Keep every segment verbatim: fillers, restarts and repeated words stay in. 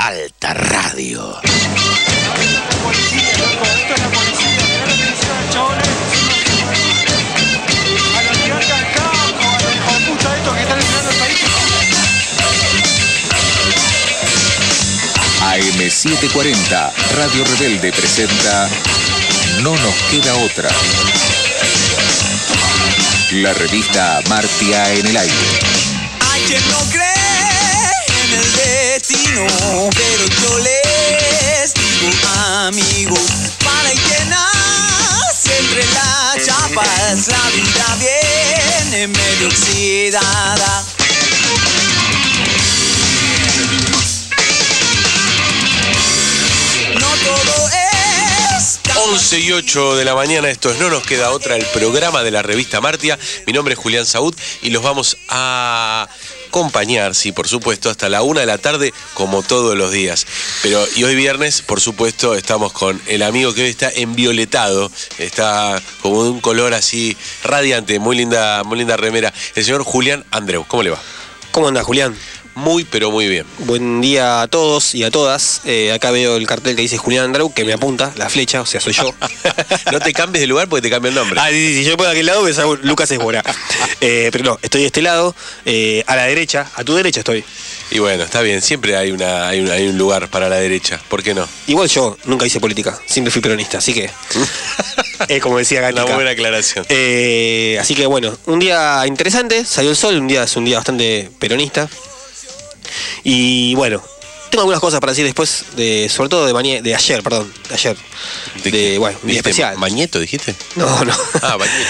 Alta Radio. A M setecientos cuarenta, Radio Rebelde presenta No nos queda otra. La revista Martia en el aire. Hay quien no cree en el destino, pero yo les digo, amigos, para el que nace entre las chapas, la vida viene medio oxidada. No todo es... once y ocho de la mañana, esto es No nos queda otra, el programa de la revista Martia. Mi nombre es Julián Saúd y los vamos a acompañar, sí, por supuesto, hasta la una de la tarde, como todos los días. Pero, y hoy viernes, por supuesto, estamos con el amigo que hoy está envioletado, está como de un color así radiante, muy linda, muy linda remera, el señor Julián Andreu. ¿Cómo le va? ¿Cómo anda, Julián? Muy, pero muy bien. Buen día a todos y a todas. Eh, acá veo el cartel que dice Julián Andreu, que me apunta, la flecha, o sea, soy yo. No te cambies de lugar porque te cambia el nombre. Ah, sí, sí, si yo me pongo de aquel lado, me salgo Lucas Esbora. Eh, pero no, estoy de este lado, eh, a la derecha, a tu derecha estoy. Y bueno, está bien, siempre hay, una, hay, un, hay un lugar para la derecha, ¿por qué no? Igual yo nunca hice política, siempre fui peronista, así que... eh, como decía Gatica. Una buena aclaración. Eh, así que bueno, un día interesante, salió el sol, un día es un día bastante peronista. Y bueno, tengo algunas cosas para decir después, de, sobre todo de, mañe, de ayer, perdón, de ayer. ¿De, de bueno, un día especial. ¿Mañeto dijiste? No, no. Ah, Mañeto.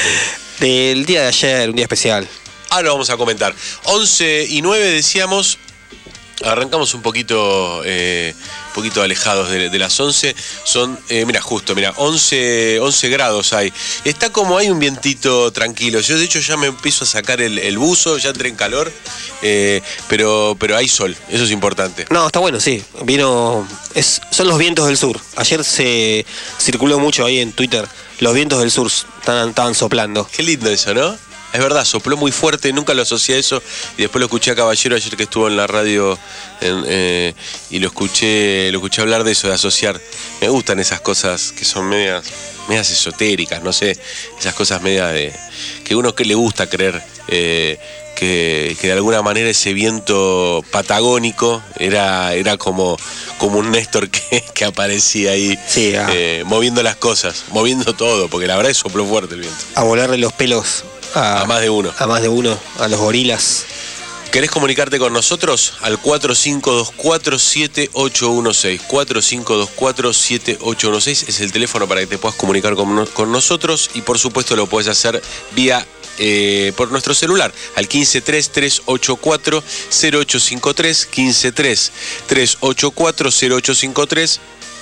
Del día de ayer, un día especial. Ahora lo vamos a comentar. once y nueve decíamos, arrancamos un poquito, eh, un poquito alejados de, de las once. Son, eh, mira, justo, mira, once, once grados hay. Está como hay un vientito tranquilo. Yo de hecho ya me empiezo a sacar el, el buzo, ya entré en calor, eh, pero, pero hay sol, eso es importante. No, está bueno, sí. Vino, es, son los vientos del sur. Ayer se circuló mucho ahí en Twitter, los vientos del sur estaban, estaban soplando. Qué lindo eso, ¿no? Es verdad, sopló muy fuerte, nunca lo asocié a eso, y después lo escuché a Caballero ayer que estuvo en la radio en, eh, y lo escuché lo escuché hablar de eso, de asociar. Me gustan esas cosas que son medias, medias esotéricas, no sé, esas cosas medias de que uno que le gusta creer, eh, que, que de alguna manera ese viento patagónico era, era como, como un Néstor que, que aparecía ahí, sí, ah. eh, moviendo las cosas, moviendo todo, porque la verdad es que sopló fuerte el viento. A volarle los pelos. A, a más de uno. A más de uno, a los gorilas. ¿Querés comunicarte con nosotros? Al cuatro cinco dos cuatro siete ocho uno seis. cuatro cinco dos cuatro siete ocho uno seis es el teléfono para que te puedas comunicar con, con nosotros y por supuesto lo puedes hacer vía eh, por nuestro celular al quince tres tres ocho cuatro cero ocho cinco tres, quince tres tres ocho cuatro cero ocho cinco tres.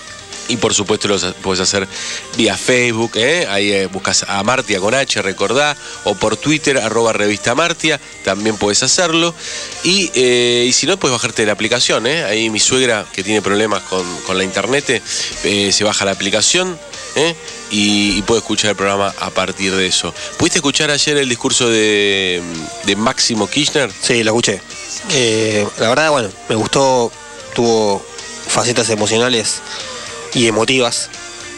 Y por supuesto lo puedes hacer vía Facebook, ¿eh? Ahí eh, buscas a Martia con H, recordá, o por Twitter, arroba revista Martia, también puedes hacerlo. Y, eh, y si no, puedes bajarte la aplicación, ¿eh? Ahí mi suegra, que tiene problemas con, con la internet, eh, se baja la aplicación, ¿eh? y, y puede escuchar el programa a partir de eso. ¿Pudiste escuchar ayer el discurso de, de Máximo Kirchner? Sí, lo escuché. Eh, la verdad, bueno, me gustó, tuvo facetas emocionales y emotivas,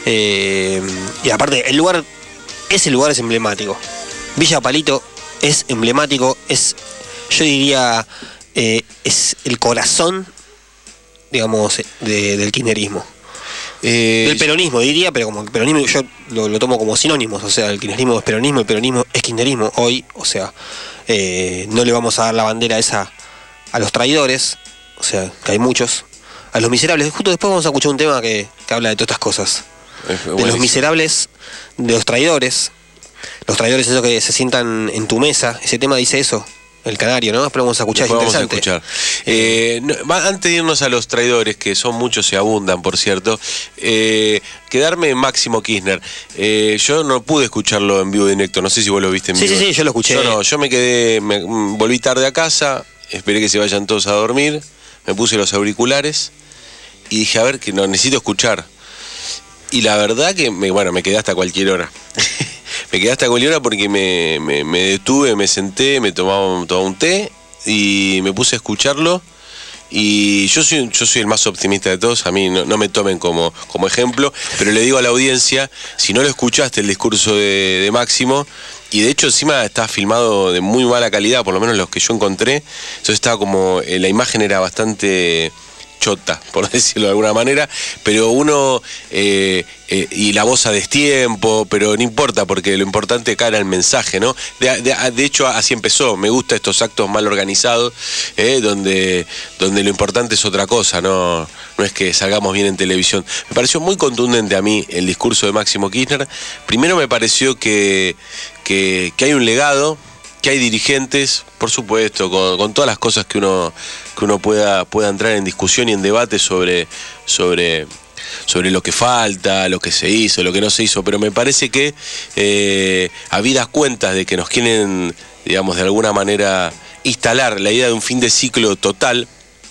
eh, y aparte el lugar, ese lugar es emblemático. Villa Palito es emblemático, es, yo diría, eh, es el corazón, digamos, de, del kirchnerismo, eh, del peronismo diría, pero como el peronismo yo lo, lo tomo como sinónimos, o sea, el kirchnerismo es peronismo, el peronismo es kirchnerismo hoy, o sea, eh, no le vamos a dar la bandera esa a los traidores, o sea, que hay muchos, a los miserables. Justo después vamos a escuchar un tema que, que habla de todas estas cosas. De los miserables, de los traidores. Los traidores, esos que se sientan en tu mesa. Ese tema dice eso, el canario, ¿no? Pero vamos a escuchar, después es interesante. Vamos a escuchar. Eh, no, antes de irnos a los traidores, que son muchos y abundan, por cierto, eh, quedarme en Máximo Kirchner. Eh, yo no pude escucharlo en vivo directo, no sé si vos lo viste en sí, vivo. Sí, sí, yo lo escuché. Yo no, yo me quedé, me, volví tarde a casa, esperé que se vayan todos a dormir, me puse los auriculares y dije, a ver, que no necesito escuchar. Y la verdad que, me, bueno, me quedé hasta cualquier hora. me quedé hasta cualquier hora porque me, me, me detuve, me senté, me tomaba, tomaba un té y me puse a escucharlo. y yo soy yo soy el más optimista de todos, a mí no, no me tomen como, como ejemplo, pero le digo a la audiencia, si no lo escuchaste el discurso de, de Máximo, y de hecho encima está filmado de muy mala calidad, por lo menos los que yo encontré, entonces estaba como, eh, la imagen era bastante chota, por decirlo de alguna manera, pero uno, eh, eh, y la voz a destiempo, pero no importa, porque lo importante acá era el mensaje, ¿no? De, de, de hecho, así empezó, me gustan estos actos mal organizados, eh, donde, donde lo importante es otra cosa, no, no es que salgamos bien en televisión. Me pareció muy contundente a mí el discurso de Máximo Kirchner. Primero me pareció que, que, que hay un legado, que hay dirigentes, por supuesto, con, con todas las cosas que uno que uno pueda pueda entrar en discusión y en debate sobre sobre sobre lo que falta, lo que se hizo, lo que no se hizo, pero me parece que eh, habidas cuentas de que nos quieren, digamos, de alguna manera instalar la idea de un fin de ciclo total,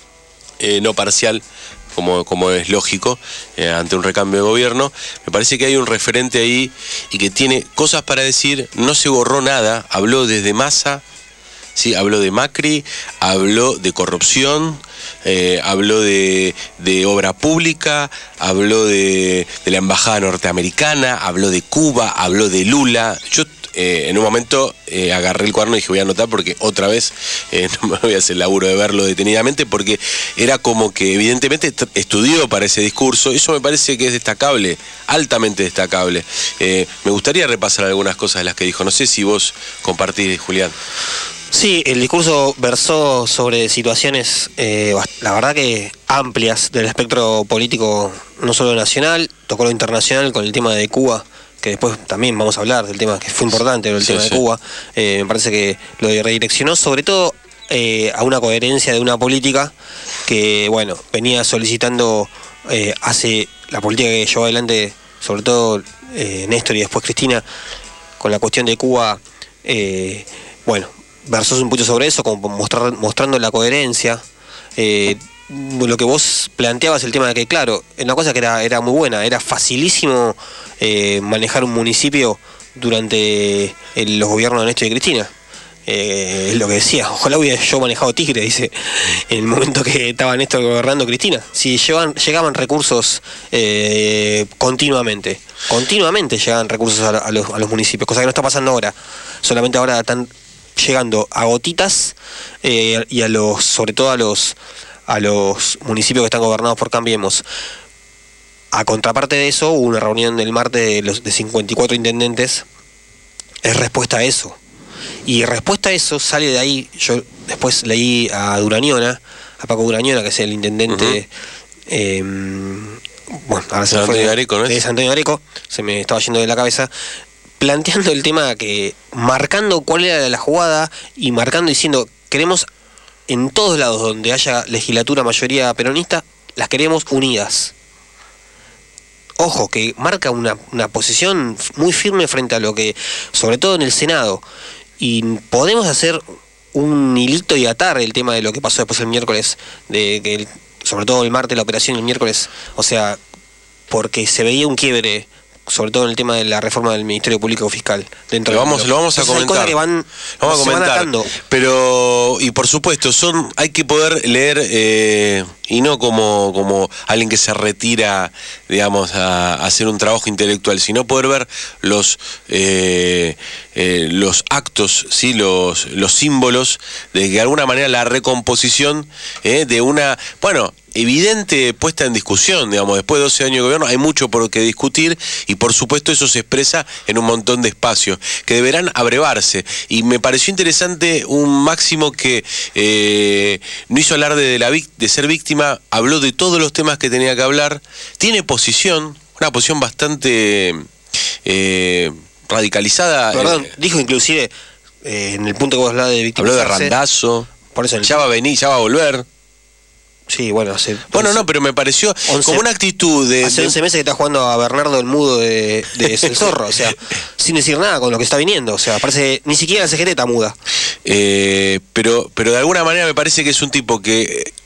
eh, no parcial, como, como es lógico, eh, ante un recambio de gobierno, me parece que hay un referente ahí y que tiene cosas para decir, no se borró nada, habló desde Massa, ¿sí? Habló de Macri, habló de corrupción, eh, habló de, de obra pública, habló de, de la embajada norteamericana, habló de Cuba, habló de Lula. Yo Eh, en un momento eh, agarré el cuaderno y dije voy a anotar porque otra vez eh, no me voy a hacer el laburo de verlo detenidamente, porque era como que evidentemente estudió para ese discurso. Eso me parece que es destacable, altamente destacable. Eh, me gustaría repasar algunas cosas de las que dijo, no sé si vos compartís, Julián. Sí, el discurso versó sobre situaciones, eh, la verdad que amplias del espectro político, no solo nacional, tocó lo internacional con el tema de Cuba, que después también vamos a hablar del tema que fue importante, el sí, tema sí. de Cuba. Eh, me parece que lo redireccionó sobre todo eh, a una coherencia de una política que, bueno, venía solicitando eh, hace la política que llevó adelante, sobre todo eh, Néstor y después Cristina, con la cuestión de Cuba. Eh, bueno, versó un poquito sobre eso, como mostrar, mostrando la coherencia. Eh, lo que vos planteabas, el tema de que, claro, una cosa que era, era muy buena, era facilísimo eh, manejar un municipio durante el, los gobiernos de Néstor y Cristina. Eh, es lo que decía, ojalá hubiera yo manejado Tigre, dice, en el momento que estaba Néstor gobernando Cristina. Si llevan, llegaban recursos eh, continuamente, continuamente llegaban recursos a, a, los, a los municipios, cosa que no está pasando ahora. Solamente ahora están llegando a gotitas eh, y a los, sobre todo a los a los municipios que están gobernados por Cambiemos. A contraparte de eso, hubo una reunión del martes de, los, de cincuenta y cuatro intendentes, es respuesta a eso. Y respuesta a eso sale de ahí, yo después leí a Durañona, a Paco Durañona, que es el intendente, uh-huh. eh, bueno, ahora se me fue, de, Areco, ¿no es? de San Antonio de Areco, se me estaba yendo de la cabeza, planteando el tema que, marcando cuál era la jugada y marcando diciendo, queremos en todos lados donde haya legislatura mayoría peronista, las queremos unidas. Ojo, que marca una, una posición muy firme frente a lo que, sobre todo en el Senado, y podemos hacer un hilito y atar el tema de lo que pasó después el miércoles, de que el, sobre todo el martes la operación el miércoles, o sea, porque se veía un quiebre, sobre todo en el tema de la reforma del Ministerio Público Fiscal. Dentro lo vamos, de lo vamos a comentar. Hay cosas que van, lo vamos a comentar. Pero, y por supuesto, son hay que poder leer, eh, y no como, como alguien que se retira, digamos, a, a hacer un trabajo intelectual, sino poder ver los, eh, eh, los actos, ¿sí? los, los símbolos, de que de alguna manera la recomposición eh, de una, bueno, evidente puesta en discusión, digamos, después de doce años de gobierno hay mucho por qué discutir y por supuesto eso se expresa en un montón de espacios que deberán abrevarse, y me pareció interesante un Máximo que eh, no hizo hablar de, de, la, de ser víctima, habló de todos los temas que tenía que hablar, tiene posición, una posición bastante eh, radicalizada. Perdón, eh, dijo inclusive eh, en el punto que vos hablabas de victimizarse, habló de Randazzo, por eso el... ya va a venir, ya va a volver. Sí, bueno, hace... Bueno, no, pero me pareció once, como una actitud de... Hace de... once meses que está jugando a Bernardo el Mudo de, de El Zorro, o sea, sin decir nada con lo que está viniendo, o sea, parece ni siquiera la C G T está muda. Eh, pero, pero de alguna manera me parece que es un tipo que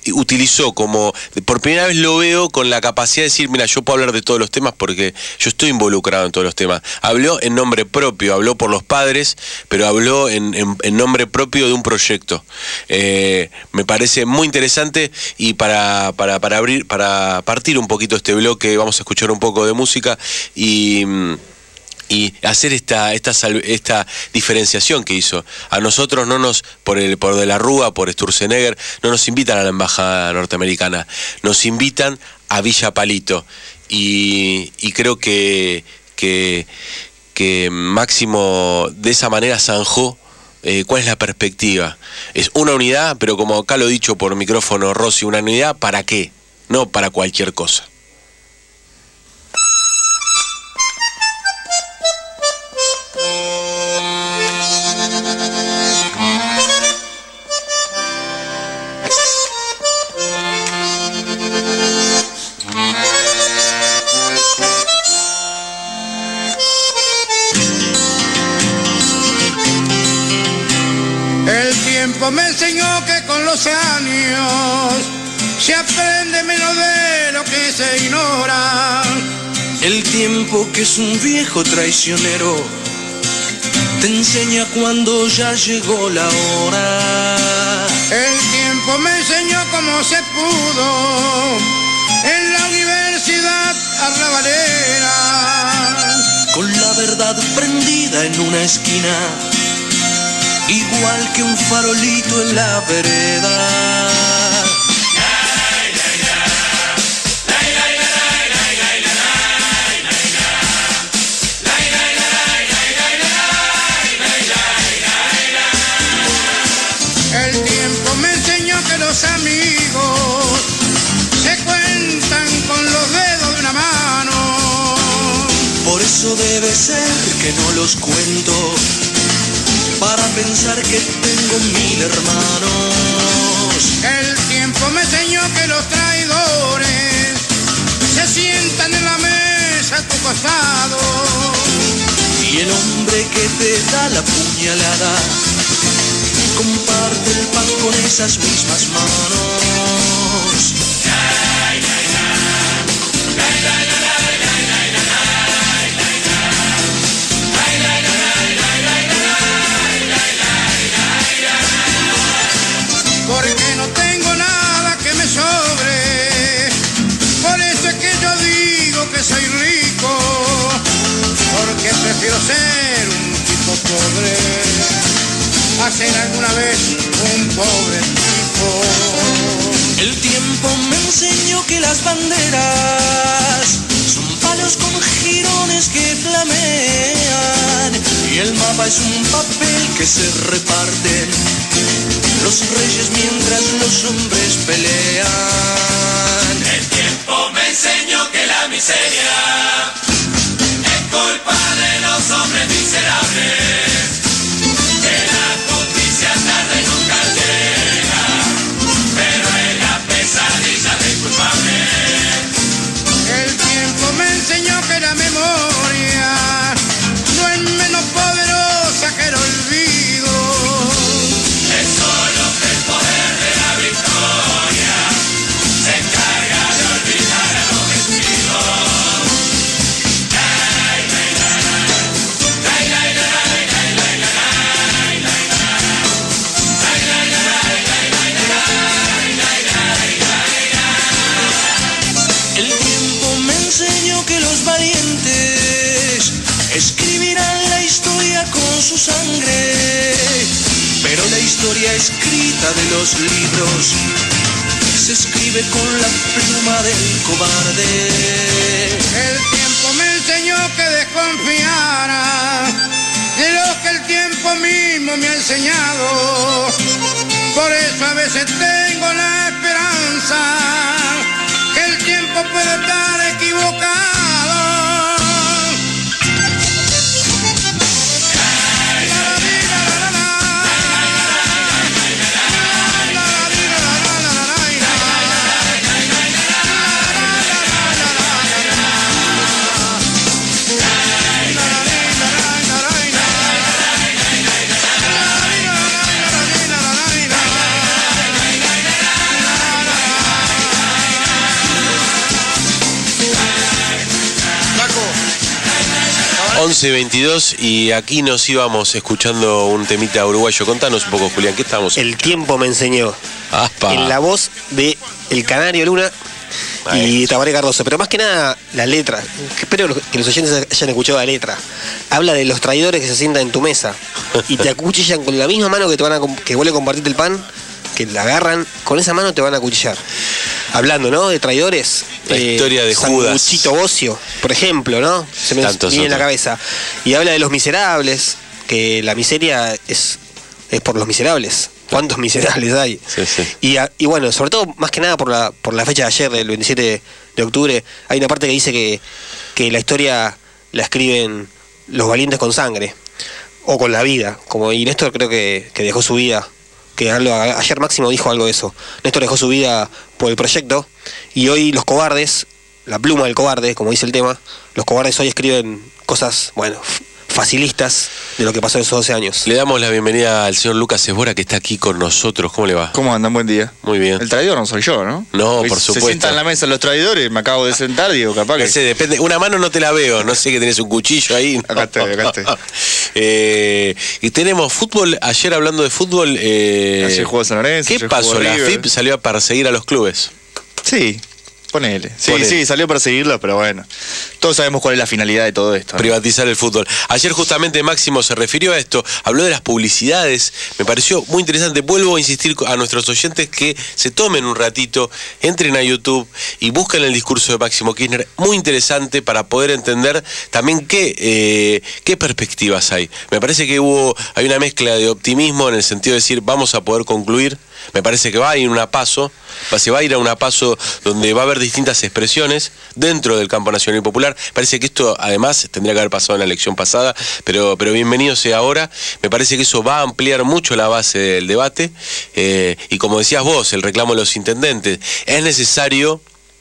utilizó como, por primera vez lo veo con la capacidad de decir, mira, yo puedo hablar de todos los temas porque yo estoy involucrado en todos los temas. Habló en nombre propio, habló por los padres, pero habló en, en, en nombre propio de un proyecto. Eh, me parece muy interesante y para, para, para abrir, para partir un poquito este bloque, vamos a escuchar un poco de música y... y hacer esta, esta esta diferenciación que hizo. A nosotros no nos, por el por De la Rúa, por Sturzenegger, no nos invitan a la embajada norteamericana, nos invitan a Villa Palito. Y, y creo que, que, que Máximo de esa manera zanjó eh, cuál es la perspectiva. Es una unidad, pero como acá lo he dicho por micrófono Rossi, una unidad ¿para qué? No para cualquier cosa. Me enseñó que con los años se aprende menos de lo que se ignora. El tiempo, que es un viejo traicionero, te enseña cuando ya llegó la hora. El tiempo me enseñó cómo se pudo en la universidad arrabalera, con la verdad prendida en una esquina, igual que un farolito en la vereda. El tiempo me enseñó que los amigos se cuentan con los dedos de una mano. Por eso debe ser que no los cuento, para pensar que tengo mil hermanos. El tiempo me enseñó que los traidores se sientan en la mesa a tu costado, y el hombre que te da la puñalada comparte el pan con esas mismas manos. Porque no tengo nada que me sobre, por eso es que yo digo que soy rico, porque prefiero ser un tipo pobre a ser alguna vez un pobre tipo. El tiempo me enseñó que las banderas son palos con jirones que flamean, y el mapa es un papel que se reparten los reyes mientras los hombres pelean. El tiempo me enseñó que la miseria es culpa de los hombres miserables, que la justicia tarde nunca llega, pero es la pesadilla del culpable. El tiempo me enseñó que la memoria no es menos poderosa que el olvido. Es solo que el poder de la victoria se encarga de olvidar a los vencidos. El tiempo me enseñó que los valientes escribirán la historia con su sangre, pero la historia escrita de los libros se escribe con la pluma del cobarde. El tiempo me enseñó que desconfiara de lo que el tiempo mismo me ha enseñado. Por eso a veces tengo la esperanza que el tiempo puede estar equivocado. once veintidós y aquí nos íbamos escuchando un temita uruguayo. Contanos un poco, Julián, ¿qué estamos? El tiempo me enseñó. Aspa. En la voz de El Canario Luna y Tabaré Cardoso. Pero más que nada, la letra. Espero que los oyentes hayan escuchado la letra. Habla de los traidores que se sientan en tu mesa y te acuchillan con la misma mano que te van a que vuelve a compartirte el pan, que la agarran, con esa mano te van a acuchillar. Hablando, ¿no? De traidores. La eh, historia de Judas. Sanguchito Bocio, por ejemplo, ¿no? Se me Tantos viene en la otros. cabeza. Y habla de los miserables, que la miseria es, es por los miserables. ¿Cuántos miserables hay? Sí, sí. Y, a- y bueno, sobre todo, más que nada por la, por la fecha de ayer, del veintisiete de octubre, hay una parte que dice que, que la historia la escriben los valientes con sangre, o con la vida, como y Néstor creo que, que dejó su vida, que algo- ayer Máximo dijo algo de eso. Néstor dejó su vida por el proyecto, y hoy los cobardes, la pluma del cobarde, como dice el tema, los cobardes hoy escriben cosas, bueno, f- facilistas de lo que pasó en esos doce años. Le damos la bienvenida al señor Lucas Esbora, que está aquí con nosotros. ¿Cómo le va? ¿Cómo andan? Buen día. Muy bien. El traidor no soy yo, ¿no? No, Hoy por Se supuesto. sientan en la mesa los traidores, me acabo de sentar, digo, capaz que... No sé, depende. Una mano no te la veo, no sé que tenés un cuchillo ahí. ¿no? Acá estoy, acá estoy. Eh, y tenemos fútbol, ayer hablando de fútbol. Eh, Ayer jugó San Lorenzo, ¿Qué ayer pasó? jugó La River. F I P salió a perseguir a los clubes. Sí, ponele. Sí, Ponele. sí, salió para seguirlo, pero bueno. Todos sabemos cuál es la finalidad de todo esto, ¿no? Privatizar el fútbol. Ayer justamente Máximo se refirió a esto, habló de las publicidades, me pareció muy interesante. Vuelvo a insistir a nuestros oyentes que se tomen un ratito, entren a YouTube y busquen el discurso de Máximo Kirchner, muy interesante para poder entender también qué, eh, qué perspectivas hay. Me parece que hubo, hay una mezcla de optimismo en el sentido de decir vamos a poder concluir. Me parece que va a ir una paso, se va a ir a una paso donde va a haber distintas expresiones dentro del campo nacional y popular. Parece que esto además tendría que haber pasado en la elección pasada, pero, pero bienvenido sea ahora. Me parece que eso va a ampliar mucho la base del debate eh, y como decías vos, el reclamo de los intendentes, es necesario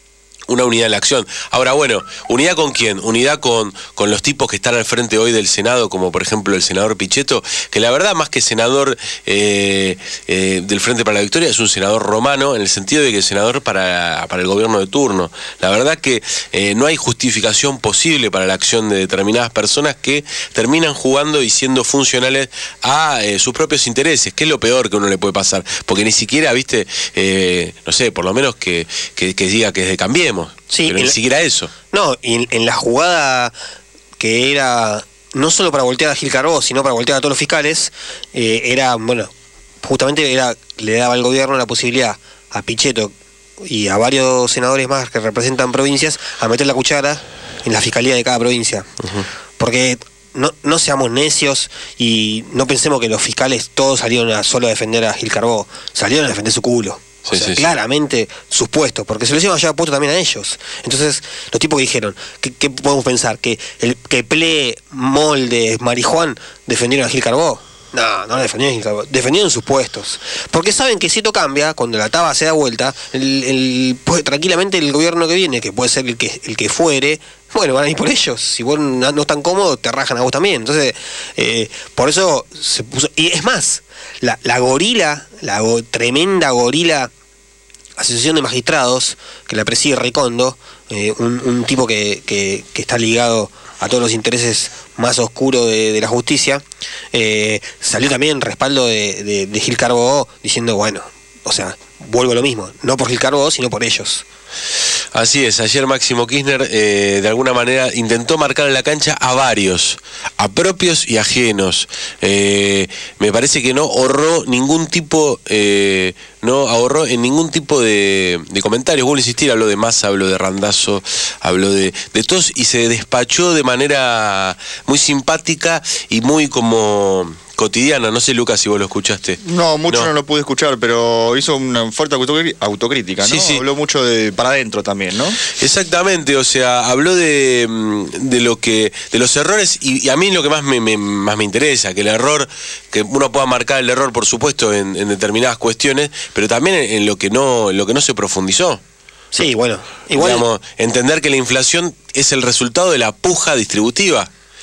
una unidad en la acción. Ahora, bueno, ¿unidad con quién? Unidad con, con los tipos que están al frente hoy del Senado, como por ejemplo el senador Pichetto, que la verdad, más que senador eh, eh, del Frente para la Victoria, es un senador romano, en el sentido de que es senador para, para el gobierno de turno. La verdad que eh, no hay justificación posible para la acción de determinadas personas que terminan jugando y siendo funcionales a eh, sus propios intereses, que es lo peor que uno le puede pasar, porque ni siquiera, viste, eh, no sé, por lo menos que, que, que diga que es de Cambiemos. Sí, pero ni el- siquiera eso. No, y en, en la jugada que era no solo para voltear a Gil Carbó, sino para voltear a todos los fiscales, eh, era, bueno, justamente era le daba al gobierno la posibilidad a Pichetto y a varios senadores más que representan provincias a meter la cuchara en la fiscalía de cada provincia. Porque no, no seamos necios y no pensemos que los fiscales todos salieron a solo a defender a Gil Carbó, salieron a defender su culo. O Sí, sea, sí, sí. claramente sus puestos, porque se los iban a llevar puesto también a ellos. Entonces, los tipos que dijeron, ¿qué, qué podemos pensar? ¿Que el que Ple, Molde, Marijuán defendieron a Gil Carbó? No, no lo defendieron a Gil Carbó, defendieron sus puestos. Porque saben que si esto cambia, cuando la taba se da vuelta, el, el- puede- tranquilamente el gobierno que viene, que puede ser el que, el que fuere, bueno, van a ir por ellos. Si vos no, no están cómodos, te rajan a vos también. Entonces, eh, por eso se puso... Y es más, la, la gorila, la go- tremenda gorila Asociación de Magistrados, que la preside Recondo, eh, un, un tipo que, que, que está ligado a todos los intereses más oscuros de, de la justicia, eh, salió también en respaldo de, de, de Gil Carbó, diciendo, bueno, o sea, vuelvo a lo mismo, no por Gil Carbó, sino por ellos. Así es, ayer Máximo Kirchner eh, de alguna manera intentó marcar en la cancha a varios, a propios y ajenos. Eh, me parece que no ahorró ningún tipo, eh, no ahorró en ningún tipo de, de comentarios. Vuelvo a insistir, habló de Massa, habló de Randazzo, habló de, de todos y se despachó de manera muy simpática y muy como cotidiana. No sé, Lucas, si vos lo escuchaste. No, mucho no. No. lo pude escuchar, pero hizo una fuerte autocrí- autocrítica, ¿no? Sí, sí. Habló mucho de para adentro también, ¿no? Exactamente, o sea, habló de, mm, de lo que, de los errores y, y a mí lo que más me, me- más me interesa, que el error, que uno pueda marcar el error, por supuesto, en, en determinadas cuestiones, pero también en, en lo que no, en lo que no se profundizó. Sí, bueno, igual... Digamos, entender que la inflación es el resultado de la puja distributiva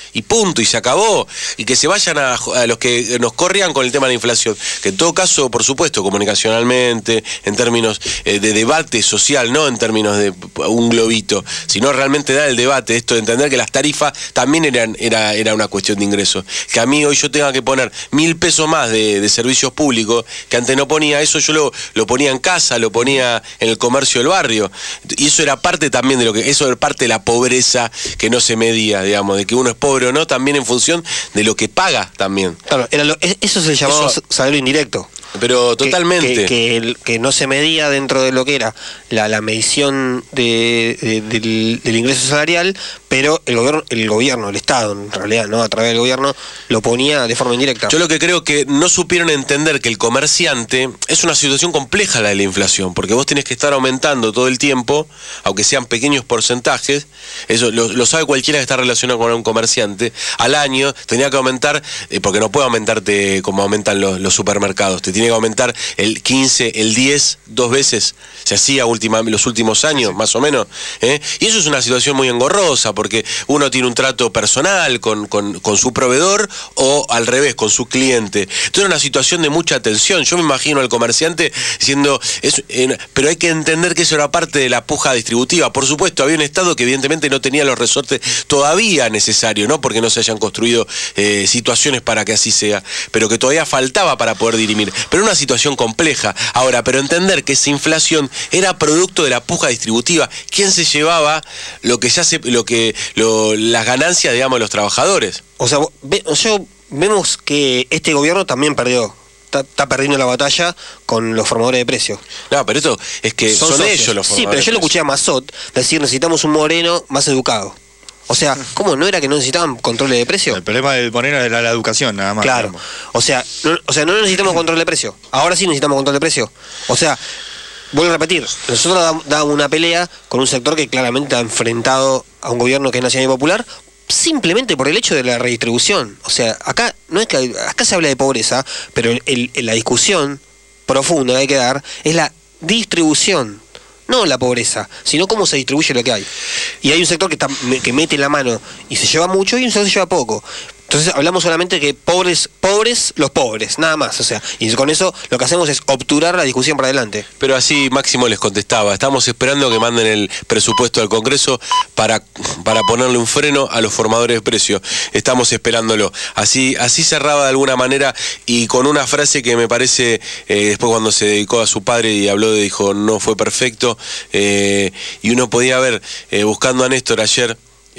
y punto, y se acabó, y que se vayan a, a los que nos corrían con el tema de la inflación, que en todo caso, por supuesto, comunicacionalmente, en términos eh, de debate social, no en términos de un globito, sino realmente dar el debate, esto de entender que las tarifas también eran era, era una cuestión de ingresos, que a mí hoy yo tenga que poner mil pesos más de, de servicios públicos, que antes no ponía, eso yo lo, lo ponía en casa, lo ponía en el comercio del barrio, y eso era parte también de lo que, eso era parte de la pobreza que no se medía, digamos, de que uno es pobre o no, también en función de lo que paga también. Claro, era lo, eso es el llamado Eso- salario indirecto. Pero Que- totalmente. Que, que, el- que no se medía dentro de lo que era la, la medición de, de- del, del ingreso salarial, pero el gobierno, el gobierno, el Estado, en realidad, no a través del gobierno, lo ponía de forma indirecta. Yo lo que creo que no supieron entender que el comerciante es una situación compleja la de la inflación, porque vos tenés que estar aumentando todo el tiempo, aunque sean pequeños porcentajes, eso lo, lo sabe cualquiera que está relacionado con un comerciante, al año tenía que aumentar, eh, porque no puede aumentarte como aumentan los, los supermercados, te tiene que aumentar el quince, el diez, dos veces, se hacía última, los últimos años, más o menos, ¿eh? Y eso es una situación muy engorrosa, porque uno tiene un trato personal con, con, con su proveedor o al revés, con su cliente. Entonces es una situación de mucha tensión. Yo me imagino al comerciante diciendo, es, eh, pero hay que entender que eso era parte de la puja distributiva. Por supuesto, había un Estado que evidentemente no tenía los resortes todavía necesarios, no porque no se hayan construido eh, situaciones para que así sea, pero que todavía faltaba para poder dirimir. Pero una situación compleja. Ahora, pero entender que esa inflación era producto de la puja distributiva. ¿Quién se llevaba lo que ya se, lo que, lo, las ganancias, digamos, de los trabajadores? O sea, vos- ve- yo vemos que este gobierno también perdió. Está, está perdiendo la batalla con los formadores de precios. No, pero esto es que son, socios. ellos los Sí, formadores pero yo de lo escuché a precios. Mazot decir necesitamos un moreno más educado. O sea, ¿cómo no era que no necesitaban controles de precio? El problema del Moreno es la, la educación, nada más. Claro. digamos. O sea, no, o sea, no necesitamos control de precio. Ahora sí necesitamos control de precio. O sea, vuelvo a repetir, nosotros dam- damos una pelea con un sector que claramente ha enfrentado a un gobierno que es nacional y popular simplemente por el hecho de la redistribución. O sea, acá no es que acá se habla de pobreza, pero el- el- la discusión profunda que hay que dar es la distribución. No la pobreza, sino cómo se distribuye lo que hay. Y hay un sector que, está, que mete la mano y se lleva mucho y un sector que se lleva poco. Entonces hablamos solamente que pobres, pobres, los pobres, nada más. O sea, y con eso lo que hacemos es obturar la discusión para adelante. Pero así Máximo les contestaba, estamos esperando que manden el presupuesto al Congreso para, para ponerle un freno a los formadores de precios. Estamos esperándolo. Así, así cerraba de alguna manera y con una frase que me parece, eh, después cuando se dedicó a su padre y habló, de, dijo, no fue perfecto, eh, y uno podía ver, eh, buscando a Néstor ayer,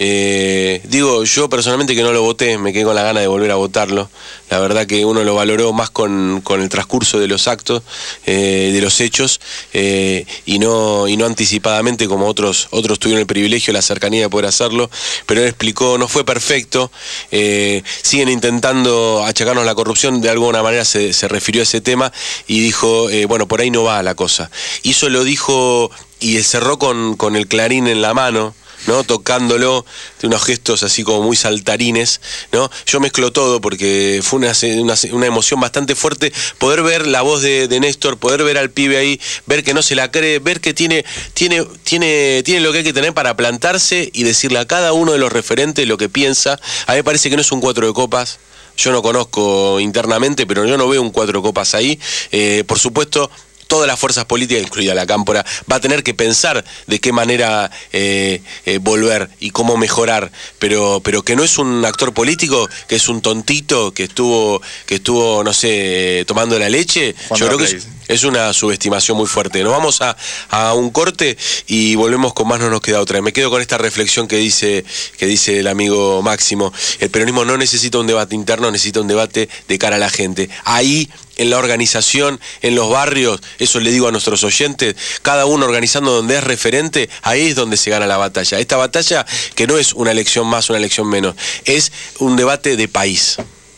Eh, digo, yo personalmente que no lo voté, me quedé con la gana de volver a votarlo. La verdad que uno lo valoró más con, con el transcurso de los actos, eh, de los hechos, eh, y no y no anticipadamente como otros otros tuvieron el privilegio, la cercanía de poder hacerlo. Pero él explicó, no fue perfecto, eh, siguen intentando achacarnos la corrupción, de alguna manera se, se refirió a ese tema y dijo, eh, bueno, por ahí no va la cosa. Y eso lo dijo y cerró con, con el clarín en la mano, ¿no? Tocándolo, de unos gestos así como muy saltarines, ¿no? Yo mezclo todo porque fue una, una, una emoción bastante fuerte poder ver la voz de, de Néstor, poder ver al pibe ahí, ver que no se la cree, ver que tiene, tiene, tiene, tiene lo que hay que tener para plantarse y decirle a cada uno de los referentes lo que piensa. A mí me parece que no es un cuatro de copas. Yo no conozco internamente, pero yo no veo un cuatro de copas ahí. Eh, por supuesto, todas las fuerzas políticas, incluida la Cámpora, va a tener que pensar de qué manera eh, eh, volver y cómo mejorar, pero pero que no es un actor político, que es un tontito que estuvo, que estuvo no sé, tomando la leche. Juan Yo creo que Play. es, es una subestimación muy fuerte. Nos vamos a, a un corte y volvemos con más, no nos queda otra. Me quedo con esta reflexión que dice, que dice el amigo Máximo. El peronismo no necesita un debate interno, necesita un debate de cara a la gente. Ahí, en la organización, en los barrios, eso le digo a nuestros oyentes, cada uno organizando donde es referente, ahí es donde se gana la batalla. Esta batalla que no es una elección más, una elección menos, es un debate de país.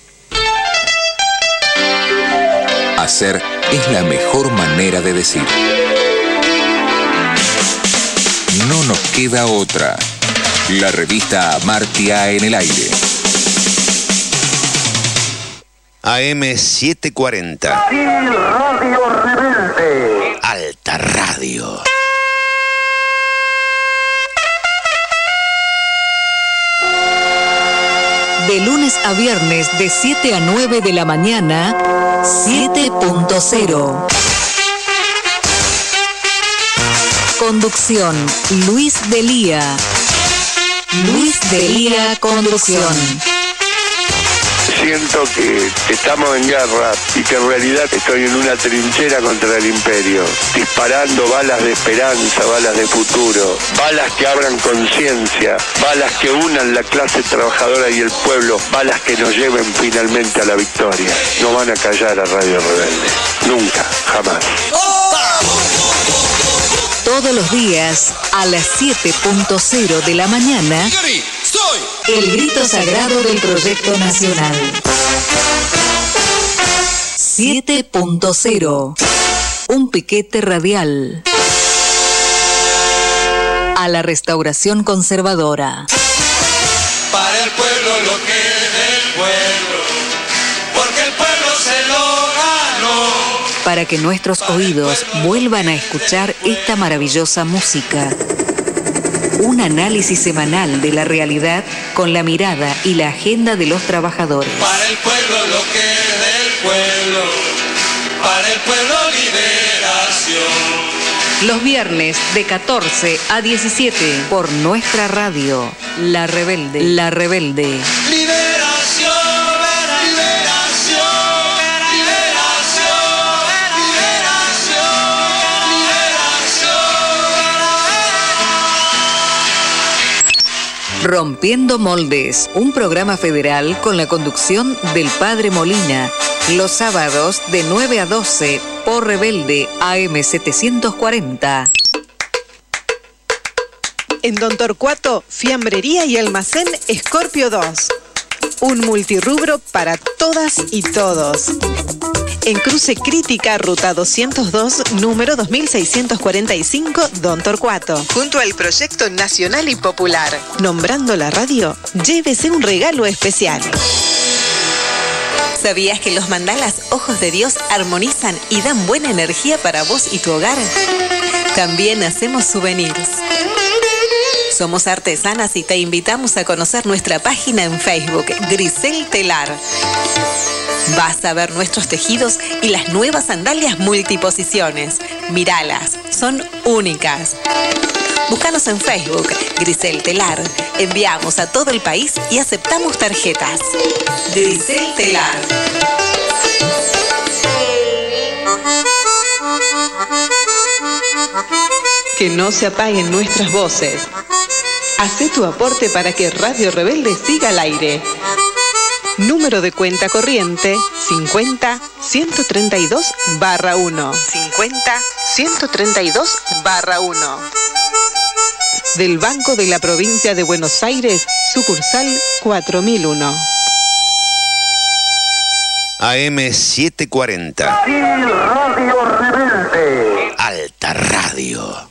Hacer es la mejor manera de decir. No nos queda otra. La revista Amartya en el aire. A M setecientos cuarenta. Radio Rebelde. Alta Radio. De lunes a viernes de siete a nueve de la mañana, siete punto cero. Conducción, Luis Delía. Luis Delía, conducción. Siento que estamos en guerra y que en realidad estoy en una trinchera contra el imperio, disparando balas de esperanza, balas de futuro, balas que abran conciencia, balas que unan la clase trabajadora y el pueblo, balas que nos lleven finalmente a la victoria. No van a callar a Radio Rebelde, nunca, jamás. Todos los días a las siete punto cero de la mañana, el grito sagrado del Proyecto Nacional. siete punto cero. Un piquete radial a la restauración conservadora. Para el pueblo lo que es del pueblo, porque el pueblo se lo ganó. Para que nuestros oídos vuelvan a escuchar esta maravillosa música. Un análisis semanal de la realidad con la mirada y la agenda de los trabajadores. Para el pueblo lo que es del pueblo, para el pueblo liberación. Los viernes de catorce a diecisiete por nuestra radio, La Rebelde. La Rebelde. Liberación, liberación, liberación, liberación. Rompiendo Moldes, un programa federal con la conducción del Padre Molina, los sábados de nueve a doce por Rebelde A M setecientos cuarenta. En Don Torcuato, fiambrería y almacén Scorpio dos. Un multirrubro para todas y todos. En Cruce Crítica, ruta doscientos dos, número dos mil seiscientos cuarenta y cinco, Don Torcuato. Junto al Proyecto Nacional y Popular. Nombrando la radio, llévese un regalo especial. ¿Sabías que los mandalas Ojos de Dios armonizan y dan buena energía para vos y tu hogar? También hacemos souvenirs. Somos artesanas y te invitamos a conocer nuestra página en Facebook, Grisel Telar. Vas a ver nuestros tejidos y las nuevas sandalias multiposiciones. Míralas, son únicas. Búscanos en Facebook, Grisel Telar. Enviamos a todo el país y aceptamos tarjetas. Grisel Telar. Que no se apaguen nuestras voces. Hacé tu aporte para que Radio Rebelde siga al aire. Número de cuenta corriente cincuenta ciento treinta y dos barra uno. cincuenta ciento treinta y dos barra uno. Del Banco de la Provincia de Buenos Aires, sucursal cuatro mil uno. A M setecientos cuarenta. Radio Rebelde. Alta Radio.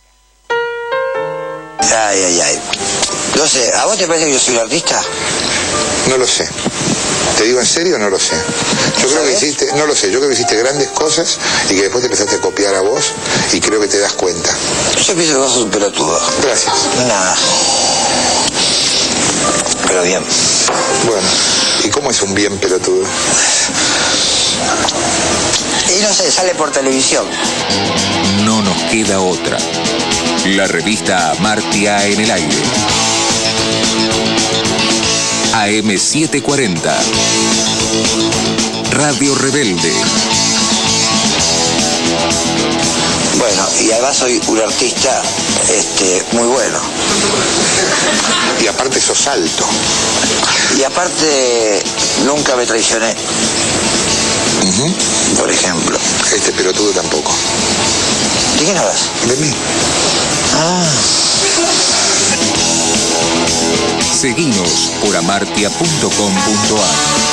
Ay, ay, ay. No sé, ¿a vos te parece que yo soy un artista? No lo sé. ¿Te digo en serio? No lo sé. Yo creo que hiciste, no lo sé, yo creo que hiciste grandes cosas y que después te empezaste a copiar a vos y creo que te das cuenta. Yo pienso que vos sos un pelotudo. Gracias. Nada. Pero bien. Bueno, ¿y cómo es un bien pelotudo? Y no sé, sale por televisión. No nos queda otra. La revista Amartya en el aire. A M setecientos cuarenta. Radio Rebelde. Bueno, y además soy un artista este, muy bueno. Y aparte sos alto. Y aparte nunca me traicioné. Uh-huh. Por ejemplo. Este pelotudo tampoco. ¿De quién hablas? De mí. Ah. Seguinos por amartya punto com punto ar.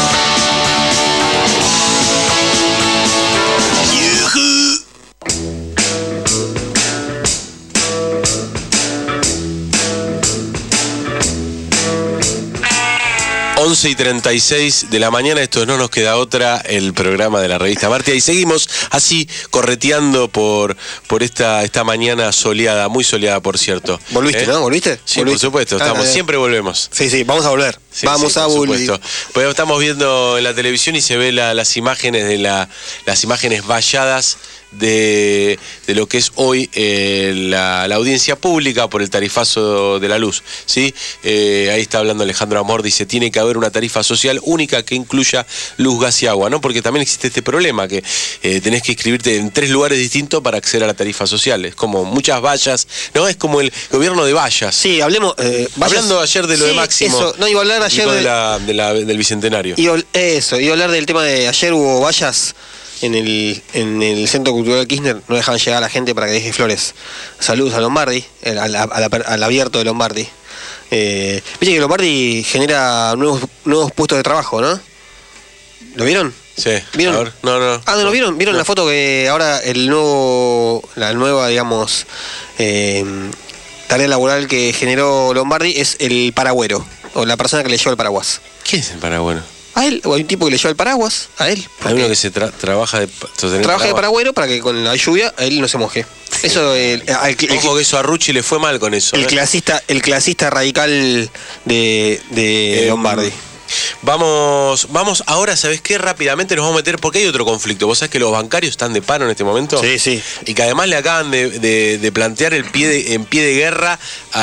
once y treinta y seis de la mañana, esto es No Nos Queda Otra, el programa de la revista Martia, y seguimos así correteando por, por esta, esta mañana soleada, muy soleada por cierto. ¿Volviste, ¿Eh? no? ¿Volviste? Sí, ¿Volviste? por supuesto, Ah, estamos, ah, siempre volvemos. Sí, sí, vamos a volver. Sí, vamos sí, a por volver. supuesto. Pues estamos viendo en la televisión y se ve la, las imágenes de la, las imágenes valladas de, de lo que es hoy eh, la, la audiencia pública por el tarifazo de la luz, ¿sí? Eh, ahí está hablando Alejandro Amor, dice, tiene que haber una tarifa social única que incluya luz, gas y agua, ¿no? Porque también existe este problema, que eh, tenés que inscribirte en tres lugares distintos para acceder a la tarifa social. Es como muchas vallas, ¿no? Es como el gobierno de vallas. Sí, hablemos... Eh, vallas... Hablando ayer de lo sí, de Máximo. Eso. No, iba a hablar ayer de, de... la, de la, del Bicentenario. Iba, eso, iba a hablar del tema de ayer hubo vallas en el, en el Centro Cultural Kirchner, no dejan llegar a la gente para que deje flores. Saludos a Lombardi, al, al, al, al abierto de Lombardi. Eh, Viste que Lombardi genera nuevos, nuevos puestos de trabajo, ¿no? ¿Lo vieron? Sí. ¿Vieron? A ver, no, no. Ah, ¿no lo vieron? ¿Vieron no. la foto que ahora el nuevo, la nueva, digamos, eh, tarea laboral que generó Lombardi es el paragüero, o la persona que le lleva el paraguas? ¿Quién es el paragüero? A él, o hay un tipo que le lleva el paraguas, a él. Hay uno que se tra trabaja de Trabaja de paragüero para que con la lluvia a él no se moje. Eso el, el, el, Ojo que eso a Rucci le fue mal con eso. El ¿eh? clasista, el clasista radical de, de eh, Lombardi. Vamos, vamos ahora, ¿sabes qué? Rápidamente nos vamos a meter, porque hay otro conflicto. ¿Vos sabés que los bancarios están de paro en este momento? Sí, sí. Y que además le acaban de, de, de plantear el pie de, en pie de guerra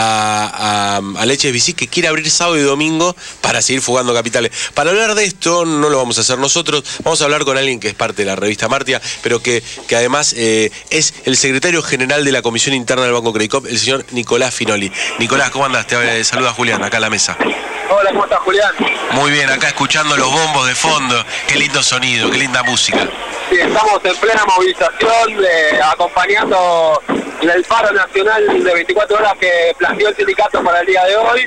a, a, a H S B C, que quiere abrir sábado y domingo para seguir fugando capitales. Para hablar de esto, no lo vamos a hacer nosotros, vamos a hablar con alguien que es parte de la revista Martia, pero que, que además eh, es el secretario general de la Comisión Interna del Banco Credicop, el señor Nicolás Finoli. Nicolás, ¿cómo andás? Te saluda Julián, acá a la mesa. Hola, ¿cómo estás, Julián? Muy bien, acá escuchando los bombos de fondo. Qué lindo sonido, qué linda música. Sí, estamos en plena movilización, eh, acompañando el paro nacional de veinticuatro horas que planteó el sindicato para el día de hoy.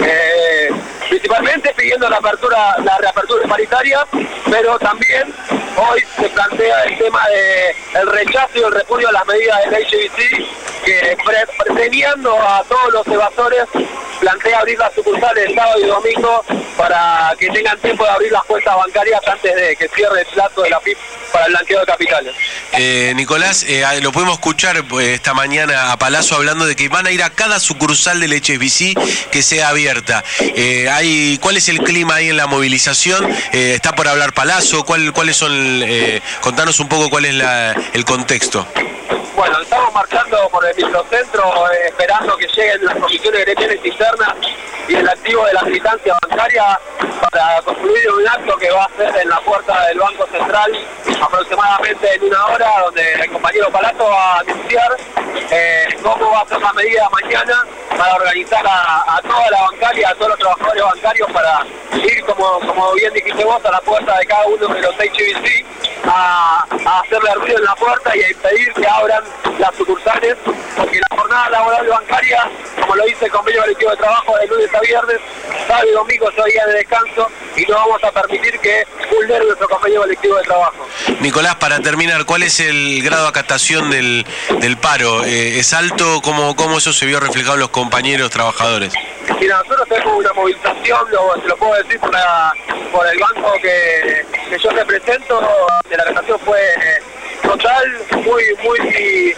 Eh, principalmente pidiendo la apertura, la reapertura paritaria, pero también hoy se plantea el tema de el rechazo y el repudio a las medidas del H S B C, que pre premiando a todos los evasores plantea abrir las sucursales el sábado y domingo para que tengan tiempo de abrir las cuentas bancarias antes de que cierre el plazo de la F I P para el blanqueo de capitales. Eh, Nicolás, eh, lo pudimos escuchar eh, esta mañana a Palazzo hablando de que van a ir a cada sucursal del H S B C que sea abierta. Eh, hay, ¿Cuál es el clima ahí en la movilización? Eh, ¿Está por hablar Palazzo? ¿Cuál, ¿Cuáles son? Eh, contanos un poco cuál es la, el contexto. Bueno, estamos marchando por el microcentro, eh, esperando que lleguen las comisiones de elecciones internas y el activo de la militancia bancaria para concluir un acto que va a ser en la puerta del Banco Central aproximadamente en una hora, donde el compañero Palazzo va a anunciar eh, cómo va a ser la medida mañana para organizar a, a toda la bancaria, a todos los trabajadores bancarios para ir, como, como bien dijiste vos, a la puerta de cada uno de los H S B C a, a hacerle ruido en la puerta y a impedir que abran las sucursales, porque la jornada laboral bancaria, como lo dice el convenio colectivo de trabajo, de lunes a viernes, sábado y domingo son días de descanso y no vamos a permitir que vulnere nuestro convenio colectivo de trabajo. Nicolás, para terminar, ¿cuál es el grado de acatación del, del paro? Eh, ¿Es alto? ¿Cómo, ¿Cómo eso se vio reflejado en los compañeros trabajadores? Mira, nosotros tenemos una movilización, lo, te lo puedo decir por, la, por el banco que, que yo represento, de la acatación fue eh, total, muy, muy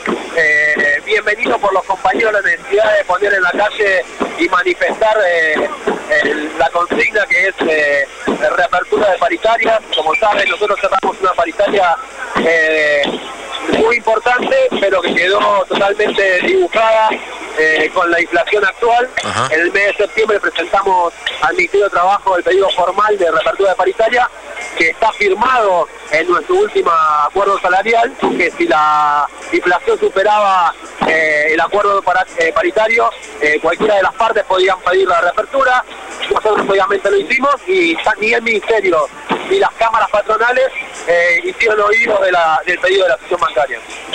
eh, bienvenido por los compañeros la necesidad de poner en la calle y manifestar eh, el, la consigna que es eh, la reapertura de paritarias. Como saben, nosotros cerramos una paritaria eh, muy importante, pero que quedó totalmente dibujada eh, con la inflación actual. Ajá. En el mes de septiembre presentamos al Ministerio de Trabajo el pedido formal de reapertura de paritaria, que está firmado en nuestro último acuerdo salarial, que si la inflación superaba eh, el acuerdo para, eh, paritario, eh, cualquiera de las partes podían pedir la reapertura. Nosotros obviamente lo hicimos y ni el Ministerio ni las cámaras patronales eh, hicieron oído de la, del pedido de la asociación bancaria.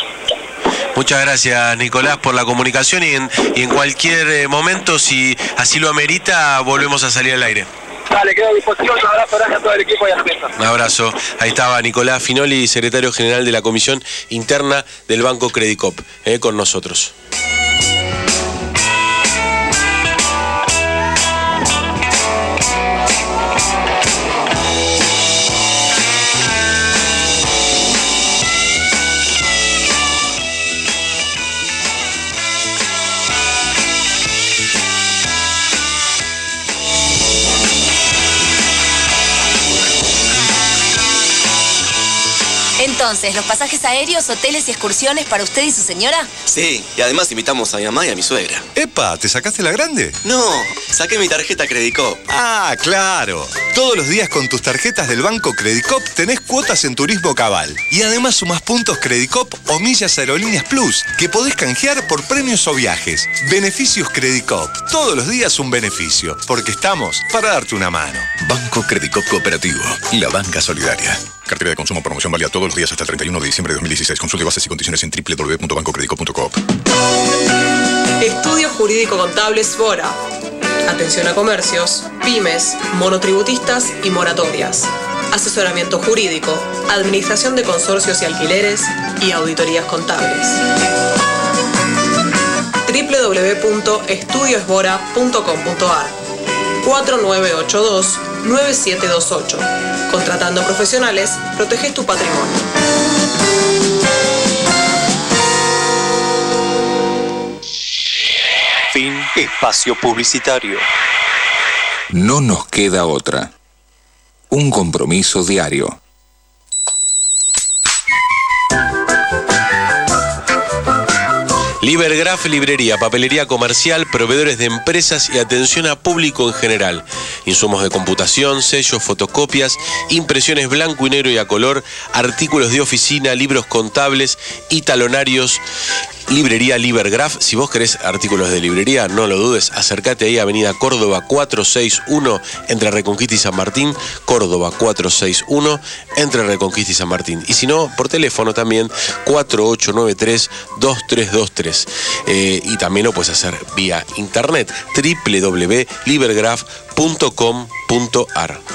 Muchas gracias, Nicolás, por la comunicación y en, y en cualquier momento, si así lo amerita, volvemos a salir al aire. Dale, quedo a disposición. Un abrazo grande a todo el equipo y a la mesa. Un abrazo. Ahí estaba Nicolás Finoli, secretario general de la Comisión Interna del Banco Credicop, eh, con nosotros. Entonces, ¿los pasajes aéreos, hoteles y excursiones para usted y su señora? Sí, y además invitamos a mi mamá y a mi suegra. ¡Epa! ¿Te sacaste la grande? No, saqué mi tarjeta Credicop. Ah, claro. Todos los días con tus tarjetas del banco Credicop tenés cuotas en Turismo Cabal. Y además sumás puntos Credicop o millas Aerolíneas Plus, que podés canjear por premios o viajes. Beneficios Credicop. Todos los días un beneficio, porque estamos para darte una mano. Banco Credicop Cooperativo, la banca solidaria. Cartera de consumo, promoción válida todos los días hasta el treinta y uno de diciembre de dos mil dieciséis. Consulte bases y condiciones en doble u doble u doble u punto banco credicop punto coop. Estudio Jurídico Contable Sfora. Atención a comercios, pymes, monotributistas y moratorias. Asesoramiento jurídico, administración de consorcios y alquileres y auditorías contables. doble u doble u doble u punto estudio esbora punto com punto a r cuatro nueve ocho dos, nueve siete dos ocho. Contratando profesionales, proteges tu patrimonio. Fin. Espacio publicitario. No nos queda otra. Un compromiso diario. Libergraf Librería, papelería comercial, proveedores de empresas y atención a público en general. Insumos de computación, sellos, fotocopias, impresiones blanco y negro y a color, artículos de oficina, libros contables y talonarios. Librería Libergraf. Si vos querés artículos de librería, no lo dudes, acércate ahí a Avenida Córdoba cuatrocientos sesenta y uno entre Reconquista y San Martín. Córdoba cuatrocientos sesenta y uno entre Reconquista y San Martín. Y si no, por teléfono también cuatro ocho nueve tres, dos tres dos tres. Eh, y también lo puedes hacer vía internet doble u doble u doble u punto libergraf punto com punto a r.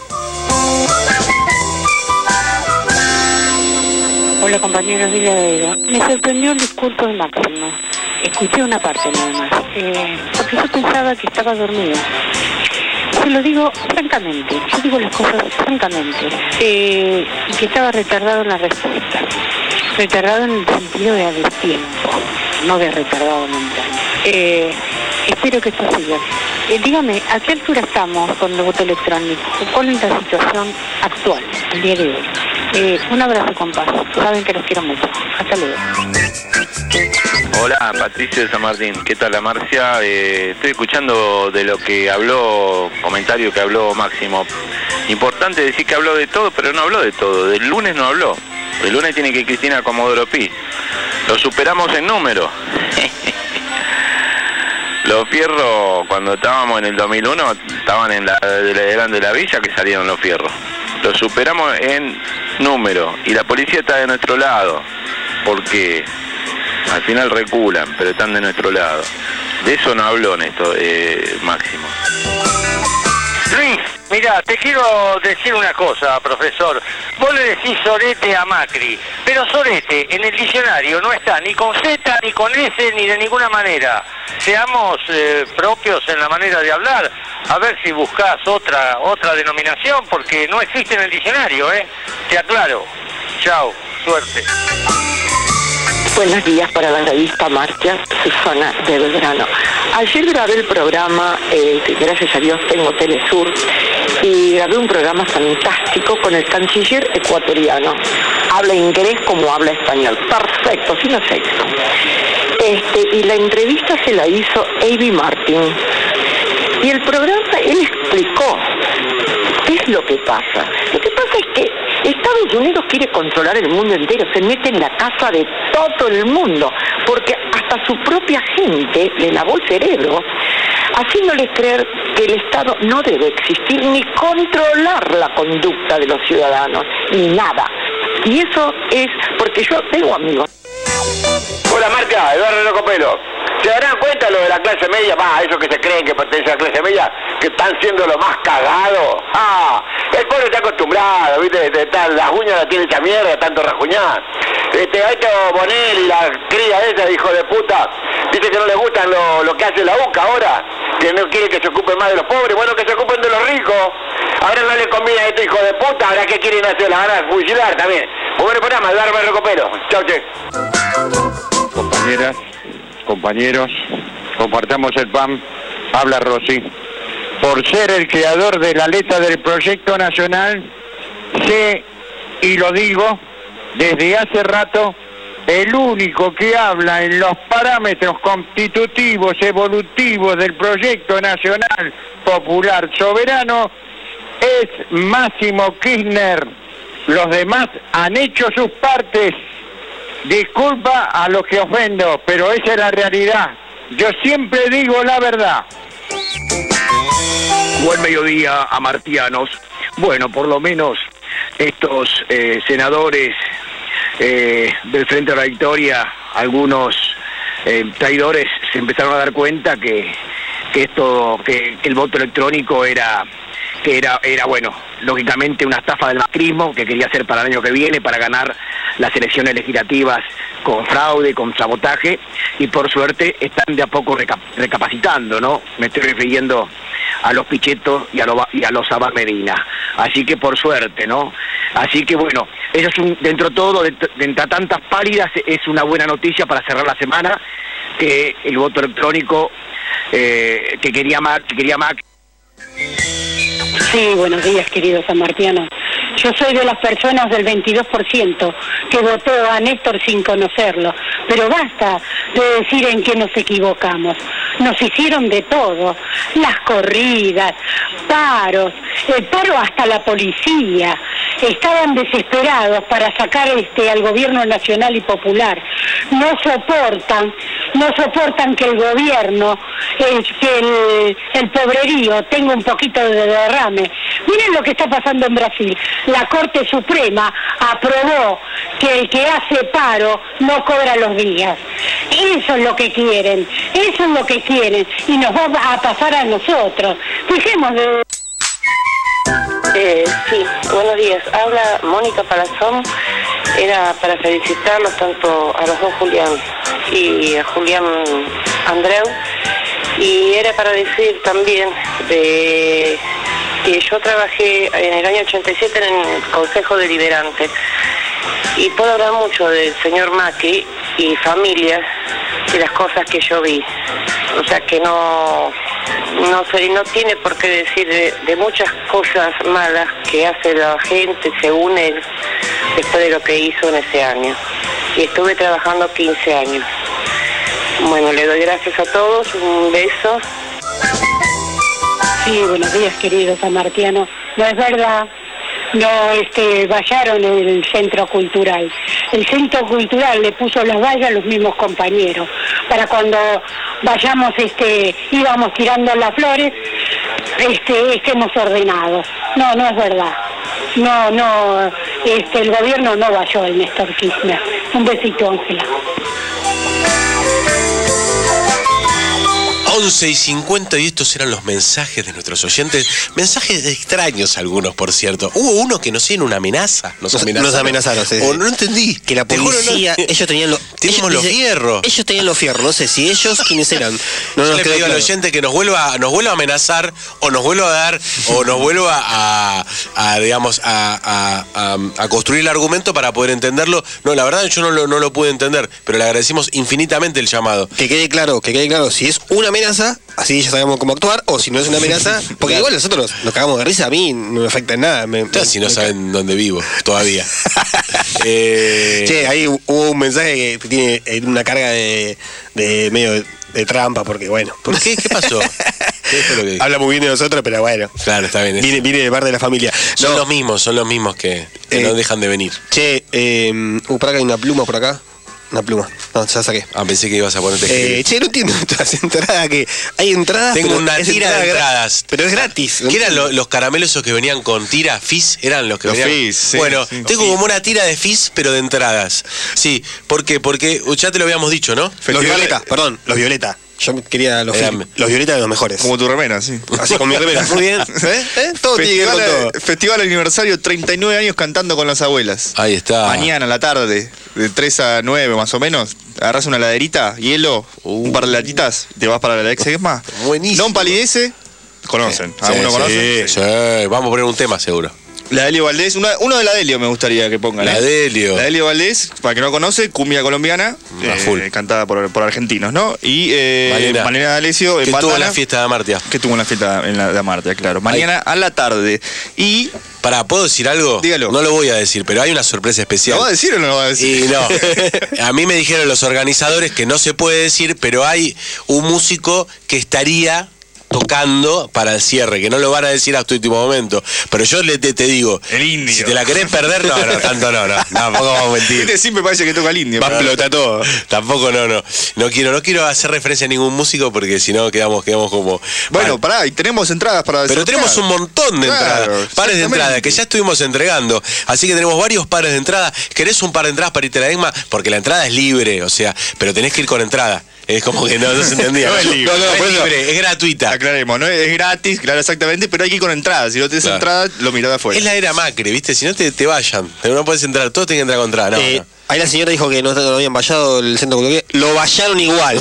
Hola compañeros de Ladero. Me sorprendió el discurso de Máximo. Escuché una parte nada más, eh, porque yo pensaba que estaba dormido. Se lo digo francamente, yo digo las cosas francamente, eh, y que estaba retardado en la respuesta. Retardado en el sentido de del tiempo, no de retardado mental. Eh, espero que esto siga. Eh, dígame, ¿a qué altura estamos con el voto electrónico? ¿Cuál es la situación actual, el día de hoy? Eh, un abrazo, compas. Saben que los quiero mucho. Hasta luego. Hola, Patricio de San Martín. ¿Qué tal, la Marcia? Eh, estoy escuchando de lo que habló, comentario que habló Máximo. Importante decir que habló de todo, pero no habló de todo. Del lunes no habló. El lunes tiene que ir Cristina Comodoro Pi. Lo superamos en número. Los fierros, cuando estábamos en el dos mil uno, estaban en la, eran de la villa que salieron los fierros. Lo superamos en número y la policía está de nuestro lado, porque al final reculan, pero están de nuestro lado. De eso no habló Néstor, eh, Máximo. Luis, mira, te quiero decir una cosa, profesor. Vos le decís sorete a Macri, pero sorete en el diccionario no está ni con Z, ni con S, ni de ninguna manera. Seamos eh, propios en la manera de hablar, a ver si buscás otra otra denominación, porque no existe en el diccionario, ¿eh? Te aclaro. Chao, suerte. Buenos días para la revista Marcha, Susana de Belgrano. Ayer grabé el programa, eh, gracias a Dios tengo Telesur, y grabé un programa fantástico con el canciller ecuatoriano. Habla inglés como habla español. Perfecto, sin efecto. Este, y la entrevista se la hizo Avi Martin. Y el programa, él explicó qué es lo que pasa. Lo que pasa es que Estados Unidos quiere controlar el mundo entero, se mete en la casa de todo el mundo, porque hasta su propia gente le lavó el cerebro, haciéndoles creer que el Estado no debe existir ni controlar la conducta de los ciudadanos, ni nada. Y eso es porque yo tengo amigos. Hola Marca, Eduardo Locopelo. ¿Se darán cuenta lo de la clase media? Va, esos que se creen que pertenecen a la clase media, que están siendo lo más cagados. Ah, el pueblo está acostumbrado, ¿viste? De, de, las uñas las tiene esa mierda, tanto rajuñar. Este, a esto Bonel y la cría esa, hijo de puta, dice que no les gustan lo, lo que hace la U C A ahora, que no quiere que se ocupen más de los pobres, bueno, que se ocupen de los ricos. Ahora no le conviene a este hijo de puta, ahora que quieren hacer, la van a fusilar también. Pues bueno, programa, Eduardo Locopelo. Chau, che. Compañeras, compañeros, compartamos el pan. Habla Rossi. Por ser el creador de la letra del proyecto nacional, sé y lo digo desde hace rato, el único que habla en los parámetros constitutivos, evolutivos del proyecto nacional popular soberano es Máximo Kirchner. Los demás han hecho sus partes. Disculpa a los que ofendo, pero esa es la realidad. Yo siempre digo la verdad. Buen mediodía a martianos. Bueno, por lo menos estos eh, senadores eh, del Frente a la Victoria, algunos eh, traidores, se empezaron a dar cuenta que, que esto, que, que el voto electrónico era, que era, era bueno, lógicamente una estafa del macrismo que quería hacer para el año que viene, para ganar las elecciones legislativas con fraude, con sabotaje, y por suerte están de a poco recap recapacitando, ¿no? Me estoy refiriendo a los Pichetto y a, lo, y a los Abad Medina. Así que por suerte, ¿no? Así que bueno, eso es un, dentro de todo, de, de entre tantas pálidas, es una buena noticia para cerrar la semana, que el voto electrónico eh, que quería Mac, que quería Mac. Sí, buenos días, queridos sanmartianos. Yo soy de las personas del veintidós por ciento que votó a Néstor sin conocerlo, pero basta de decir en qué nos equivocamos. Nos hicieron de todo, las corridas, paros, el paro hasta la policía. Estaban desesperados para sacar este al gobierno nacional y popular. No soportan, no soportan que el gobierno, eh, que el, el pobrerío tenga un poquito de derrame. Miren lo que está pasando en Brasil. La Corte Suprema aprobó que el que hace paro no cobra los días. Eso es lo que quieren, eso es lo que quieren, y nos va a pasar a nosotros. Fijemos de... Eh, sí, buenos días. Habla Mónica Palazón. Era para felicitarlos tanto a los dos Julián y a Julián Andreu. Y era para decir también de que yo trabajé en el año ochenta y siete en el Consejo Deliberante. Y puedo hablar mucho del señor Macri y familia de las cosas que yo vi. O sea que no... No sé, no tiene por qué decir de, de muchas cosas malas que hace la gente según él después de lo que hizo en ese año. Y estuve trabajando quince años. Bueno, le doy gracias a todos, un beso. Sí, buenos días, queridos sanmartianos. No es verdad. No este, vallaron el centro cultural. El centro cultural le puso las vallas a los mismos compañeros. Para cuando vayamos, este, íbamos tirando las flores, este, estemos ordenados. No, no es verdad. No, no, este, el gobierno no valló el Néstor Kirchner. Un besito, Ángela. once y cincuenta, y estos eran los mensajes de nuestros oyentes. Mensajes extraños algunos, por cierto. Hubo uno que nos hicieron una amenaza. Nos, Nos, amenazaron. nos amenazaron, sí, O sí. no entendí. Que la Te juro, policía, no- ellos tenían los... Tenemos ellos- los dice- fierros. Ellos tenían los fierros, no sé si ellos, ¿quiénes eran? No, Yo no le quedó pedí al claro. oyente que nos vuelva, nos vuelva a amenazar, o nos vuelva a dar, o nos vuelva a, a, digamos, a, a, a- a construir el argumento para poder entenderlo. No, la verdad yo no lo, no lo pude entender, pero le agradecimos infinitamente el llamado. Que quede claro, que quede claro, si es una amenaza, así ya sabemos cómo actuar, o si no es una amenaza, porque igual nosotros nos cagamos de risa, a mí no me afecta en nada. Me, Ya me- si no me saben dónde vivo, todavía. eh, Che, ahí hubo un mensaje que tiene eh, una carga de, de medio de, de trampa, porque bueno. ¿Por qué? ¿Qué pasó? ¿Qué fue lo que dijo? Habla muy bien de nosotros, pero bueno. Claro, está bien. Viene, viene de parte de la familia. Son No, los mismos, son los mismos que, que Eh, no dejan de venir. Che, eh, uh, por acá hay una pluma por acá. Una pluma. No, ya saqué. Ah, pensé que ibas a ponerte a escribir. Eh, che, no entiendo estas entradas que. Hay entradas. Tengo pero una es tira entrada de gra- entradas. Pero es gratis. ¿Qué eran lo- los caramelos esos que venían con tira? ¿Fizz? ¿Eran los que Los venían? Fizz, sí, bueno, sí. tengo como una tira de Fizz, pero de entradas. Sí, ¿por qué? Porque ya te lo habíamos dicho, ¿no? Los violetas, perdón, los violetas. Yo quería los, Eran- fi- los violetas de los mejores. Como tu remera, sí. Así con mi remera. Muy bien. ¿Eh? ¿Eh? Todo tiene que ver con Festival, todo. festival aniversario, treinta y nueve años cantando con las abuelas. Ahí está. Mañana a la tarde, de tres a nueve más o menos, agarras una laderita, hielo, un par de latitas, te vas para la Alexa Gesma. Buenísimo. Don Palidece, conocen. Sí, ¿Alguno sí, conoce? sí. Vamos a poner un tema seguro. La Delio Valdés, una- uno de la Delio me gustaría que pongan. La ¿eh? Delio. La Delio Valdés, para que no conoce, cumbia colombiana, A eh, full. cantada por, por argentinos, ¿no? Y eh, Malena. Malena D'Alessio en Que estuvo en Bandana, la fiesta de Amartya. que tuvo una fiesta en la de Amartya, claro. Mañana a la tarde. Y Pará, ¿puedo decir algo? Dígalo. No lo voy a decir, pero hay una sorpresa especial. ¿Lo va a decir o no lo va a decir? Y no. A mí me dijeron los organizadores que no se puede decir, pero hay un músico que estaría tocando para el cierre, que no lo van a decir hasta el último momento. Pero yo le, te, te digo, el indio. Si te la querés perder, no, no, tanto no, no. Tampoco vamos a mentir. Este sí me parece que toca el indio. Va a explotar todo. Tampoco no, no. No quiero, no quiero hacer referencia a ningún músico porque si no quedamos, quedamos como. Bueno, mal. pará, y tenemos entradas para Pero sortear. tenemos un montón de Claro, entradas. Pares de entradas que ya estuvimos entregando. Así que tenemos varios pares de entradas. ¿Querés un par de entradas para irte a la ESMA? Porque la entrada es libre, o sea, pero tenés que ir con entrada. Es como que no, no se entendía. No es libre. No, no, No es es libre. libre, es gratuita. Aclaremos, no es gratis, claro, exactamente, pero hay que ir con entradas. Si no tenés Claro. entrada, lo mirás de afuera. Es la era Macri, ¿viste? Si no te, te vayan. No podés entrar, todos tienen que entrar con entrada. No, Eh, no. Ahí la señora dijo que no, no habían vallado el centro cultural. Lo vallaron igual.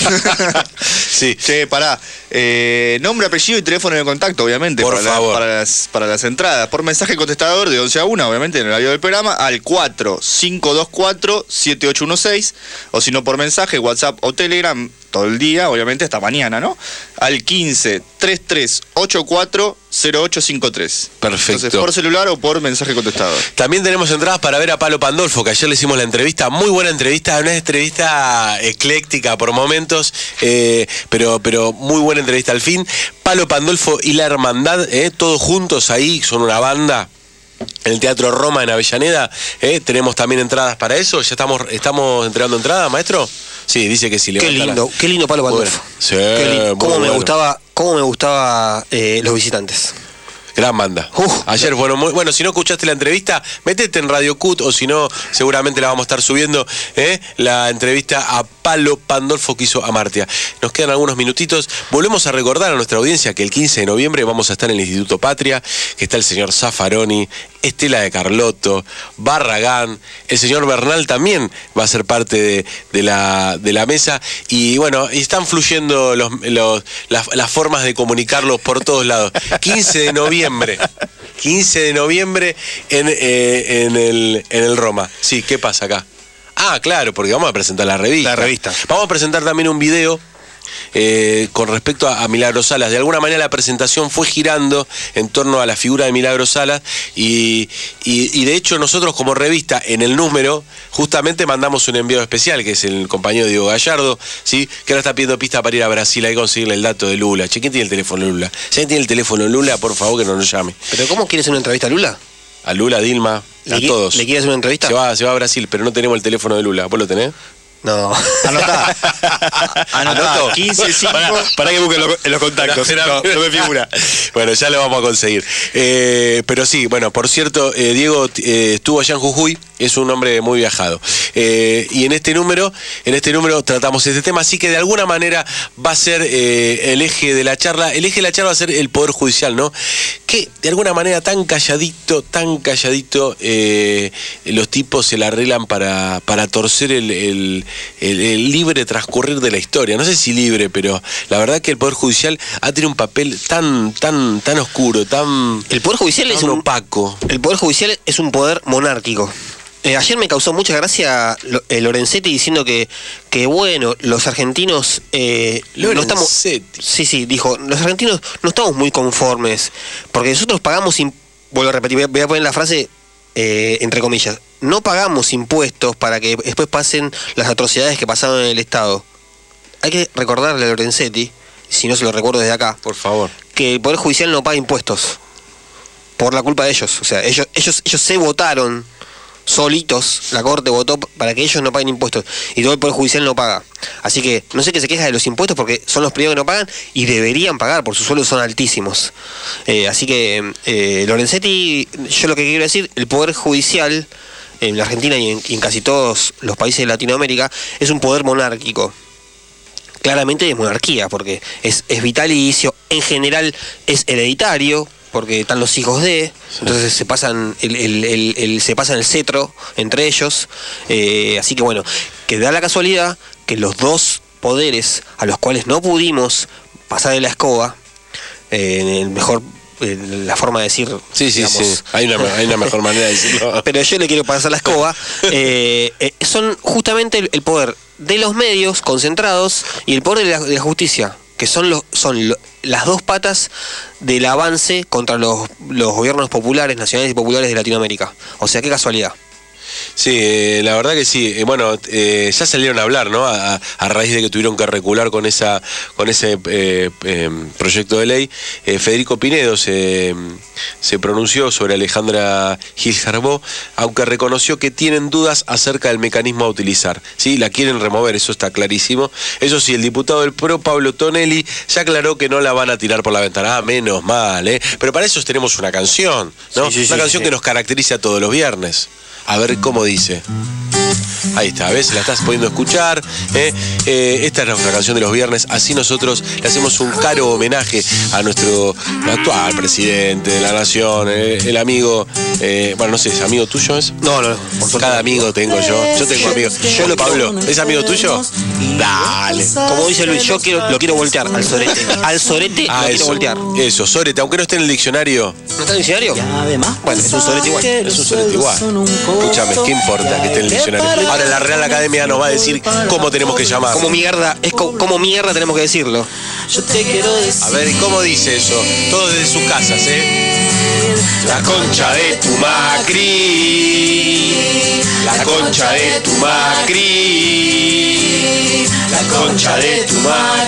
Sí. Che, pará. Eh, nombre, apellido y teléfono de contacto, obviamente. Por para la- favor. para, las, para las entradas. Por mensaje contestador de once a una, obviamente, en el horario del programa, al cuatro cinco dos cuatro siete ocho uno seis. O si no, por mensaje, WhatsApp o Telegram, todo el día, obviamente, hasta mañana, ¿no? Al quince treinta y tres ochenta y cuatro cero ocho cincuenta y tres. Perfecto. Entonces, por celular o por mensaje contestador. También tenemos entradas para ver a Palo Pandolfo, que ayer le hicimos la entrevista, muy buena entrevista, una entrevista ecléctica por momentos, eh, pero, pero muy buena entrevista al fin. Palo Pandolfo y La Hermandad, eh, todos juntos ahí, son una banda. En el Teatro Roma en Avellaneda, eh, tenemos también entradas para eso. ¿Ya estamos, estamos entregando entradas, maestro? Sí, dice que sí. Qué lindo, qué lindo Palo Pandolfo. Sí, Qué lindo. Cómo muy me bueno. gustaba, cómo me gustaba eh, Los Visitantes. Gran banda. Ayer, bueno, muy, bueno, si no escuchaste la entrevista, metete en Radio Cut, o si no, seguramente la vamos a estar subiendo, ¿eh? La entrevista a Palo Pandolfo que hizo Amartya. Nos quedan algunos minutitos. Volvemos a recordar a nuestra audiencia que el quince de noviembre vamos a estar en el Instituto Patria, que está el señor Zaffaroni, Estela de Carlotto, Barragán, el señor Bernal también va a ser parte de, de, la, de la mesa. Y bueno, y están fluyendo los, los, las, las formas de comunicarlos por todos lados. quince de noviembre. quince de noviembre en, eh, en, el, en el Roma. Sí, ¿qué pasa acá? Ah, claro, porque vamos a presentar la revista. La revista. Vamos a presentar también un video eh, con respecto a, a Milagro Salas. De alguna manera la presentación fue girando en torno a la figura de Milagro Salas y, y, y de hecho nosotros como revista en el número justamente mandamos un enviado especial, que es el compañero Diego Gallardo, ¿sí? Que ahora está pidiendo pista para ir a Brasil, hay que conseguirle el dato de Lula. Che, ¿quién tiene el teléfono de Lula? Si alguien tiene el teléfono de Lula, por favor que no nos llame. ¿Pero cómo quieres una entrevista a Lula? A Lula, a Dilma, a ¿Le, todos. ¿Le quieres una entrevista? Se va, se va a Brasil, pero no tenemos el teléfono de Lula. ¿Vos lo tenés? No. Anotá. Anotá. ¿Anoto? quince cinco. Pará, pará que busque los, los contactos. Espera, no, espera. no me figura. Bueno, ya lo vamos a conseguir. Eh, pero sí, bueno, por cierto, eh, Diego eh, estuvo allá en Jujuy, es un hombre muy viajado. Eh, y en este número, en este número tratamos este tema, así que de alguna manera va a ser eh, el eje de la charla. El eje de la charla va a ser el Poder Judicial, ¿no? Que de alguna manera tan calladito, tan calladito, eh, los tipos se la arreglan para, para torcer el, el, el, el libre transcurrir de la historia. No sé si libre, pero la verdad que el Poder Judicial ha tenido un papel tan, tan, tan oscuro, tan, El Poder Judicial tan es un opaco. El Poder Judicial es un poder monárquico. Eh, ayer me causó mucha gracia lo- eh, Lorenzetti diciendo que, que bueno, los argentinos eh, no estamos. Sí, sí, dijo, los argentinos no estamos muy conformes, porque nosotros pagamos, im- vuelvo a repetir, voy a- voy a poner la frase eh, entre comillas, no pagamos impuestos para que después pasen las atrocidades que pasaron en el Estado. Hay que recordarle a Lorenzetti, si no se lo recuerdo desde acá, por favor, que el Poder Judicial no paga impuestos por la culpa de ellos. O sea, ellos, ellos, ellos se votaron solitos, la Corte votó para que ellos no paguen impuestos y todo el Poder Judicial no paga. Así que no sé qué se queja de los impuestos porque son los primeros que no pagan y deberían pagar, por sus sueldos son altísimos. Eh, así que eh, Lorenzetti, yo lo que quiero decir, el Poder Judicial en la Argentina y en, y en casi todos los países de Latinoamérica es un poder monárquico. Claramente de monarquía, porque es, es vitalicio, en general es hereditario, porque están los hijos de, entonces se pasan el, el, el, el- se pasan el cetro entre ellos, eh, así que bueno, que da la casualidad que los dos poderes a los cuales no pudimos pasar de la escoba, eh, en el mejor, en la forma de decir, Sí, sí, digamos, sí. Hay una, hay una mejor manera de decirlo. pero yo le quiero pasar la escoba, eh, eh, son justamente el, el poder de los medios concentrados y el poder de la, de la justicia, que son los son lo- las dos patas del avance contra los, los gobiernos populares, nacionales y populares de Latinoamérica. O sea, qué casualidad. Sí, eh, la verdad que sí. Eh, bueno, eh, ya salieron a hablar, ¿no? A, a raíz de que tuvieron que recular con esa, con ese eh, eh, proyecto de ley. Eh, Federico Pinedo se, se pronunció sobre Alejandra Gil Jarbó, aunque reconoció que tienen dudas acerca del mecanismo a utilizar. Sí, la quieren remover, eso está clarísimo. Eso sí, el diputado del P R O, Pablo Tonelli, ya aclaró que no la van a tirar por la ventana. Ah, menos mal, ¿eh? Pero para eso tenemos una canción, ¿no? Sí, sí, una sí, canción sí. que nos caracteriza todos los viernes. A ver cómo dice. Ahí está, ¿ves? La estás pudiendo escuchar. ¿eh? Eh, esta es nuestra canción de los viernes. Así nosotros le hacemos un caro homenaje a nuestro actual presidente de la nación, eh, el amigo. Eh, bueno, no sé, ¿es amigo tuyo es? No, no, por cada amigo tengo yo. Yo tengo amigos. Yo lo Pablo, ¿es amigo tuyo? Dale. Como dice Luis, yo quiero, lo quiero voltear al sorete. Al sorete Ah, lo quiero eso, voltear. eso, sorete, aunque no esté en el diccionario. ¿No está en el diccionario? Bueno, es un sorete igual. Es un sorete igual. Escúchame, ¿qué importa que esté en el diccionario? Ahora la Real Academia nos va a decir cómo tenemos que llamar. Como mierda, es co- como mierda tenemos que decirlo. A ver, ¿y cómo dice eso? Todo desde sus casas, ¿eh? La concha de tu Macri, la concha de tu Macri, la concha de tu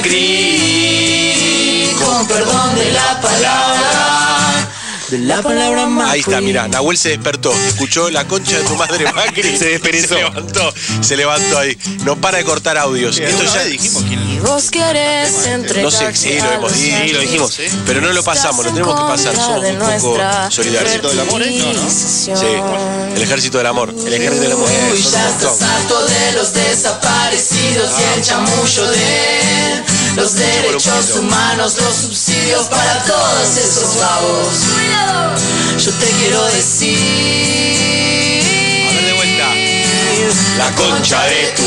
Macri, con perdón de la palabra. De la palabra Macri. Ahí está, mirá, Nahuel se despertó, escuchó la concha de tu madre Macri. Se desperezó. Se levantó, se levantó ahí. No para de cortar audios. Esto ya dijimos quién. Vos querés entregar. No sé, sí, lo hemos dicho. Sí, lo dijimos, ¿eh? Pero no lo pasamos, lo tenemos que pasar. Somos un poco solidarios. ¿Ejército del amor, eh? No, no. Sí, el ejército del amor. El ejército del amor. Uy, Son un ya montón. estás harto de los desaparecidos y el chamullo de los derechos humanos, los subsidios para todos esos vagos. Yo te quiero decir. A ver de vuelta. La concha de tu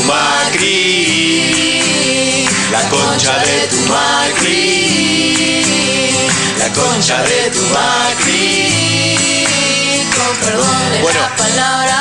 Macri. La concha de tu Macri. La concha de tu Macri. Con perdón de Bueno. la palabra.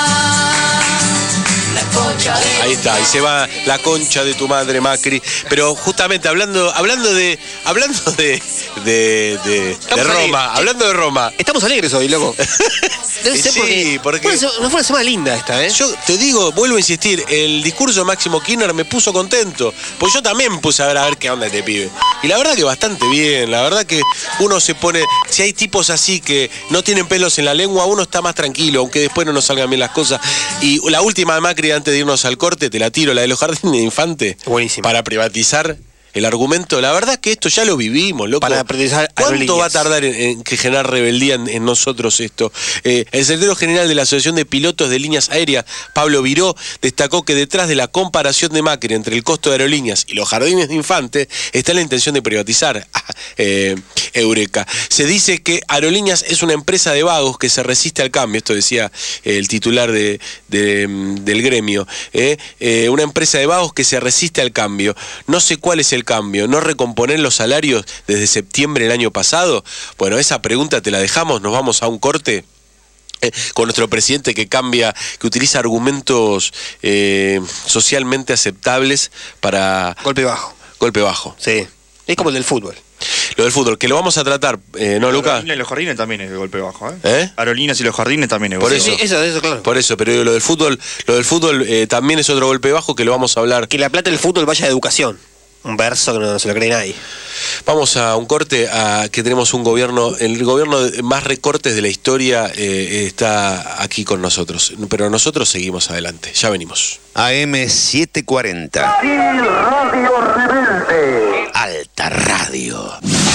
La concha de Ahí está, y se va la concha de tu madre Macri. Pero justamente hablando, hablando de, hablando de, de, de, de Estamos Roma, alegres. hablando de Roma. Estamos alegres hoy, loco. Debe ser Sí, porque- Fue una se- no fue una semana linda esta, ¿eh? Yo te digo, vuelvo a insistir, el discurso de Máximo Kirchner me puso contento, pues yo también me puse a ver a ver qué onda este pibe. Y la verdad que bastante bien, la verdad que uno se pone, si hay tipos así que no tienen pelos en la lengua, uno está más tranquilo, aunque después no nos salgan bien las cosas. Y la última de Macri, antes de irnos al corte, te la tiro, la de los jardines de infante. Buenísimo. Para privatizar el argumento, la verdad que esto ya lo vivimos, loco. Para privatizar ¿Cuánto aerolíneas. va a tardar en, en que generar rebeldía en, en nosotros esto? Eh, el secretario general de la Asociación de Pilotos de Líneas Aéreas, Pablo Viró, destacó que detrás de la comparación de Macri entre el costo de aerolíneas y los jardines de infantes está la intención de privatizar. Ah, eh, Eureka. Se dice que Aerolíneas es una empresa de vagos que se resiste al cambio, esto decía eh, el titular de, de, mm, del gremio, eh, eh, una empresa de vagos que se resiste al cambio. No sé cuál es el cambio, ¿no recomponer los salarios desde septiembre del año pasado? Bueno, esa pregunta te la dejamos, nos vamos a un corte. Eh, con nuestro presidente que cambia, que utiliza argumentos eh, socialmente aceptables para... Golpe bajo. Golpe bajo. Sí. Es como el del fútbol. Lo del fútbol, que lo vamos a tratar, eh, ¿no, Lucas? Aerolíneas y los jardines también es de golpe bajo, ¿eh? ¿Eh? Aerolíneas y los jardines también es Por golpe eso. bajo. Eso, eso, claro. Por eso, pero digo, lo del fútbol, lo del fútbol eh, también es otro golpe bajo que lo vamos a hablar. Que la plata del fútbol vaya a educación. Un verso que no se lo cree nadie. Vamos a un corte, a que tenemos un gobierno, el gobierno de más recortes de la historia eh, está aquí con nosotros, pero nosotros seguimos adelante, ya venimos. A M setecientos cuarenta. Radio Rebelde. Alta Radio.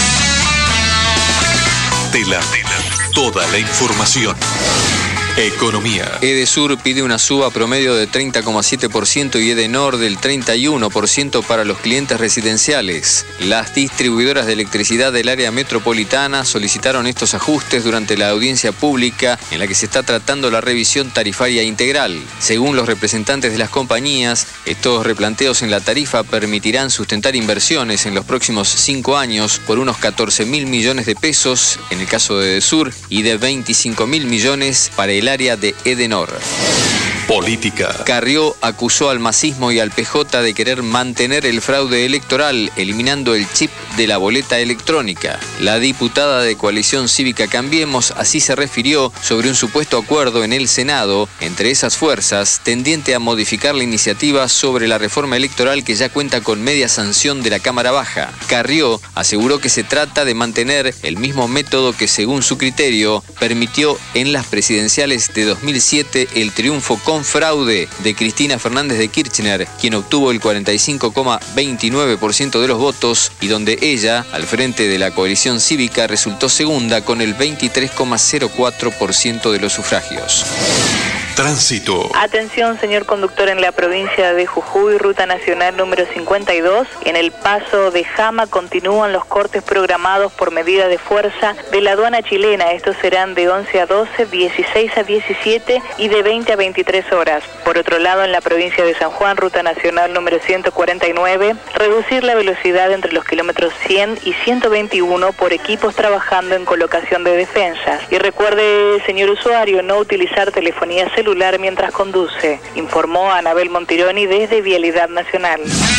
Tela, toda la información. Economía. Edesur pide una suba promedio de treinta coma siete por ciento y Edenor del treinta y uno por ciento para los clientes residenciales. Las distribuidoras de electricidad del área metropolitana solicitaron estos ajustes durante la audiencia pública en la que se está tratando la revisión tarifaria integral. Según los representantes de las compañías, estos replanteos en la tarifa permitirán sustentar inversiones en los próximos cinco años por unos catorce mil millones de pesos en el caso de Edesur y de veinticinco mil millones para el área de Edenor. Política. Carrió acusó al masismo y al P J de querer mantener el fraude electoral, eliminando el chip de la boleta electrónica. La diputada de Coalición Cívica Cambiemos así se refirió sobre un supuesto acuerdo en el Senado entre esas fuerzas tendiente a modificar la iniciativa sobre la reforma electoral que ya cuenta con media sanción de la Cámara Baja. Carrió aseguró que se trata de mantener el mismo método que, según su criterio, permitió en las presidenciales de dos mil siete el triunfo con fraude de Cristina Fernández de Kirchner, quien obtuvo el cuarenta y cinco coma veintinueve por ciento de los votos y donde ella, al frente de la Coalición Cívica, resultó segunda con el veintitrés coma cero cuatro por ciento de los sufragios. Tránsito. Atención, señor conductor, en la provincia de Jujuy, ruta nacional número cincuenta y dos, en el paso de Jama continúan los cortes programados por medida de fuerza de la aduana chilena. Estos serán de once a doce, dieciséis a diecisiete y de veinte a veintitrés horas. Por otro lado, en la provincia de San Juan, ruta nacional número ciento cuarenta y nueve, reducir la velocidad entre los kilómetros cien y ciento veintiuno por equipos trabajando en colocación de defensas. Y recuerde, señor usuario, no utilizar telefonía celular mientras conduce, informó Anabel Montironi desde Vialidad Nacional.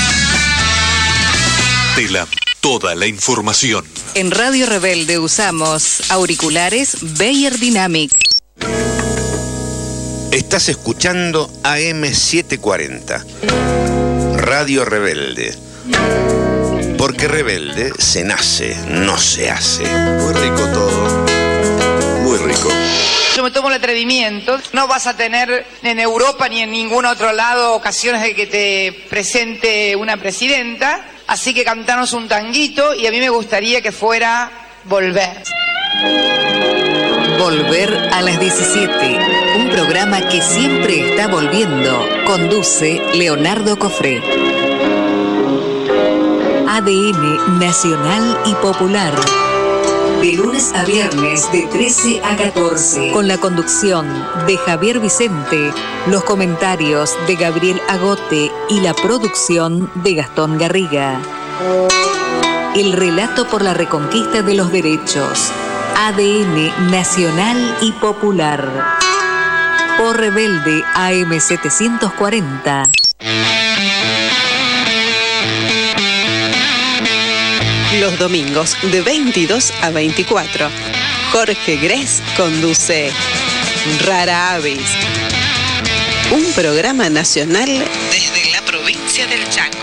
Tela, toda la información. En Radio Rebelde usamos auriculares Bayer Dynamic. Estás escuchando A M setecientos cuarenta, Radio Rebelde. Porque rebelde se nace, no se hace. Muy rico todo. Muy rico. Yo me tomo el atrevimiento. No vas a tener en Europa ni en ningún otro lado ocasiones de que te presente una presidenta. Así que cantanos un tanguito y a mí me gustaría que fuera Volver. Volver a las diecisiete. Un programa que siempre está volviendo. Conduce Leonardo Cofré. A D N Nacional y Popular. De lunes a viernes de trece a catorce. Con la conducción de Javier Vicente, los comentarios de Gabriel Agote y la producción de Gastón Garriga. El relato por la reconquista de los derechos. A D N Nacional y Popular. Por Rebelde A M setecientos cuarenta. Los domingos de veintidós a veinticuatro. Jorge Gress conduce Rara Avis, un programa nacional desde la provincia del Chaco.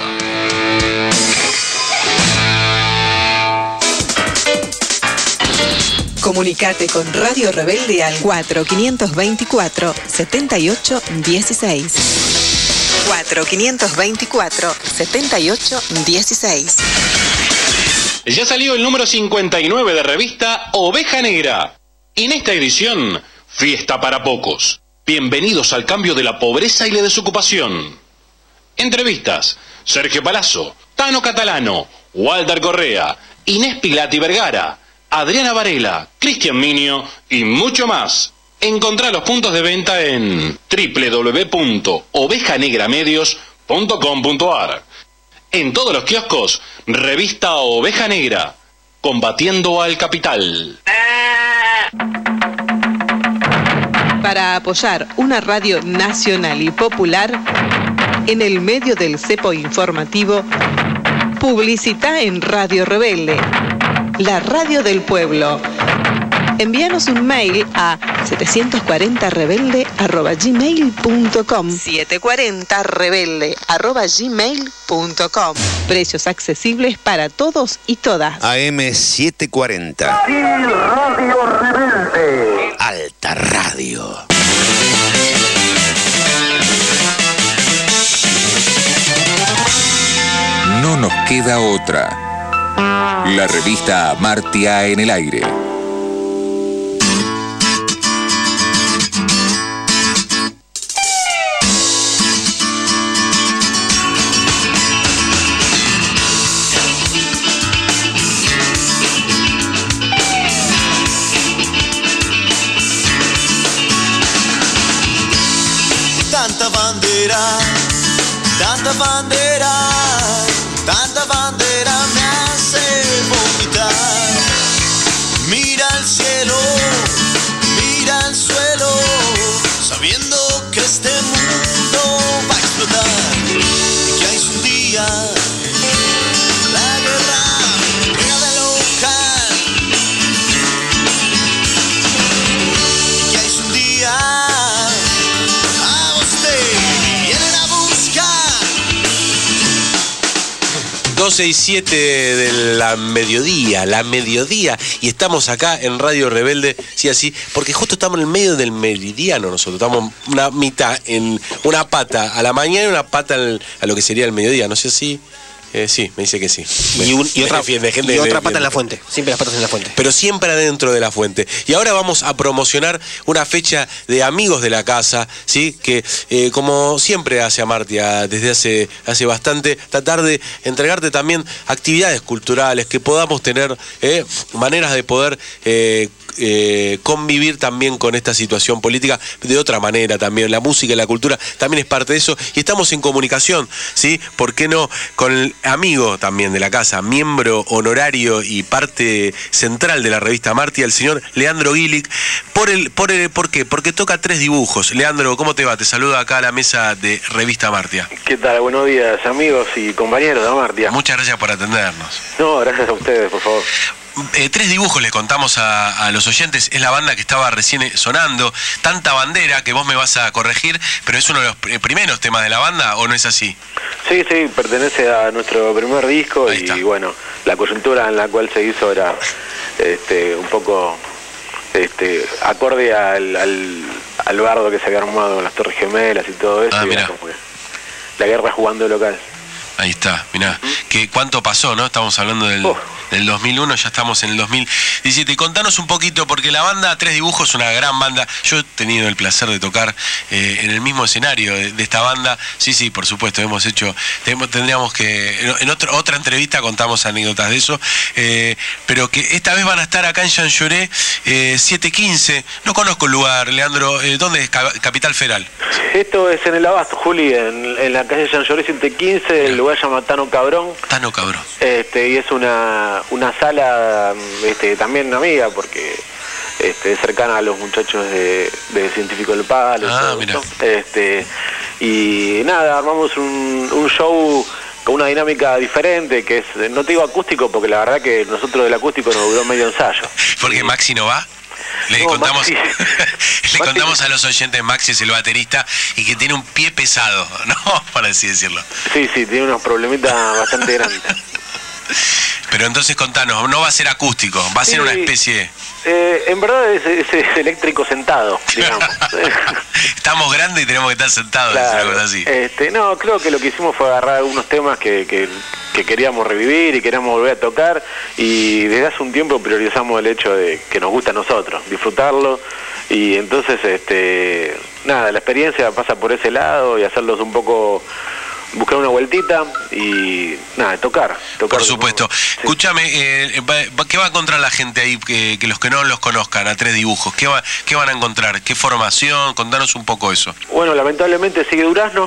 Comunicate con Radio Rebelde al cuatro quinientos veinticuatro, setenta y ocho dieciséis. cuatro quinientos veinticuatro, setenta y ocho dieciséis. Ya salió el número cincuenta y nueve de revista Oveja Negra. En esta edición, fiesta para pocos. Bienvenidos al cambio de la pobreza y la desocupación. Entrevistas: Sergio Palazzo, Tano Catalano, Walter Correa, Inés Pilati Vergara, Adriana Varela, Cristian Minio y mucho más. Encontrá los puntos de venta en doble u doble u doble u punto oveja negra medios punto com punto a r. En todos los kioscos, revista Oveja Negra, combatiendo al capital. Para apoyar una radio nacional y popular, en el medio del cepo informativo, publicita en Radio Rebelde, la radio del pueblo. Envíanos un mail a setecientos cuarenta rebelde arroba gmail punto com. setecientos cuarenta rebelde arroba gmail punto com. Precios accesibles para todos y todas. A M setecientos cuarenta. Sí, Radio Rebelde. Alta Radio. No nos queda otra. La revista Amartya en el aire. Tanta bandera, tanta bandera, tanta bandera me hace vomitar. Mira el cielo, mira el suelo, sabiendo que este mundo va a explotar y que hay su día. La guerra doce y siete de la mediodía, la mediodía, y estamos acá en Radio Rebelde, sí, así, porque justo estamos en el medio del meridiano nosotros, estamos una mitad, en una pata a la mañana y una pata al, a lo que sería el mediodía, no sé si... Eh, sí, me dice que sí. Y, un, y otra, defiende, gente y otra de, pata de, en la fuente. Siempre las patas en la fuente. Pero siempre adentro de la fuente. Y ahora vamos a promocionar una fecha de amigos de la casa, ¿sí? Que eh, como siempre hace Amartya desde hace, hace bastante, tratar de entregarte también actividades culturales, que podamos tener eh, maneras de poder... Eh, Eh, convivir también con esta situación política de otra manera también. La música y la cultura también es parte de eso, y estamos en comunicación, ¿sí? ¿Por qué no? Con el amigo también de la casa, miembro honorario y parte central de la revista Amartya, el señor Leandro Gilic. ¿Por el, por el, ¿por qué? Porque toca tres dibujos. Leandro, ¿cómo te va? Te saluda acá a la mesa de Revista Amartya. ¿Qué tal? Buenos días, amigos y compañeros de Amartya. Muchas gracias por atendernos. No, gracias a ustedes, por favor. Eh, tres dibujos les contamos a, a los oyentes. Es la banda que estaba recién sonando, Tanta Bandera, que vos me vas a corregir, pero es uno de los pr primeros temas de la banda, ¿o no es así? Sí, sí, pertenece a nuestro primer disco. Ahí y está. Bueno, la coyuntura en la cual se hizo era este, un poco este, acorde al, al, al bardo que se había armado con las Torres Gemelas y todo eso. Ah, y mirá. como que la guerra jugando local. Ahí está, mirá, que cuánto pasó, ¿no? Estamos hablando del, oh. del dos mil uno, ya estamos en el dos mil diecisiete. Y contanos un poquito, porque la banda Tres Dibujos es una gran banda. Yo he tenido el placer de tocar eh, en el mismo escenario de, de esta banda. Sí, sí, por supuesto, hemos hecho, tenemos, tendríamos que, en, en otro, otra entrevista contamos anécdotas de eso, eh, pero que esta vez van a estar acá en Jean Lloré, eh, siete quince. No conozco el lugar, Leandro, eh, ¿dónde es? Capital Federal. Esto es en el Abasto, Juli, en, en la calle Jean Lloré siete quince, el lugar se llama Tano Cabrón. Tano Cabrón. Este, y es una, una sala este, también amiga, porque este, es cercana a los muchachos de, de Científico del Palo. Ah, mira. Este, y nada, armamos un, un show con una dinámica diferente, que es, no te digo acústico, porque la verdad que nosotros del acústico nos duró medio ensayo. ¿Porque y, Maxi no va? Le no, contamos, Maxi, le contamos a los oyentes, Maxi es el baterista y que tiene un pie pesado, ¿no? Por así decirlo. Sí, sí, tiene unos problemitas bastante grandes. Pero entonces contanos, no va a ser acústico, va a sí, ser una especie... Eh, en verdad es, es, es eléctrico sentado, digamos. Estamos grandes y tenemos que estar sentados, claro, algo así. Este, no, creo que lo que hicimos fue agarrar algunos temas que, que, que queríamos revivir y queríamos volver a tocar, y desde hace un tiempo priorizamos el hecho de que nos gusta a nosotros, disfrutarlo, y entonces, este, nada, la experiencia pasa por ese lado y hacerlos un poco... buscar una vueltita y nada, tocar, tocar. Por supuesto. Sí. Escúchame, eh, ¿qué va a encontrar la gente ahí que, que los que no los conozcan a Tres Dibujos? ¿Qué, va, ¿Qué van a encontrar? ¿Qué formación? Contanos un poco eso. Bueno, lamentablemente sigue Durazno.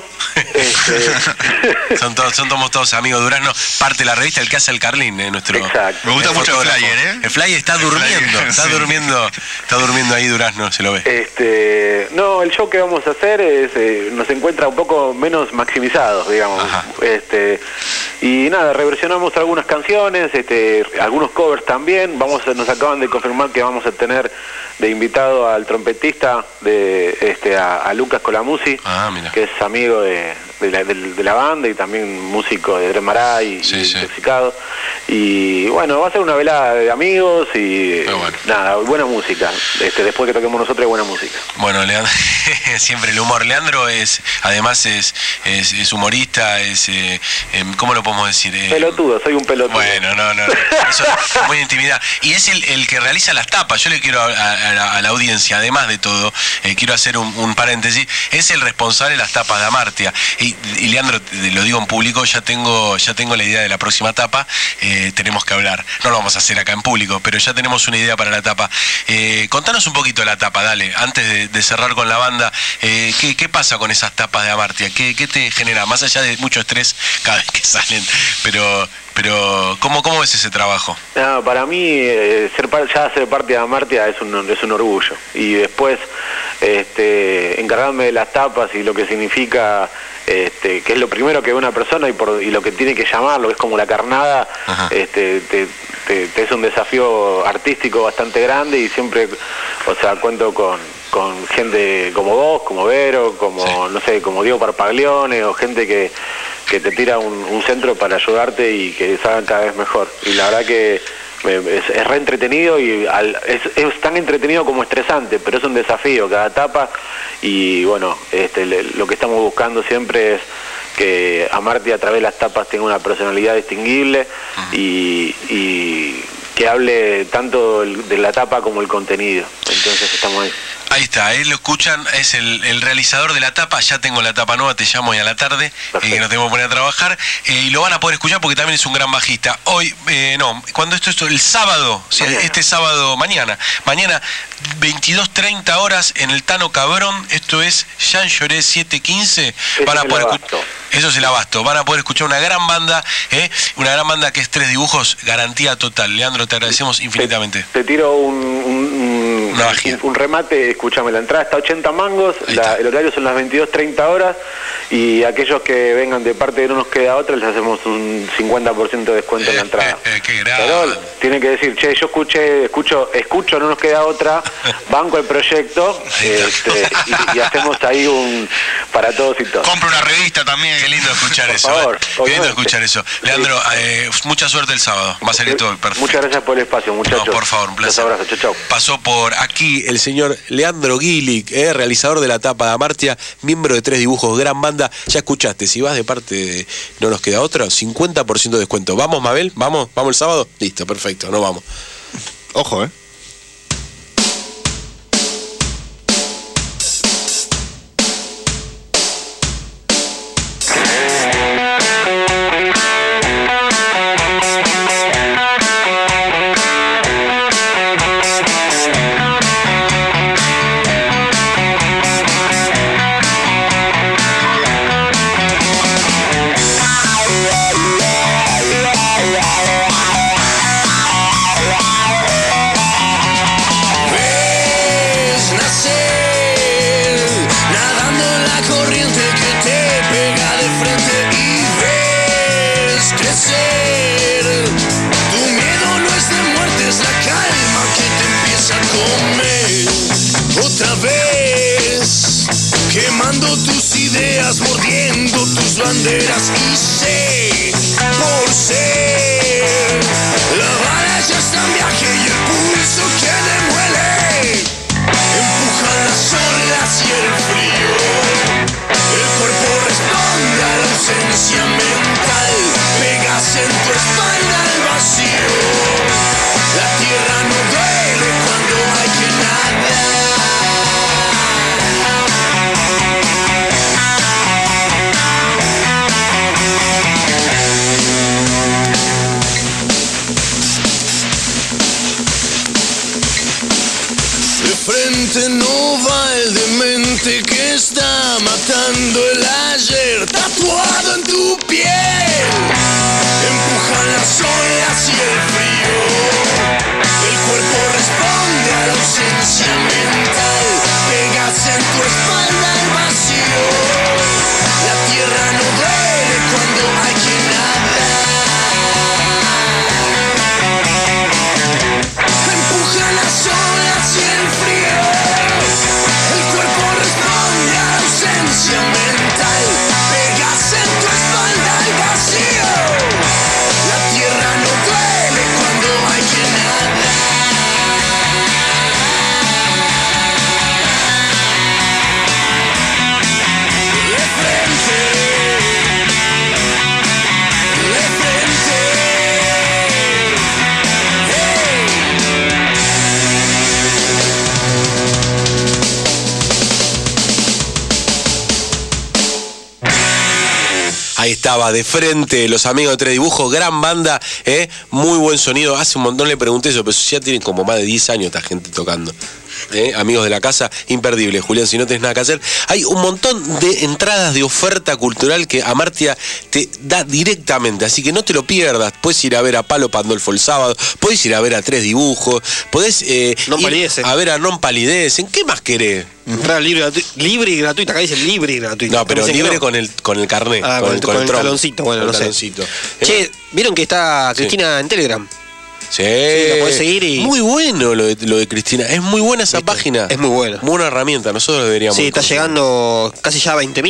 este... son todos, son todos, todos amigos de Durazno, parte de la revista El que hace el Carlín, eh, nuestro. Exacto. Me gusta mucho el flyer, ¿eh? El flyer está durmiendo, está sí. durmiendo, está durmiendo ahí Durazno, se lo ve. Este, no, el show que vamos a hacer es, eh, nos encuentra un poco menos maximizados, digamos. Ajá. Este, y nada, reversionamos algunas canciones, este, algunos covers también. Vamos a, nos acaban de confirmar que vamos a tener de invitado al trompetista de este a, a Lucas Colamusi, ah, mira. que es amigo de, de, la, de, de la banda y también músico de Dremaray y, sí, y sí. Intoxicado. Y bueno, va a ser una velada de amigos y bueno. nada, buena música. Este, después que toquemos nosotros, buena música. Bueno, Leandro, siempre el humor. Leandro es, además es, es, es humorista, es, eh, eh, ¿cómo lo podemos decir? Eh, pelotudo, soy un pelotudo. Bueno, no, no, no. Eso es muy intimidad. Y es el, el que realiza las tapas. Yo le quiero a, a, a, la, a la audiencia, además de todo, eh, quiero hacer un, un paréntesis, es el responsable de las tapas de Amartya. Y, y Leandro, lo digo en público, ya tengo, ya tengo la idea de la próxima tapa. Eh, tenemos que hablar. No lo vamos a hacer acá en público, pero ya tenemos una idea para la tapa. Eh, contanos un poquito de la tapa, dale, antes de, de cerrar con la banda. Eh, ¿qué, ¿Qué pasa con esas tapas de Amartya? ¿Qué, ¿Qué te genera? Más allá de mucho estrés cada vez que salen, pero pero ¿cómo, cómo ves ese trabajo? No, para mí eh, ser ya ser parte de Amartya es un, es un orgullo. Y después este, encargarme de las tapas y lo que significa, este, que es lo primero que ve una persona y, por, y lo que tiene que llamarlo, es como la carnada, este, te, te, te es un desafío artístico bastante grande y siempre, o sea, cuento con... con gente como vos, como Vero, como, sí. no sé, como Diego Parpaglione, o gente que, que te tira un, un centro para ayudarte y que salgan cada vez mejor. Y la verdad que es, es re entretenido y al, es, es tan entretenido como estresante, pero es un desafío cada etapa y bueno, este, le, lo que estamos buscando siempre es que Amartya a través de las tapas tenga una personalidad distinguible y, y que hable tanto de la tapa como el contenido. Entonces estamos ahí. Ahí está, eh, lo escuchan, es el, el realizador de la tapa, ya tengo la tapa nueva, te llamo hoy a la tarde, eh, que nos tengo que poner a trabajar, eh, y lo van a poder escuchar porque también es un gran bajista. Hoy, eh, no, cuando esto, esto, el sábado, o sea, este sábado, mañana, mañana, veintidós treinta horas en el Tano Cabrón, esto es Jean Lloré siete quince, van a poder escuchar, eso es el Abasto, van a poder escuchar una gran banda, eh, una gran banda que es Tres Dibujos, garantía total. Leandro, te agradecemos infinitamente. Te, te tiro un, un, un, un, un remate, escúchame, la entrada está a ochenta mangos, la, el horario son las veintidós treinta horas y aquellos que vengan de parte de No Nos Queda Otra les hacemos un cincuenta por ciento de descuento eh, en la entrada. Eh, eh, qué Pero tienen que decir, che, yo escuché, escucho, escucho No Nos Queda Otra, banco el proyecto este, y, y hacemos ahí un para todos y todas. Compra una revista también, qué lindo escuchar por eso. Favor, eh. Qué lindo escuchar eso. Leandro, eh, mucha suerte el sábado, va a salir todo perfecto. Muchas gracias por el espacio, muchachos. No, por favor, un placer. Un abrazo, chau, chau. Pasó por aquí el señor Leandro Gilic, eh, realizador de la tapa de Amartya, miembro de Tres Dibujos, gran banda. Ya escuchaste, si vas de parte de No Nos Queda Otra, cincuenta por ciento de descuento. ¿Vamos, Mabel? ¿Vamos? ¿Vamos el sábado? Listo, perfecto, no vamos. Ojo, eh. Mordiendo tus banderas y sé, por ser la bala ya está en viaje y el pulso que demuele empuja las olas y el frío. El cuerpo responde a la ausencia mental, pegas en tu espalda el vacío. La tierra no duele cuando hay que nadar. Frente no va el demente que está matando el ayer tatuado en tu piel. Empujan las olas y el frío. El cuerpo responde a la ausencia mental. Pegas en tu espalda el vacío. La tierra no duele cuando hay que nadar. Empujan las olas y el frío. El cuerpo responde a la ausencia mental. Pegas en tu espalda el vacío. La tierra no duele cuando hay que nadar. De frente, de frente. Ahí estaba, de frente, los amigos de Tres Dibujos, gran banda, ¿eh? Muy buen sonido. Hace un montón le pregunté eso, pero ya tienen como más de diez años esta gente tocando. ¿Eh? Amigos de la casa, imperdible. Julián, si no tenés nada que hacer, hay un montón de entradas de oferta cultural que Amartya te da directamente, así que no te lo pierdas. Puedes ir a ver a Palo Pandolfo el sábado, puedes ir a ver a Tres Dibujos, podés eh, Non ir Palidecen. a ver a Non Palidecen. ¿Qué más querés? Entrada libre, gratu- libre y gratuita, acá dice libre y gratuita. No, pero Pensé que libre no. con el con el carnet, Ah, con el- con el tronco, taloncito, bueno, con no el sé. taloncito. Che, Eh, ¿vieron que está Cristina en Telegram? Sí, la podés seguir y- Muy bueno lo de, lo de Cristina. Es muy buena esa página. Es muy buena. Muy buena herramienta. Nosotros deberíamos. Sí, está consumir. llegando casi ya a veinte mil.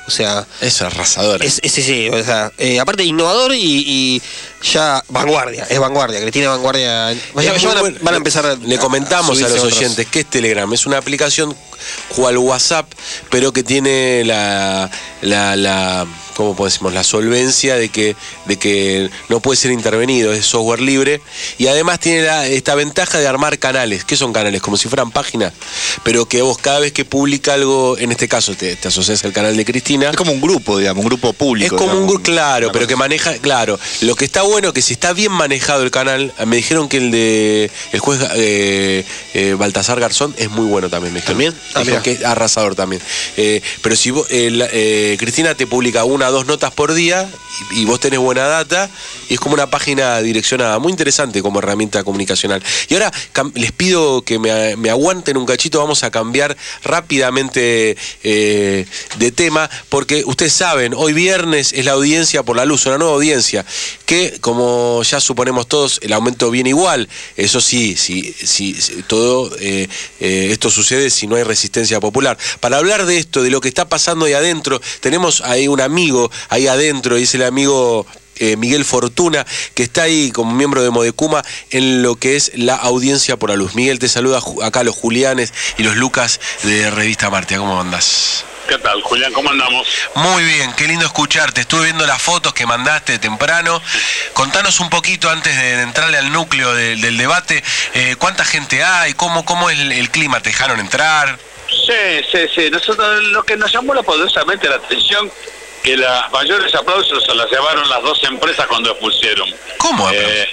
O sea, es arrasador. Es, es, sí, sí, o sea, eh, aparte innovador y, y ya vanguardia, es vanguardia, Cristina vanguardia. Ya, ya van, a, van a empezar a, Le comentamos a, a los otros. oyentes que es Telegram, es una aplicación cual WhatsApp, pero que tiene la, la, la ¿cómo decimos? La solvencia de que, de que no puede ser intervenido, es software libre, y además tiene la, esta ventaja de armar canales. ¿Qué son canales? Como si fueran páginas, pero que vos cada vez que publica algo, en este caso te, te asocias al canal de Cristina. Es como un grupo, digamos, un grupo público. Es como digamos, un grupo, claro, pero que maneja, claro. Lo que está bueno que si está bien manejado el canal, me dijeron que el de el juez eh, eh, Baltasar Garzón es muy bueno también, me dijeron. ¿También? Ah, dijo que es arrasador también. Eh, pero si vos, eh, la, eh, Cristina te publica una o dos notas por día y, y vos tenés buena data, y es como una página direccionada, muy interesante como herramienta comunicacional. Y ahora les pido que me, me aguanten un cachito, vamos a cambiar rápidamente eh, de tema, porque ustedes saben, hoy viernes es la audiencia por la luz, una nueva audiencia, que como ya suponemos todos, el aumento viene igual. Eso sí, sí, sí, todo eh, eh, esto sucede si no hay resistencia popular. Para hablar de esto, de lo que está pasando ahí adentro, tenemos ahí un amigo ahí adentro, y es el amigo eh, Miguel Fortuna, que está ahí como miembro de Modecuma en lo que es la audiencia por la luz. Miguel, te saluda acá los Julianes y los Lucas de Revista Martia. ¿Cómo andás? ¿Qué tal, Julián? ¿Cómo andamos? Muy bien, qué lindo escucharte. Estuve viendo las fotos que mandaste temprano. Contanos un poquito, antes de entrarle al núcleo de, del debate, eh, ¿cuánta gente hay? ¿Cómo, cómo es el, el clima? ¿Te dejaron entrar? Sí, sí, sí. Nosotros, lo que nos llamó poderosamente la atención, que los mayores aplausos se las llevaron las dos empresas cuando expusieron. ¿Cómo? Eh,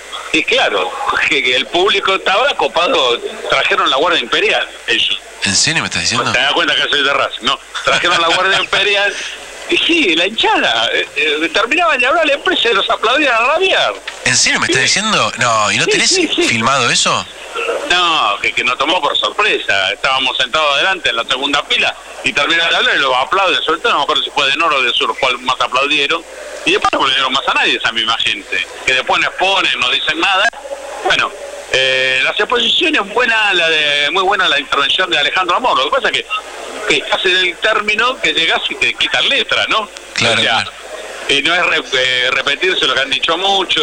y claro, que, que el público estaba copado, trajeron la Guardia Imperial, ellos. ¿En serio me estás diciendo? Te das cuenta que soy de Racing, ¿no? Trajeron la Guardia Imperial y sí, la hinchada. Eh, eh, terminaban de hablar la empresa y los aplaudían a rabiar. ¿En serio me estás diciendo? No, ¿y no sí, tenés sí, sí. filmado eso? No, que, que nos tomó por sorpresa. Estábamos sentados adelante en la segunda pila y terminaron de hablar y los aplauden. Sobre todo no me acuerdo si fue de Noro o de Sur, cuál más aplaudieron. Y después no aplaudieron más a nadie, esa misma gente. Que después no exponen, no dicen nada. Bueno, eh, las exposiciones, buena, la de, muy buena la intervención de Alejandro Amor. Lo que pasa es que, que estás en el término que llegas y te quitan letra, ¿no? Claro, o sea, claro. Y no es re, eh, repetirse lo que han dicho mucho.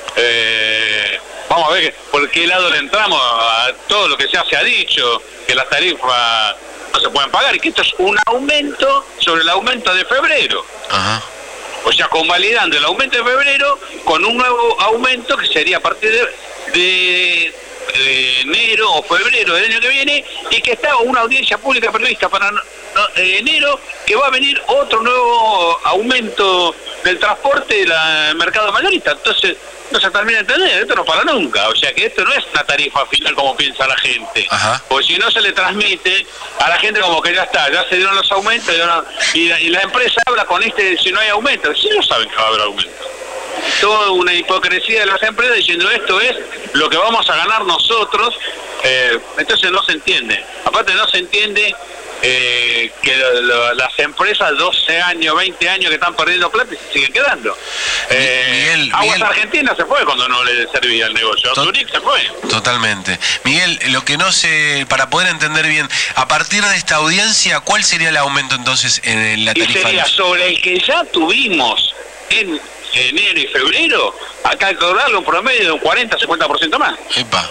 Eh, vamos a ver que, por qué lado le entramos a todo lo que ya se ha dicho, que las tarifas no se pueden pagar y que esto es un aumento sobre el aumento de febrero. Ajá. O sea, convalidando el aumento de febrero con un nuevo aumento que sería a partir de, de, de enero o febrero del año que viene, y que está una audiencia pública prevista para no, no, eh, enero, que va a venir otro nuevo aumento del transporte del mercado mayorista. Entonces no se termina de entender, esto no para nunca. O sea que esto no es una tarifa final como piensa la gente. Ajá. Porque si no se le transmite a la gente como que ya está, ya se dieron los aumentos, y, no, y, la, y la empresa habla con este si no hay aumento. Si no saben que va a haber aumento. Toda una hipocresía de las empresas diciendo esto es lo que vamos a ganar nosotros. Eh, entonces no se entiende. Aparte no se entiende eh, que lo, lo, las empresas doce años, veinte años que están perdiendo plata y se siguen quedando. Eh, Miguel, Aguas Miguel. Argentina se fue cuando no le servía el negocio. Tot- Zurich se fue. Totalmente. Miguel, lo que no sé, para poder entender bien, a partir de esta audiencia, ¿cuál sería el aumento entonces en la Y tarifa? sería sobre el que ya tuvimos en enero y febrero, a calcularle un promedio de un cuarenta a cincuenta por ciento más. Epa.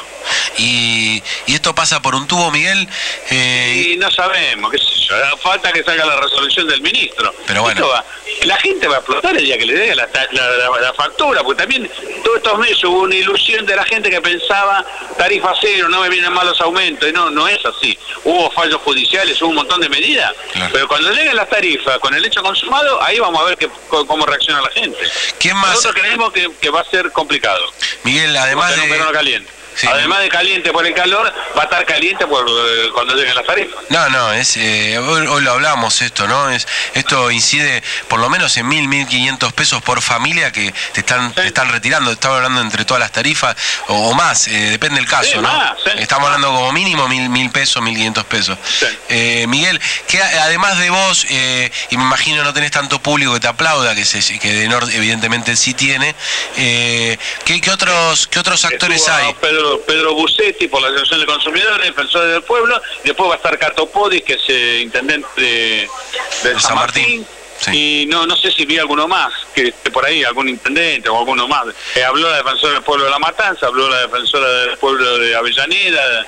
Y, y esto pasa por un tubo, Miguel. Eh, Y no sabemos, qué sé yo, falta que salga la resolución del ministro. Pero bueno. Esto va, la gente va a explotar el día que le dé la, la, la, la factura, porque también todos estos meses hubo una ilusión de la gente que pensaba tarifa cero, no me vienen mal los aumentos, y no, no es así. Hubo fallos judiciales, hubo un montón de medidas, Claro. pero cuando lleguen las tarifas con el hecho consumado, ahí vamos a ver que, cómo reacciona la gente. ¿Quién más? Nosotros creemos que, que va a ser complicado. Miguel, además Vamos a tener un de... verano caliente. Sí. Además de caliente por el calor, va a estar caliente por eh, cuando lleguen las tarifas. No, no, es eh, hoy, hoy lo hablamos esto, ¿no? Es esto incide por lo menos en mil, mil quinientos pesos por familia que te están, te están retirando. Estamos hablando entre todas las tarifas o, o más, eh, depende del caso, Sí, ¿no? más, sí. Estamos hablando como mínimo mil, mil pesos, mil quinientos pesos. Eh, Miguel, que a- además de vos, eh, y me imagino no tenés tanto público que te aplauda, que se, que de Nord evidentemente sí tiene, eh, ¿qué, qué otros, qué otros actores Estuvo hay? Pedro Pedro Pedro Bucetti por la Asociación de Consumidores, Defensores del Pueblo, después va a estar Cato Podis, que es eh, intendente de, de San, San Martín, Martín. Sí. Y no no sé si vi alguno más, que esté por ahí, algún intendente o alguno más. Eh, habló la defensora del pueblo de La Matanza, habló la defensora del pueblo de Avellaneda,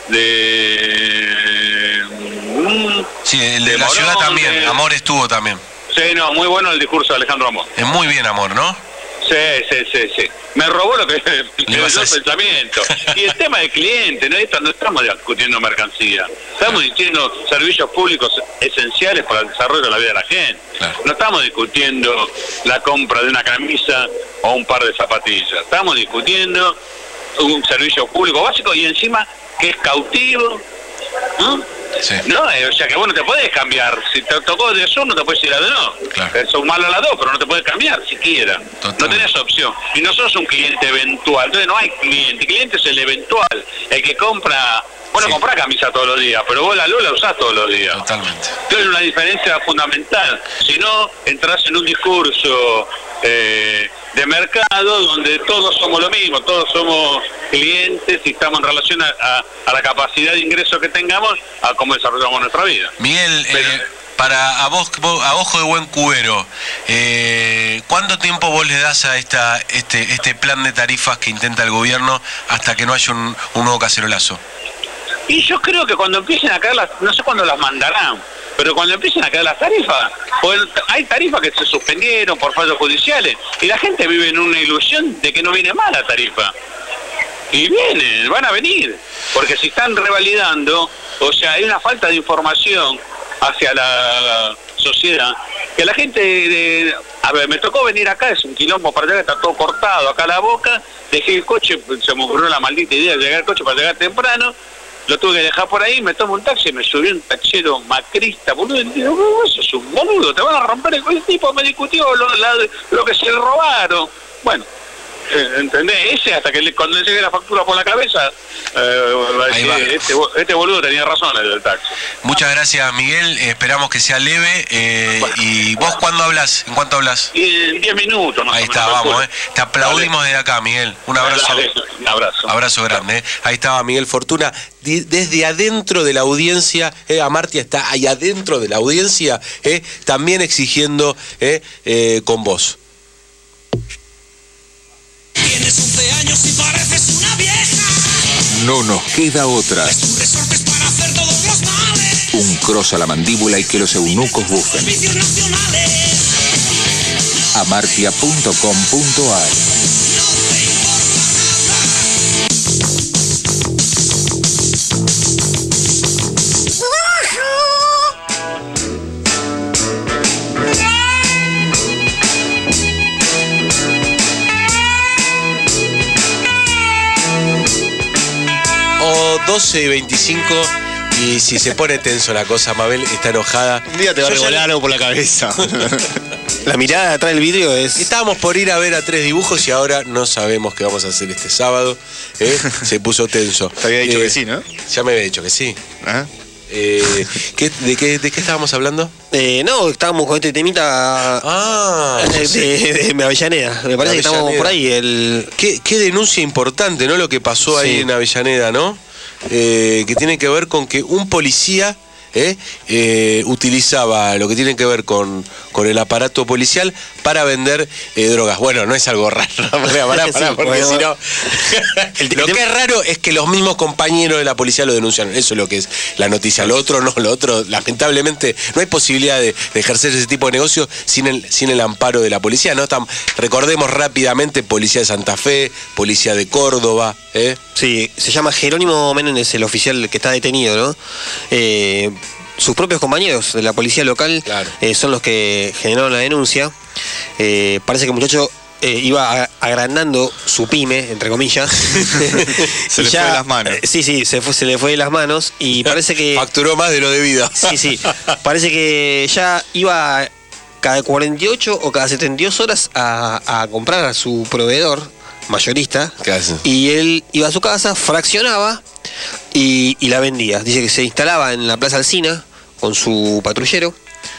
de... Mm, sí, el de, de la Morón, ciudad también, de... Amor estuvo también. Sí, no, muy bueno el discurso de Alejandro Amor. Es muy bien, Amor, ¿no? Sí, sí, sí, sí. Me robó lo que me dio el pensamiento. Y el tema del cliente, ¿no? Esto no estamos discutiendo mercancía. Estamos diciendo servicios públicos esenciales para el desarrollo de la vida de la gente. Claro. No estamos discutiendo la compra de una camisa o un par de zapatillas. Estamos discutiendo un servicio público básico y encima que es cautivo, ¿no? Sí. No, eh, o sea que vos no te podés cambiar. Si te tocó de sur, no te puedes ir a de no. Claro. Eh, son malos las dos, pero no te puedes cambiar siquiera. Total. No tenés opción. Y no sos un cliente eventual. Entonces no hay cliente. Cliente es el eventual. El que compra. Bueno, sí. Comprás camisa todos los días, pero vos la luz la usás todos los días. Totalmente. Entonces es una diferencia fundamental. Si no, entras en un discurso eh, de mercado donde todos somos lo mismo, todos somos clientes y estamos en relación a, a, a la capacidad de ingreso que tengamos, a cómo desarrollamos nuestra vida. Miguel, pero, eh, para a vos, a ojo de buen cubero, eh, ¿cuánto tiempo vos le das a esta este este plan de tarifas que intenta el gobierno hasta que no haya un, un nuevo cacerolazo? Y yo creo que cuando empiecen a caer las, no sé cuándo las mandarán, pero cuando empiecen a caer las tarifas, pues hay tarifas que se suspendieron por fallos judiciales y la gente vive en una ilusión de que no viene más la tarifa. Y vienen, van a venir, porque si están revalidando, o sea, hay una falta de información hacia la sociedad, que la gente, de, a ver, me tocó venir acá, es un quilombo para llegar, está todo cortado acá la boca, dejé el coche, se me ocurrió la maldita idea de llegar al coche para llegar temprano, lo tuve que dejar por ahí, me tomo un taxi, me subió un taxero macrista, boludo, y digo, eso es un boludo, te van a romper el, el tipo me discutió lo, la, lo que se robaron. Bueno, ¿entendés? Ese hasta que le, cuando le llegue la factura por la cabeza, eh, va a decir, este, este boludo tenía razón el del taxi. Muchas gracias, Miguel, eh, esperamos que sea leve. Eh, bueno, ¿y vos cuándo hablas? ¿En cuánto hablas? En diez minutos. Ahí está, vamos, eh. Te aplaudimos dale. Desde acá, Miguel. Un abrazo. Dale, un abrazo. Abrazo grande. Eh. Ahí estaba Miguel Fortuna. Desde adentro de la audiencia, eh, Amartya está ahí adentro de la audiencia, eh, también exigiendo eh, eh, con vos. Tienes once años y pareces una vieja. No nos queda otra. Tus resortes para hacer todos los males. Un cross a la mandíbula y que los eunucos bufen. Servicios nacionales. amartya punto com punto ar. doce y veinticinco y si se pone tenso la cosa, Mabel está enojada. Un día te va a revolar algo por la cabeza. La mirada atrás del vidrio es... Estábamos por ir a ver a Tres Dibujos y ahora no sabemos qué vamos a hacer este sábado. ¿eh? Se puso tenso. Te había dicho eh, que sí, ¿no? Ya me había dicho que sí. ¿Ah? Eh, ¿qué, de, qué, ¿De qué estábamos hablando? Eh, no, estábamos con este temita ah, de, sí. de, de, de Avellaneda. Me parece que estamos por ahí. El... ¿Qué, qué denuncia importante, ¿no? Lo que pasó ahí sí. en Avellaneda, ¿no? Eh, que tiene que ver con que un policía eh, eh, utilizaba lo que tiene que ver con, con el aparato policial para vender eh, drogas. Bueno, no es algo raro, pará, pará, pará, sí, porque bueno, si no... Lo que es raro es que los mismos compañeros de la policía lo denuncian. Eso es lo que es la noticia. Lo otro no, lo otro, lamentablemente, no hay posibilidad de, de ejercer ese tipo de negocio sin el, sin el amparo de la policía, ¿no? Tam, recordemos rápidamente, policía de Santa Fe, policía de Córdoba, ¿eh? Sí, se llama Jerónimo Menéndez, el oficial que está detenido, ¿no? Eh... Sus propios compañeros de la policía local claro. eh, son los que generaron la denuncia. Eh, parece que el muchacho eh, iba agrandando su pyme, entre comillas. Se le ya, fue de las manos. Eh, sí, sí, se, fue, se le fue de las manos y parece que... Facturó más de lo debido. Sí, sí. Parece que ya iba cada cuarenta y ocho o cada setenta y dos horas a, a comprar a su proveedor mayorista. Y él iba a su casa, fraccionaba y, y la vendía. Dice que se instalaba en la Plaza Alsina con su patrullero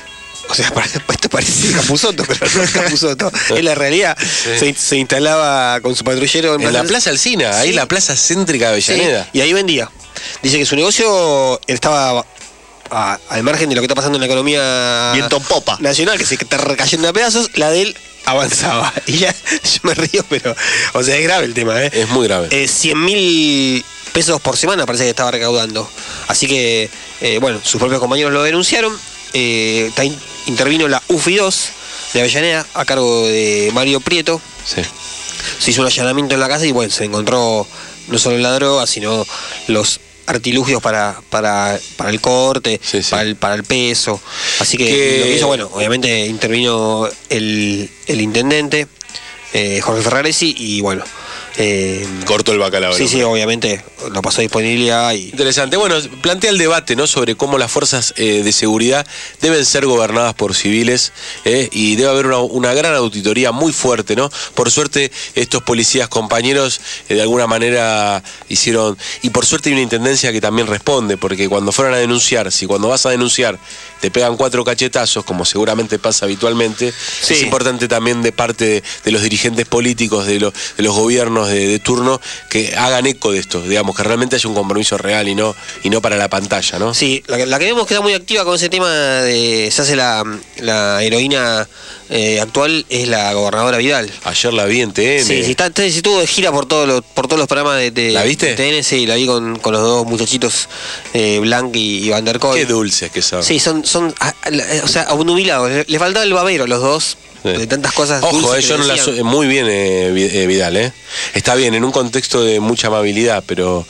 O sea, esto parece Capusotto, pero no es Capusotto. Es la realidad. Se, se instalaba con su patrullero en, en la Plaza Alsina, sí. Ahí la plaza céntrica de Avellaneda. Sí. Y ahí vendía. Dice que su negocio estaba a, al margen de lo que está pasando en la economía viento popa nacional, que se está cayendo a pedazos. La de él avanzaba. Y ya, yo me río, pero, o sea, es grave el tema, ¿eh? Es muy grave. Eh, cien mil pesos por semana parece que estaba recaudando. Así que, eh, bueno, sus propios compañeros lo denunciaron. Eh, intervino la U F I dos de Avellaneda a cargo de Mario Prieto. Sí. Se hizo un allanamiento en la casa y, bueno, se encontró no solo la droga, sino los artilugios para, para, para el corte, sí, sí. Para, el, para el peso. Así que, que... lo que hizo, bueno, obviamente intervino el, el intendente, eh, Jorge Ferraresi, y bueno, eh, cortó el bacalao. Sí, sí, obviamente lo pasó a disponibilidad. Y... Interesante. Bueno, plantea el debate, ¿no?, sobre cómo las fuerzas eh, de seguridad deben ser gobernadas por civiles, eh, y debe haber una, una gran auditoría muy fuerte, ¿no? Por suerte, estos policías compañeros eh, de alguna manera hicieron, y por suerte hay una intendencia que también responde, porque cuando fueron a denunciar, si cuando vas a denunciar te pegan cuatro cachetazos, como seguramente pasa habitualmente, sí. Es importante también de parte de, de los dirigentes políticos, de, lo, de los gobiernos de, de turno, que hagan eco de esto, digamos, que realmente haya un compromiso real y no, y no para la pantalla, ¿no? Sí, la, la que vemos que está muy activa con ese tema de se hace la, la heroína eh, actual es la gobernadora Vidal. Ayer la vi en T N. Sí, sí, está, sí estuvo de gira por todos los, por todos los programas de, de, ¿La viste? de T N, sí, la vi con, con los dos muchachitos, eh, Blanc y, y Van der Koy. Qué dulces que son. Sí, son, son a, a, o sea, obnubilados, le, le faltaba el babero a los dos. Sí. De tantas cosas. Ojo, eh, yo no la su muy bien eh, Vidal, eh. Está bien, en un contexto de mucha amabilidad, pero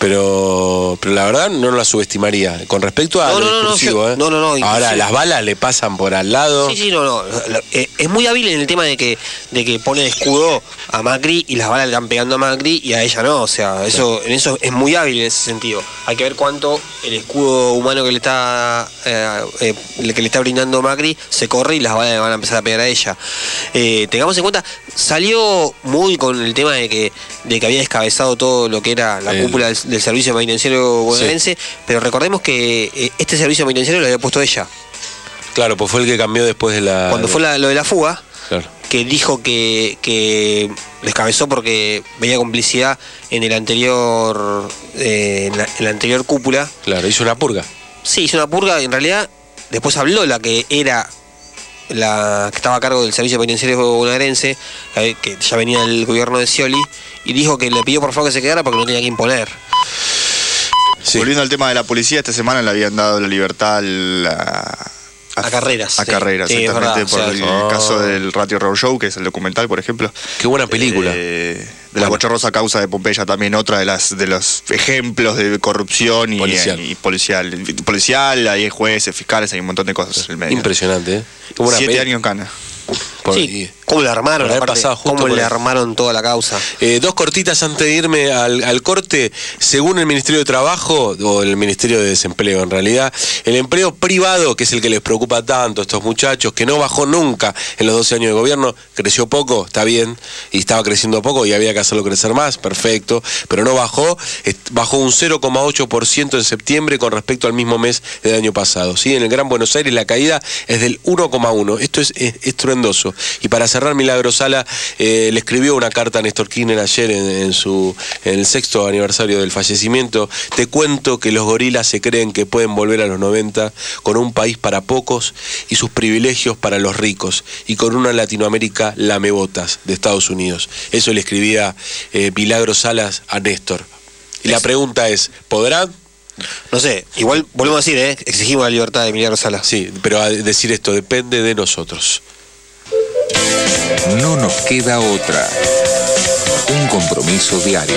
pero pero la verdad no la subestimaría. Con respecto a no, lo no, discursivo, no, yo, eh. No, no, no. Ahora, inclusive. Las balas le pasan por al lado. Sí, sí, no, no. Eh, es muy hábil en el tema de que de que pone de escudo a Macri y las balas le están pegando a Macri y a ella no. O sea, eso en eso es muy hábil en ese sentido. Hay que ver cuánto el escudo humano que le está eh, eh, que le está brindando Macri se corre y las balas le van a empezar a pegar a ella. Eh, tengamos en cuenta, salió muy con el tema de que de que había descabezado todo lo que era la el... cúpula del, del servicio penitenciario bonaerense, sí. Pero recordemos que eh, este servicio penitenciario lo había puesto ella. Claro, pues fue el que cambió después de la... Cuando fue la, lo de la fuga, claro. Que dijo que, que descabezó porque veía complicidad en el anterior eh, en, la, en la anterior cúpula. Claro, hizo una purga. Sí, hizo una purga, en realidad después habló la que era la que estaba a cargo del servicio penitenciario bonaerense, que ya venía del gobierno de Scioli, y dijo que le pidió por favor que se quedara porque no tenía que imponer. Sí. Volviendo al tema de la policía, esta semana le habían dado la libertad a, a, a Carreras. A sí. Carreras, sí, exactamente, verdad, por o sea, el no. caso del Radio Row Show, que es el documental, por ejemplo. Qué buena película. Eh, de la bochornosa causa de Pompeya, también otra de las de los ejemplos de corrupción y policial. Y, y policial. Policial, hay jueces, fiscales, hay un montón de cosas en el medio. Impresionante, ¿eh? Siete años en cana. Por, sí, cómo le armaron, aparte, cómo le armaron toda la causa. Eh, dos cortitas antes de irme al, al corte. Según el Ministerio de Trabajo, o el Ministerio de Desempleo en realidad, el empleo privado, que es el que les preocupa tanto a estos muchachos, que no bajó nunca en los doce años de gobierno, creció poco, está bien, y estaba creciendo poco y había que hacerlo crecer más, perfecto, pero no bajó, bajó un cero coma ocho por ciento en septiembre con respecto al mismo mes del año pasado. ¿Sí? En el Gran Buenos Aires la caída es del uno coma uno, esto es, es estruendoso. Y para cerrar, Milagro Sala eh, le escribió una carta a Néstor Kirchner ayer en, en, su, en el sexto aniversario del fallecimiento. Te cuento que los gorilas se creen que pueden volver a los noventa con un país para pocos y sus privilegios para los ricos y con una Latinoamérica lamebotas de Estados Unidos. Eso le escribía eh, Milagro Salas a Néstor. Y la pregunta es, ¿podrán? No sé, igual volvemos a decir, ¿eh? Exigimos la libertad de Milagro Sala. Sí, pero a decir esto depende de nosotros. No nos queda otra. Un compromiso diario.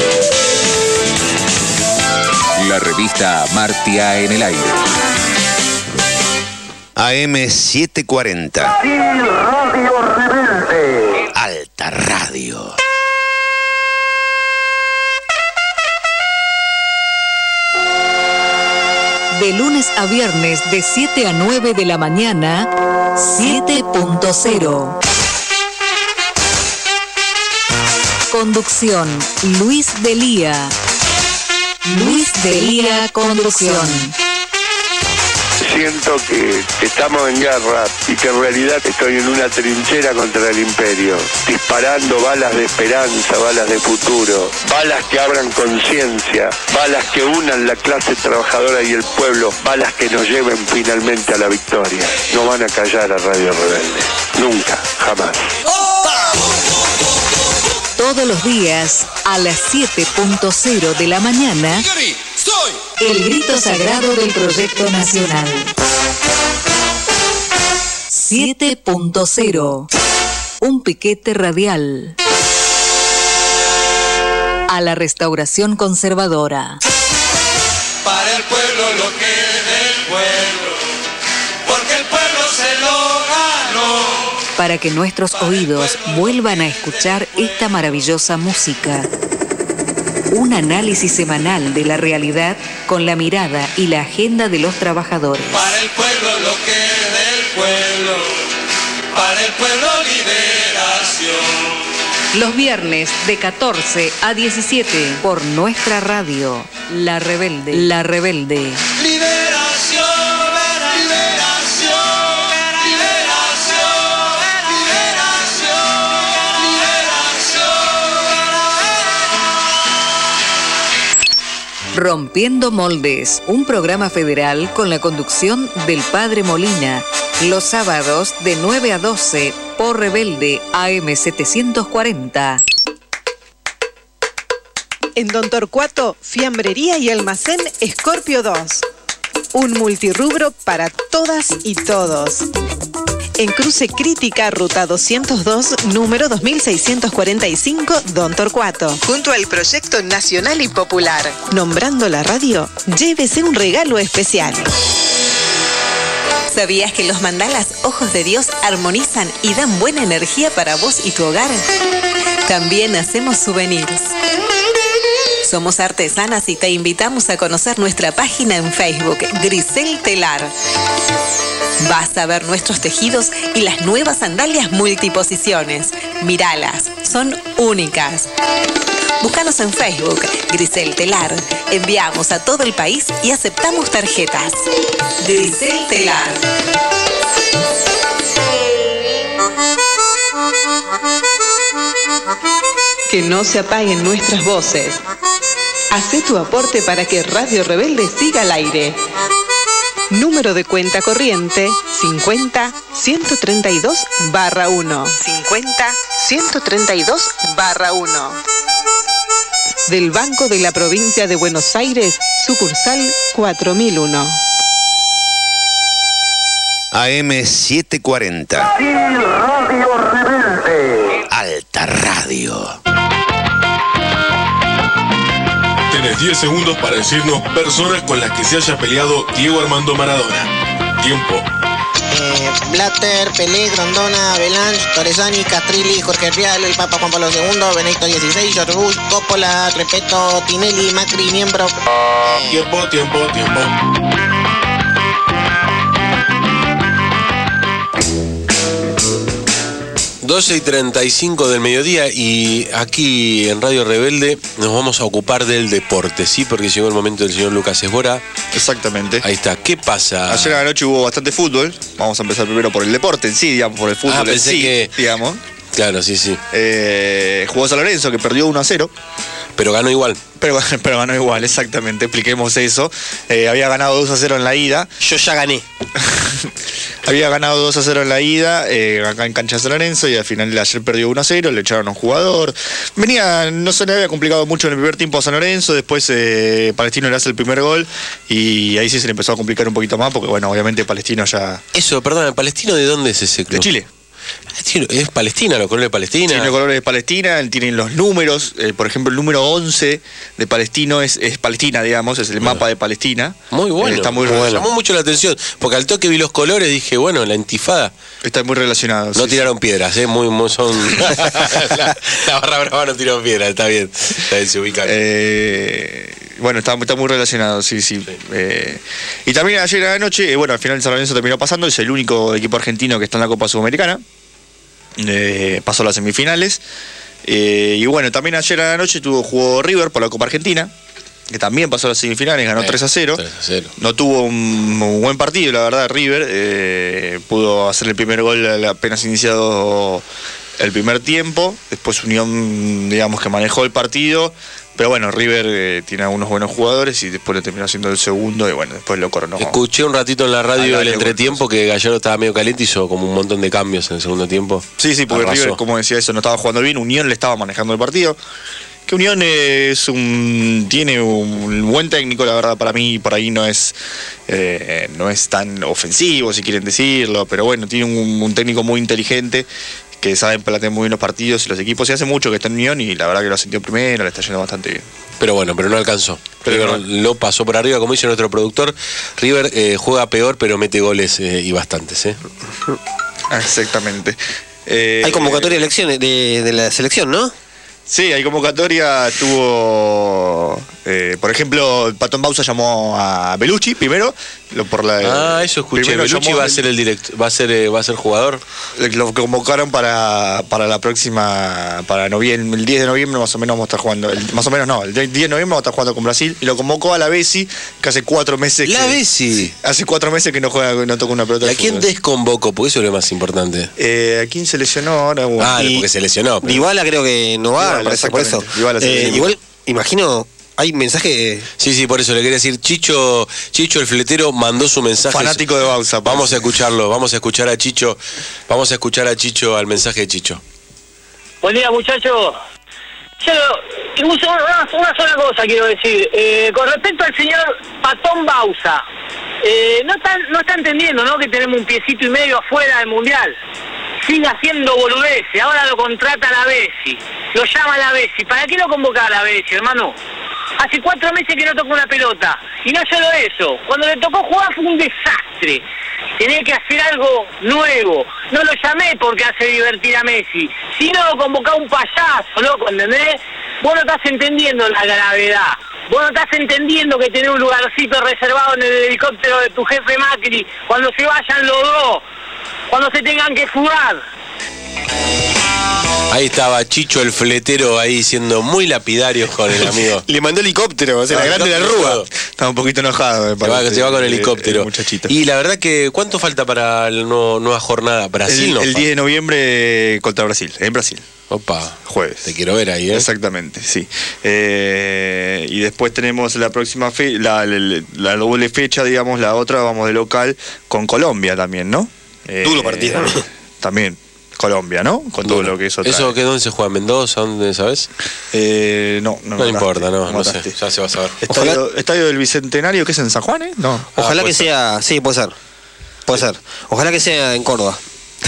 La revista Martia en el aire. A M setecientos cuarenta. Radio Rebelde. Alta Radio. De lunes a viernes de siete a nueve de la mañana, siete punto cero. Conducción, Luis Delía. Luis Delía, conducción. siento que estamos en guerra y que en realidad estoy en una trinchera contra el imperio, disparando balas de esperanza, balas de futuro, balas que abran conciencia, balas que unan la clase trabajadora y el pueblo, balas que nos lleven finalmente a la victoria. No van a callar a Radio Rebelde, nunca, jamás. Todos los días a las siete punto cero de la mañana, el grito sagrado del Proyecto Nacional. siete punto cero. Un piquete radial a la restauración conservadora. Para el pueblo lo que es del pueblo, porque el pueblo se lo ganó. Para que nuestros oídos vuelvan a escuchar esta maravillosa música. Un análisis semanal de la realidad con la mirada y la agenda de los trabajadores. Para el pueblo lo que es del pueblo, para el pueblo liberación. Los viernes de catorce a diecisiete por nuestra radio, La Rebelde. La Rebelde. Liberación, liberación, liberación, liberación. Rompiendo Moldes, un programa federal con la conducción del Padre Molina, los sábados de nueve a doce por Rebelde A M setecientos cuarenta. En Don Torcuato, fiambrería y almacén Scorpio dos. Un multirrubro para todas y todos. En Cruce Crítica, ruta doscientos dos, número dos mil seiscientos cuarenta y cinco, Don Torcuato. Junto al Proyecto Nacional y Popular. Nombrando la radio, llévese un regalo especial. ¿Sabías que los mandalas Ojos de Dios armonizan y dan buena energía para vos y tu hogar? También hacemos souvenirs. Somos artesanas y te invitamos a conocer nuestra página en Facebook, Grisel Telar. Vas a ver nuestros tejidos y las nuevas sandalias multiposiciones. Míralas, son únicas. Búscanos en Facebook, Grisel Telar. Enviamos a todo el país y aceptamos tarjetas. Grisel Telar. Que no se apaguen nuestras voces. Hacé tu aporte para que Radio Rebelde siga al aire. Número de cuenta corriente cincuenta ciento treinta y dos barra uno. cincuenta ciento treinta y dos barra uno. Del Banco de la Provincia de Buenos Aires, sucursal cuatro mil uno. A M setecientos cuarenta. Radio Rebelde. Alta Radio. Tenés diez segundos para decirnos personas con las que se haya peleado Diego Armando Maradona. Tiempo. Eh, Blatter, Pelé, Grondona, Avalanche, Torresani, Castrilli, Jorge Rial, el Papa Juan Pablo segundo, Benedicto dieciséis, George Bush, Coppola, Repeto, Tinelli, Macri, miembro. Eh... Tiempo, tiempo, tiempo. doce y treinta y cinco del mediodía y aquí en Radio Rebelde nos vamos a ocupar del deporte, ¿sí? Porque llegó el momento del señor Lucas Esbora. Exactamente. Ahí está. ¿Qué pasa? Ayer a la noche hubo bastante fútbol. Vamos a empezar primero por el deporte en sí, digamos, por el fútbol Ah, en pensé sí, que... digamos. Claro, sí, sí. Eh, jugó San Lorenzo, que perdió uno a cero. Pero ganó igual. Pero, pero ganó igual, exactamente. Expliquemos eso. Eh, había ganado dos a cero en la ida. Yo ya gané. Había ganado dos a cero en la ida, eh, acá en cancha de San Lorenzo, y al final de ayer perdió uno a cero, le echaron a un jugador. Venía, no se le había complicado mucho en el primer tiempo a San Lorenzo, después eh, Palestino le hace el primer gol, y ahí sí se le empezó a complicar un poquito más, porque bueno, obviamente Palestino ya... Eso, perdón, ¿el Palestino de dónde es ese club? De Chile. Es Palestina, los colores de Palestina. Tiene los colores de Palestina, tienen los números. Eh, por ejemplo, el número once de Palestino es, es Palestina, digamos, es el bueno. mapa de Palestina. Muy bueno. Eh, está muy bueno. relacionado. Llamó mucho la atención, porque al toque vi los colores, dije, bueno, la intifada. Está muy relacionado. No sí, tiraron sí. piedras, ¿eh? Muy, muy son. la, la barra brava no tiró piedras, está bien. Está bien, se ubica. Eh. Bueno, está, está muy relacionado, sí, sí. sí. Eh, y también ayer a la noche, eh, bueno, al final San Lorenzo terminó pasando, es el único equipo argentino que está en la Copa Sudamericana. Eh, pasó a las semifinales. Eh, y bueno, también ayer a la noche tuvo, jugó River por la Copa Argentina. que también pasó a las semifinales, ganó Eh, tres a cero. tres a cero. No tuvo un, un buen partido, la verdad, River. Eh, pudo hacer el primer gol apenas iniciado el primer tiempo. Después Unión, digamos que manejó el partido. Pero bueno, River eh, tiene algunos buenos jugadores y después le terminó haciendo el segundo y bueno, después lo coronó. Escuché un ratito en la radio el entretiempo que Gallardo estaba medio caliente, hizo como un montón de cambios en el segundo tiempo. Sí, sí, porque Arrasó. River, como decía eso, no estaba jugando bien. Unión le estaba manejando el partido. Que Unión es un tiene un buen técnico, la verdad, para mí por ahí no es eh, no es tan ofensivo, si quieren decirlo, pero bueno, tiene un, un técnico muy inteligente que sabe plantear muy bien los partidos y los equipos. Y hace mucho que está en Unión y la verdad que lo ha sentido primero, le está yendo bastante bien. Pero bueno, pero no alcanzó. Pero River lo pasó por arriba, como dice nuestro productor. River eh, juega peor, pero mete goles eh, y bastantes. ¿eh? Exactamente. Eh, Hay convocatoria de elecciones de, de la selección, ¿no? Sí, hay convocatoria, tuvo, eh, por ejemplo, Patón Bausa llamó a Belucci primero, lo, por la. Ah, eso escuché. primero Belucci llamó- va a ser el directo, va a ser, eh, va a ser jugador. Lo convocaron para, para la próxima, para noviembre, el diez de noviembre más o menos vamos a estar jugando, el- más o menos no, el diez de noviembre vamos a estar jugando con Brasil y lo convocó a la Bessi, que hace cuatro meses La que, Bessi. hace cuatro meses que no juega, no toca una pelota. ¿Y de a quién fútbol. desconvocó? Porque eso es lo más importante. Eh, ¿A quién se lesionó ahora? Bueno, Ah, y- porque se lesionó. pero- Dybala creo que no va, Dybala, por eso. Por eso. exactamente. Dybala se Eh, lesionó. igual, imagino, hay mensaje. Sí, sí, por eso le quería decir, Chicho, Chicho el fletero mandó su mensaje. Fanático de Bausa. Vamos a escucharlo, vamos a escuchar a Chicho, vamos a escuchar a Chicho al mensaje de Chicho. Buen día, muchachos. Yo, una, una sola cosa quiero decir. Eh, con respecto al señor Patón Bausa, eh, no, está, no está entendiendo, ¿no?, que tenemos un piecito y medio afuera del Mundial. Sigue haciendo boludeces. Ahora lo contrata la Bessi. Lo llama la Bessi. ¿Para qué lo convoca a la Bessi, hermano? Hace cuatro meses que no toca una pelota. Y no solo eso. Cuando le tocó jugar fue un desastre. Tenía que hacer algo nuevo. No lo llamé porque hace divertir a Messi. Si no, lo convocaba un payaso, loco, ¿entendés? Vos no estás entendiendo la gravedad. Vos no estás entendiendo que tenés un lugarcito reservado en el helicóptero de tu jefe Macri cuando se vayan los dos. Cuando se tengan que fugar. Ahí estaba Chicho el fletero ahí siendo muy lapidario con el amigo. Le mandó helicóptero, o sea, Ah, la grande de la helicóptero. rúa. Estaba un poquito enojado, me Se va, parece, se va con el el- helicóptero. el muchachito. Y la verdad que, ¿cuánto falta para la nuevo- nueva jornada? Brasil el, no el falta. diez de noviembre contra Brasil, en Brasil. Opa, jueves. Te quiero ver ahí, ¿eh? Exactamente, sí. Eh, y después tenemos la próxima fe la, la, la doble fecha, digamos, la otra, vamos de local con Colombia también, ¿no? Eh, Duro partido. También Colombia, ¿no? Con todo Duro. lo que eso trae. ¿Eso que dónde se juega? ¿En Mendoza? ¿Dónde sabes? Eh, no, no, No me importa, mataste, no, me no sé. mataste. Ya se va a saber. Estadio, estadio del Bicentenario, que es en San Juan, ¿eh? No. Ojalá Ah, que puede ser. sea, sí, puede ser. Puede ser. Ojalá que sea en Córdoba.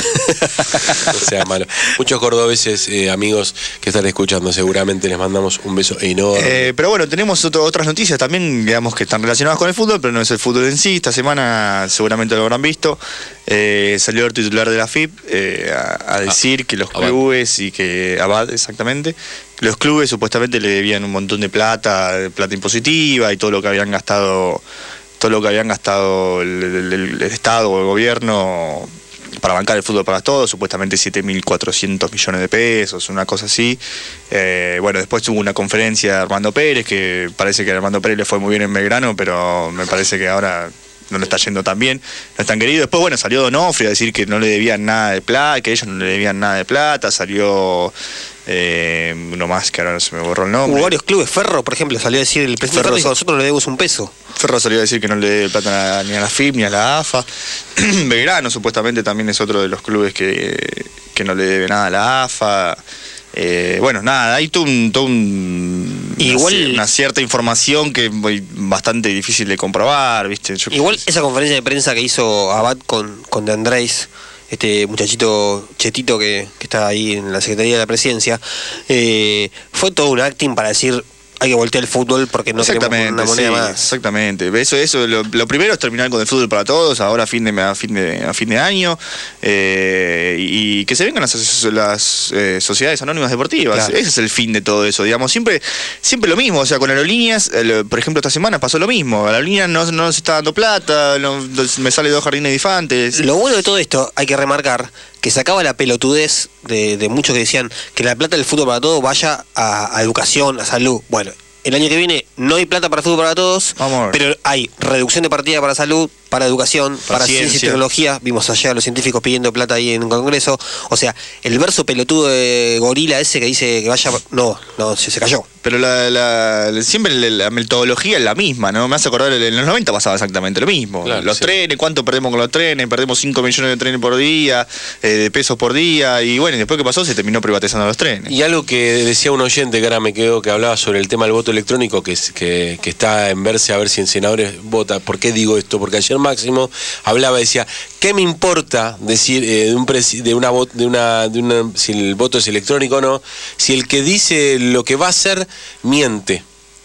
No sea malo. Muchos cordobeses, eh, amigos que están escuchando, seguramente les mandamos un beso enorme. Eh, pero bueno, tenemos otro- otras noticias también, digamos, que están relacionadas con el fútbol, pero no es el fútbol en sí. Esta semana seguramente lo habrán visto. Eh, salió el titular de la F I P eh, a, a decir que los Abad. clubes y que Abad, exactamente, los clubes supuestamente le debían un montón de plata, de plata impositiva y todo lo que habían gastado, todo lo que habían gastado el, el- el- el Estado o el gobierno para bancar el fútbol para todos, supuestamente siete mil cuatrocientos millones de pesos, una cosa así. Eh, bueno, después tuvo una conferencia de Armando Pérez, que parece que a Armando Pérez le fue muy bien en Belgrano, pero me parece que ahora no le está yendo tan bien, no es tan querido. Después, bueno, salió Donofrio a decir que no le debían nada de plata, que ellos no le debían nada de plata, salió eh, uno más que ahora no se me borró el nombre. Hubo varios clubes. Ferro, por ejemplo, salió a decir, el presidente Ferro dijo, nosotros no le debemos un peso. Ferro salió a decir que no le debe plata ni a la F I P ni a la A F A. Belgrano supuestamente también es otro de los clubes que, que no le debe nada a la A F A. Eh, bueno, nada, hay todo un, todo un- Igual- una, cier- una cierta información que es muy- bastante difícil de comprobar, ¿viste? Yo- Igual esa conferencia de prensa que hizo Abad con, con De Andrés, este muchachito chetito que, que está ahí en la Secretaría de la Presidencia, eh, fue todo un acting para decir hay que voltear el fútbol porque no queremos una moneda sí, más. exactamente. Eso, eso, lo, lo primero es terminar con el fútbol para todos, ahora a fin de a fin de, a fin de año, eh, y, y que se vengan las, aso- las eh, sociedades anónimas deportivas. Claro. Ese es el fin de todo eso, digamos. Siempre, siempre lo mismo, o sea, con aerolíneas, el- por ejemplo, esta semana pasó lo mismo. A la aerolínea no, no se está dando plata, no- me sale dos jardines de infantes. Lo bueno de todo esto, hay que remarcar que sacaba la pelotudez de, de muchos que decían que la plata del fútbol para todo vaya a, a educación, a salud. Bueno, el año que viene no hay plata para fútbol para todos, Vamos. pero hay reducción de partida para salud, para educación, para, para ciencia y ciencia. tecnología. Vimos ayer a los científicos pidiendo plata ahí en el Congreso. O sea, el verso pelotudo de gorila ese que dice que vaya... No, no, se, se cayó. Pero la, la, la- siempre la, la metodología es la misma, ¿no? Me hace acordar, en los noventa pasaba exactamente lo mismo. Claro, los sí. trenes, ¿cuánto perdemos con los trenes? Perdemos cinco millones de trenes por día, eh, de pesos por día, y bueno, y después que pasó se terminó privatizando los trenes. Y algo que decía un oyente que ahora me quedó, que hablaba sobre el tema del voto electrónico, que, es- que, que está en verse a ver si en senadores vota. ¿Por qué digo esto? Porque ayer Máximo hablaba, decía, ¿qué me importa decir eh, de un presi- de una vo- de una de una si el voto es electrónico o no, si el que dice lo que va a hacer miente?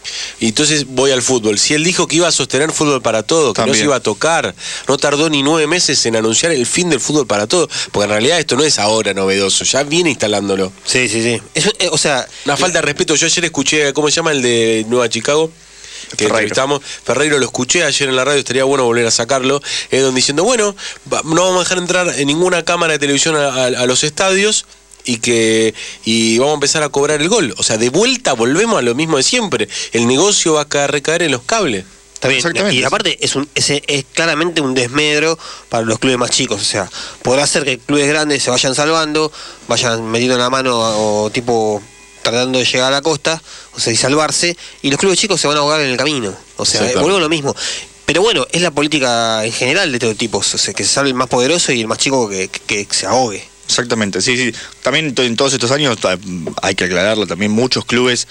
Y entonces voy al fútbol. Si él dijo que iba a sostener fútbol para todo, que También. no se iba a tocar, no tardó ni nueve meses en anunciar el fin del fútbol para todo, porque en realidad esto no es ahora novedoso, ya viene instalándolo. Sí, sí, sí. Eso, eh, o sea... Una falta de respeto. Yo ayer escuché, ¿cómo se llama el de Nueva Chicago? Que Ferreiro. entrevistamos, Ferreiro, lo escuché ayer en la radio, estaría bueno volver a sacarlo, eh, donde diciendo, bueno, va- no vamos a dejar entrar en ninguna cámara de televisión a, a- a los estadios y que y vamos a empezar a cobrar el gol. O sea, de vuelta volvemos a lo mismo de siempre. El negocio va a caer, recaer en los cables. Está bien. Exactamente. Y aparte es, un, es, es claramente un desmedro para los clubes más chicos. O sea, podrá ser que clubes grandes se vayan salvando, vayan metiendo la mano o tipo tratando de llegar a la costa, o sea, y salvarse, y los clubes chicos se van a ahogar en el camino. O sea, Exactamente. volvemos a lo mismo. Pero bueno, es la política en general de todo tipo. O sea, que se salve el más poderoso y el más chico que, que, que se ahogue. Exactamente, sí, sí. También to- en todos estos años, ta- hay que aclararlo, también muchos clubes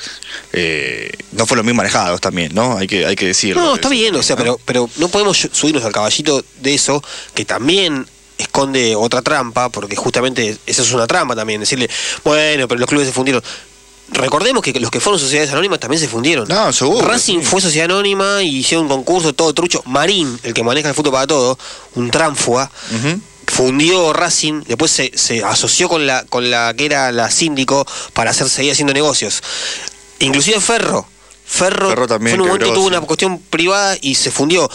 eh, no fueron bien manejados también, ¿no? Hay que, hay que decirlo. No, está Eso bien, o sea, también, pero, pero no podemos subirnos al caballito de eso, que también esconde otra trampa, porque justamente eso es una trampa también, decirle, bueno, pero los clubes se fundieron. Recordemos que los que fueron sociedades anónimas también se fundieron. No, seguro, Racing sí. fue sociedad anónima y hicieron un concurso, todo trucho. Marín, el que maneja el fútbol para todo, un tránfuga, Ujú. fundió Racing, después se, se asoció con la con la que era la síndico para hacer seguir haciendo negocios. Inclusive Ferro. Ferro, Ferro también fue en un momento quebró, tuvo sí. una cuestión privada y se fundió.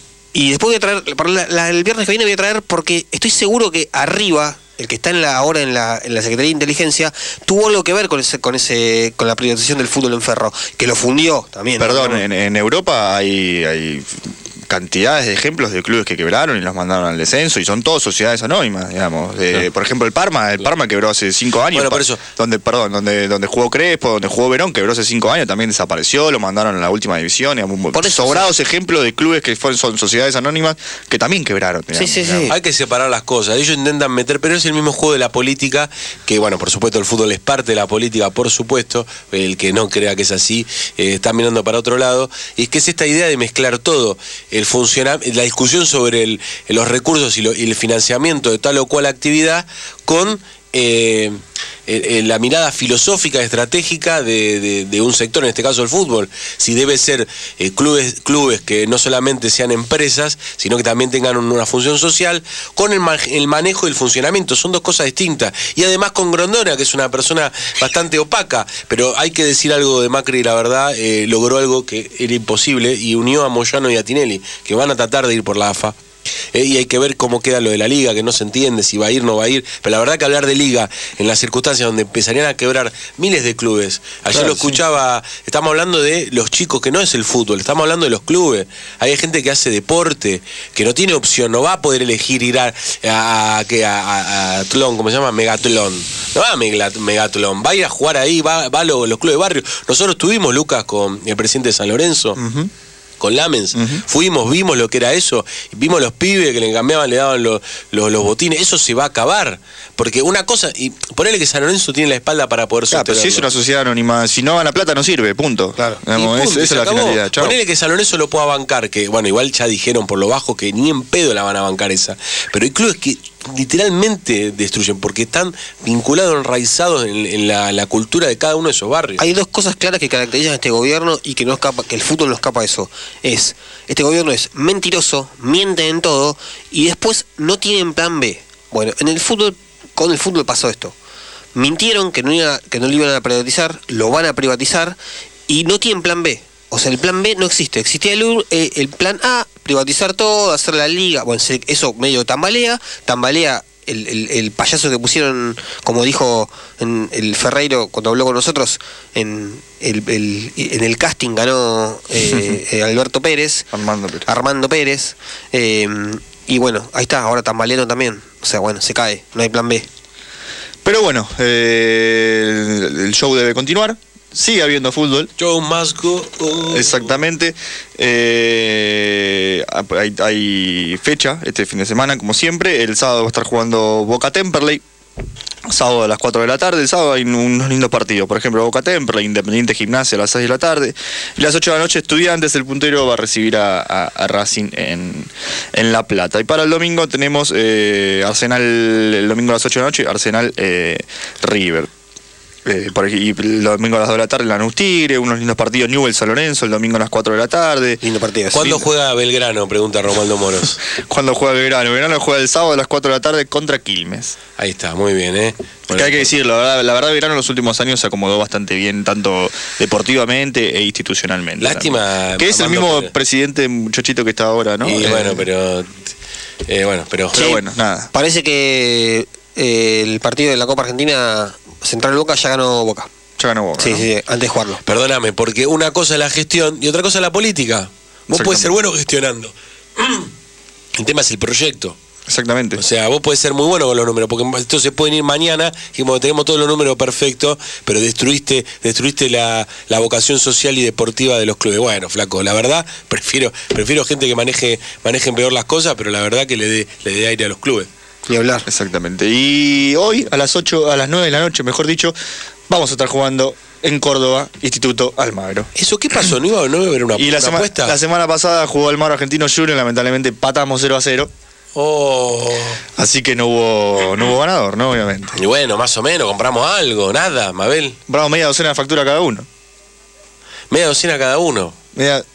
Y después voy a traer, para la- la- el viernes que viene voy a traer, porque estoy seguro que arriba, el que está en la ahora en la, en la Secretaría de Inteligencia, tuvo algo que ver con ese, con ese, con la privatización del fútbol en Ferro, que lo fundió también. Perdón, ¿no? en, en Europa hay, hay cantidades de ejemplos de clubes que quebraron y los mandaron al descenso y son todos sociedades anónimas, digamos. Eh, Por ejemplo, el Parma, el Parma quebró hace cinco años. Bueno, por pa- eso. Donde, perdón, donde, donde jugó Crespo, donde jugó Verón, quebró hace cinco años, también desapareció, lo mandaron a la última división. Digamos, Por eso, sobrados ejemplos de clubes que fueron, son sociedades anónimas que también quebraron. digamos, Sí, sí, sí. digamos. Hay que separar las cosas. Ellos intentan meter, pero es el mismo juego de la política, que bueno, por supuesto el fútbol es parte de la política, por supuesto. El que no crea que es así eh, está mirando para otro lado. Y es que es esta idea de mezclar todo, el funcionamiento, la discusión sobre el- los recursos y, lo- y el financiamiento de tal o cual actividad con eh, eh, eh, la mirada filosófica, estratégica de, de- de un sector, en este caso el fútbol. Si debe ser eh, clubes, clubes que no solamente sean empresas, sino que también tengan un- una función social, con el, ma- el manejo y el funcionamiento. Son dos cosas distintas. Y además con Grondona, que es una persona bastante opaca, pero hay que decir algo de Macri, la verdad, eh, logró algo que era imposible y unió a Moyano y a Tinelli, que van a tratar de ir por la A F A. Eh, y hay que ver cómo queda lo de la liga, que no se entiende si va a ir o no va a ir. Pero la verdad que hablar de liga en las circunstancias donde empezarían a quebrar miles de clubes. Ayer Claro, lo escuchaba, estamos hablando de los chicos, que no es el fútbol, estamos hablando de los clubes. Hay gente que hace deporte, que no tiene opción, no va a poder elegir ir a, a, a, ¿qué? a, a, a Tlón, ¿cómo se llama? Megatlón. No va a Megla- Megatlón, va a ir a jugar ahí, va, va a lo- los clubes de barrio. Nosotros tuvimos, Lucas, con el presidente de San Lorenzo. Ujú. Con Lamens, fuimos, vimos lo que era eso, vimos los pibes que le cambiaban, le daban los, los, los botines, eso se va a acabar, porque una cosa, y ponele que San Lorenzo tiene la espalda para poder Claro, pero si es sostenerlo. una sociedad anónima, si no gana plata no sirve, punto. Claro. Y punto, esa y es se la acabó. finalidad. Chao. Ponele que San Lorenzo lo pueda bancar, que bueno, igual ya dijeron por lo bajo que ni en pedo la van a bancar esa, pero hay clubes que literalmente destruyen, porque están vinculados, enraizados en, en la, la cultura de cada uno de esos barrios. Hay dos cosas claras que caracterizan a este gobierno y que no escapa, que el fútbol no escapa a eso. Es, este gobierno es mentiroso, miente en todo y después no tienen plan B. Bueno, en el fútbol, con el fútbol pasó esto. Mintieron que no, iba, que no lo iban a privatizar, lo van a privatizar y no tienen plan B. O sea, el plan B no existe. Existía el, U- eh, el plan A, privatizar todo, hacer la liga. Bueno, se- eso medio tambalea. Tambalea el, el, el payaso que pusieron, como dijo en el Ferreiro cuando habló con nosotros, en el, el, en el casting ganó eh, eh, Alberto Pérez, Armando Pérez. Armando Pérez eh, y bueno, ahí está, ahora Tambalero también. O sea, bueno, se cae, no hay plan B. Pero bueno, eh, el, el show debe continuar. Sigue habiendo fútbol. Show must go on. Exactamente. Eh, hay, hay fecha este fin de semana, como siempre. El sábado va a estar jugando Boca Temperley. Sábado a las cuatro de la tarde. El sábado hay unos lindos partidos. Por ejemplo, Boca Temperley, Independiente Gimnasia a las seis de la tarde. Y a las ocho de la noche, Estudiantes, el puntero, va a recibir a, a, a Racing en, en La Plata. Y para el domingo tenemos eh, Arsenal, el domingo a las ocho de la noche, Arsenal eh, River. Eh, por aquí, y el domingo a las dos de la tarde Lanús Tigre, unos lindos partidos Newell's San Lorenzo, el domingo a las cuatro de la tarde. Lindo partido. ¿Cuándo Lindo. juega Belgrano? Pregunta Romaldo Moros. ¿Cuándo juega Belgrano? Belgrano juega el sábado a las cuatro de la tarde contra Quilmes. Ahí está, muy bien, ¿eh? Bueno, que hay que decirlo, la verdad, la verdad Belgrano en los últimos años se acomodó bastante bien, tanto deportivamente e institucionalmente. Lástima. También. Que es el mismo Pérez. Presidente muchachito que está ahora, ¿no? Y eh, bueno, pero... Eh, bueno, pero... Pero bueno, nada. Parece que eh, el partido de la Copa Argentina, Central Boca, ya ganó Boca. Ya ganó Boca, Sí, ¿no? sí, antes de jugarlo. Perdóname, porque una cosa es la gestión y otra cosa es la política. Vos podés ser bueno gestionando. El tema es el proyecto. Exactamente. O sea, vos podés ser muy bueno con los números, porque entonces pueden ir mañana y como tenemos todos los números perfectos, pero destruiste destruiste la, la vocación social y deportiva de los clubes. Bueno, flaco, la verdad, prefiero prefiero gente que maneje manejen peor las cosas, pero la verdad que le dé le dé aire a los clubes. Ni hablar. Exactamente. Y hoy a las ocho, a las nueve de la noche, mejor dicho, vamos a estar jugando en Córdoba, Instituto Almagro. ¿Eso qué pasó? ¿No iba, no iba a haber una, y la, una sema, apuesta? La semana pasada jugó Almagro Argentino Junior, lamentablemente patamos cero a cero. Oh. Así que no hubo no hubo ganador, ¿no? Obviamente. Y bueno, más o menos, compramos algo, nada, Mabel. Compramos media docena de factura cada uno. Media docena cada uno. Media,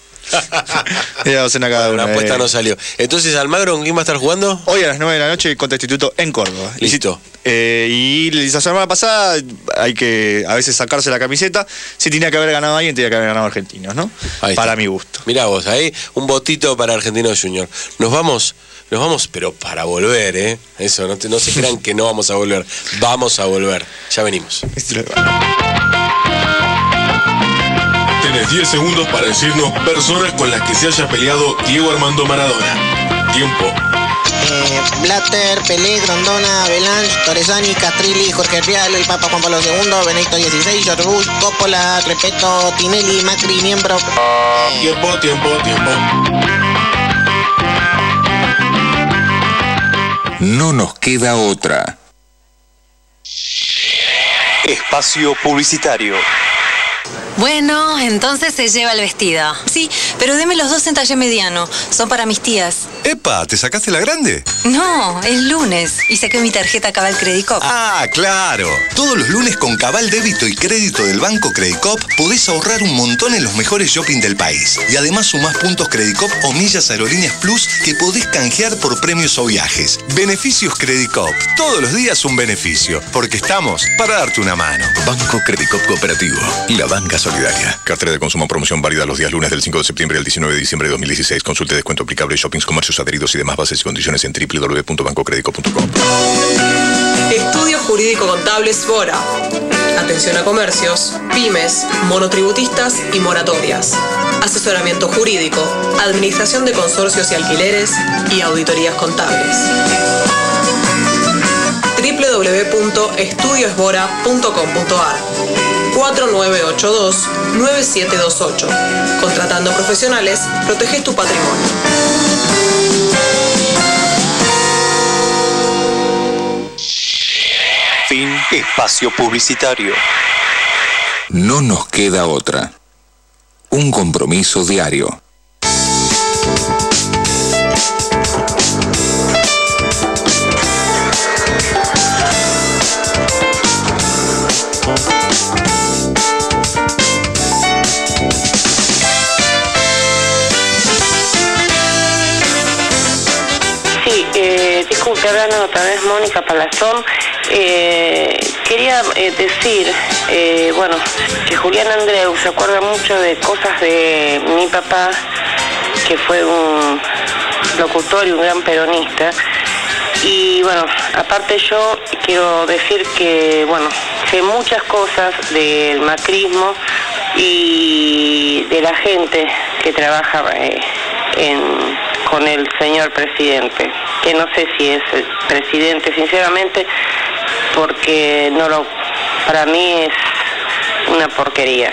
media docena cada uno. La apuesta eh. no salió. Entonces, Almagro, ¿con quién va a estar jugando? Hoy a las nueve de la noche contra Instituto en Córdoba. Listo. Eh, y la semana pasada hay que a veces sacarse la camiseta. Si tenía que haber ganado alguien, tenía que haber ganado Argentinos, ¿no? Ahí para está. mi gusto. Mirá vos, ahí un votito para Argentinos Junior. Nos vamos, nos vamos, pero para volver, ¿eh? Eso, no, te, no se crean que no vamos a volver. Vamos a volver. Ya venimos. Tenés diez segundos para decirnos personas con las que se haya peleado Diego Armando Maradona. Tiempo. Eh, Blatter, Pelé, Grondona, Belange, Torresani, Castrilli, Jorge Rial, el Papa Juan Pablo segundo, Benedicto dieciséis, George Bush, Coppola, Repeto, Tinelli, Macri, miembro. Tiempo, tiempo, tiempo. No nos queda otra. Espacio publicitario. Bueno, entonces se lleva el vestido. Sí, pero deme los dos en talle mediano. Son para mis tías. ¡Epa! ¿Te sacaste la grande? No, es lunes y saqué mi tarjeta Cabal Credit Cop. Ah, claro. Todos los lunes con Cabal Débito y Crédito del Banco Credit Cop podés ahorrar un montón en los mejores shopping del país. Y además sumás puntos Credit Cop o millas Aerolíneas Plus que podés canjear por premios o viajes. Beneficios Credit Cop. Todos los días un beneficio. Porque estamos para darte una mano. Banco Credit Cop Cooperativo. La banca solidaria. Cartera de consumo promoción válida los días lunes del cinco de septiembre al diecinueve de diciembre de dos mil dieciséis. Consulte descuento aplicable, shoppings, comercios adheridos y demás bases y condiciones en doble u doble u doble u punto banco credit cop punto com. Estudio Jurídico Contable Sbora. Atención a comercios, pymes, monotributistas y moratorias. Asesoramiento jurídico, administración de consorcios y alquileres y auditorías contables. doble u doble u doble u punto estudio esbora punto com punto a r cuatro nueve ocho dos, nueve siete dos ocho. Contratando profesionales, proteges tu patrimonio. Fin. Espacio publicitario. No nos queda otra. Un compromiso diario. Sí, eh, disculpe, hablando otra vez Mónica Palazón. Eh, quería eh, decir, eh, bueno, que Julián Andreu se acuerda mucho de cosas de mi papá, que fue un locutor y un gran peronista, Y bueno, aparte yo quiero decir que, bueno, sé muchas cosas del macrismo y de la gente que trabaja eh, en, con el señor presidente, que no sé si es el presidente, sinceramente, porque no lo, para mí es una porquería.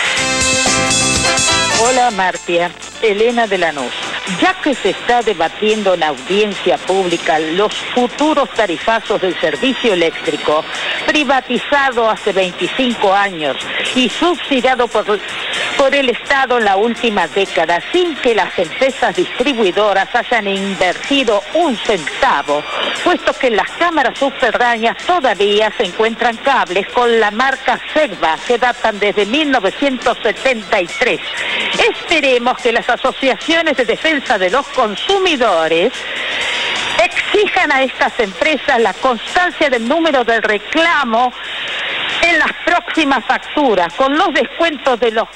Hola Martia, Elena de Lanús. Ya que se está debatiendo en audiencia pública los futuros tarifazos del servicio eléctrico, privatizado hace veinticinco años y subsidiado por, por el Estado en la última década, sin que las empresas distribuidoras hayan invertido un centavo, puesto que en las cámaras subterráneas todavía se encuentran cables con la marca Segva, que datan desde mil novecientos setenta y tres. Esperemos que las asociaciones de defensa de los consumidores exijan a estas empresas la constancia del número del reclamo en las próximas facturas, con los descuentos de los...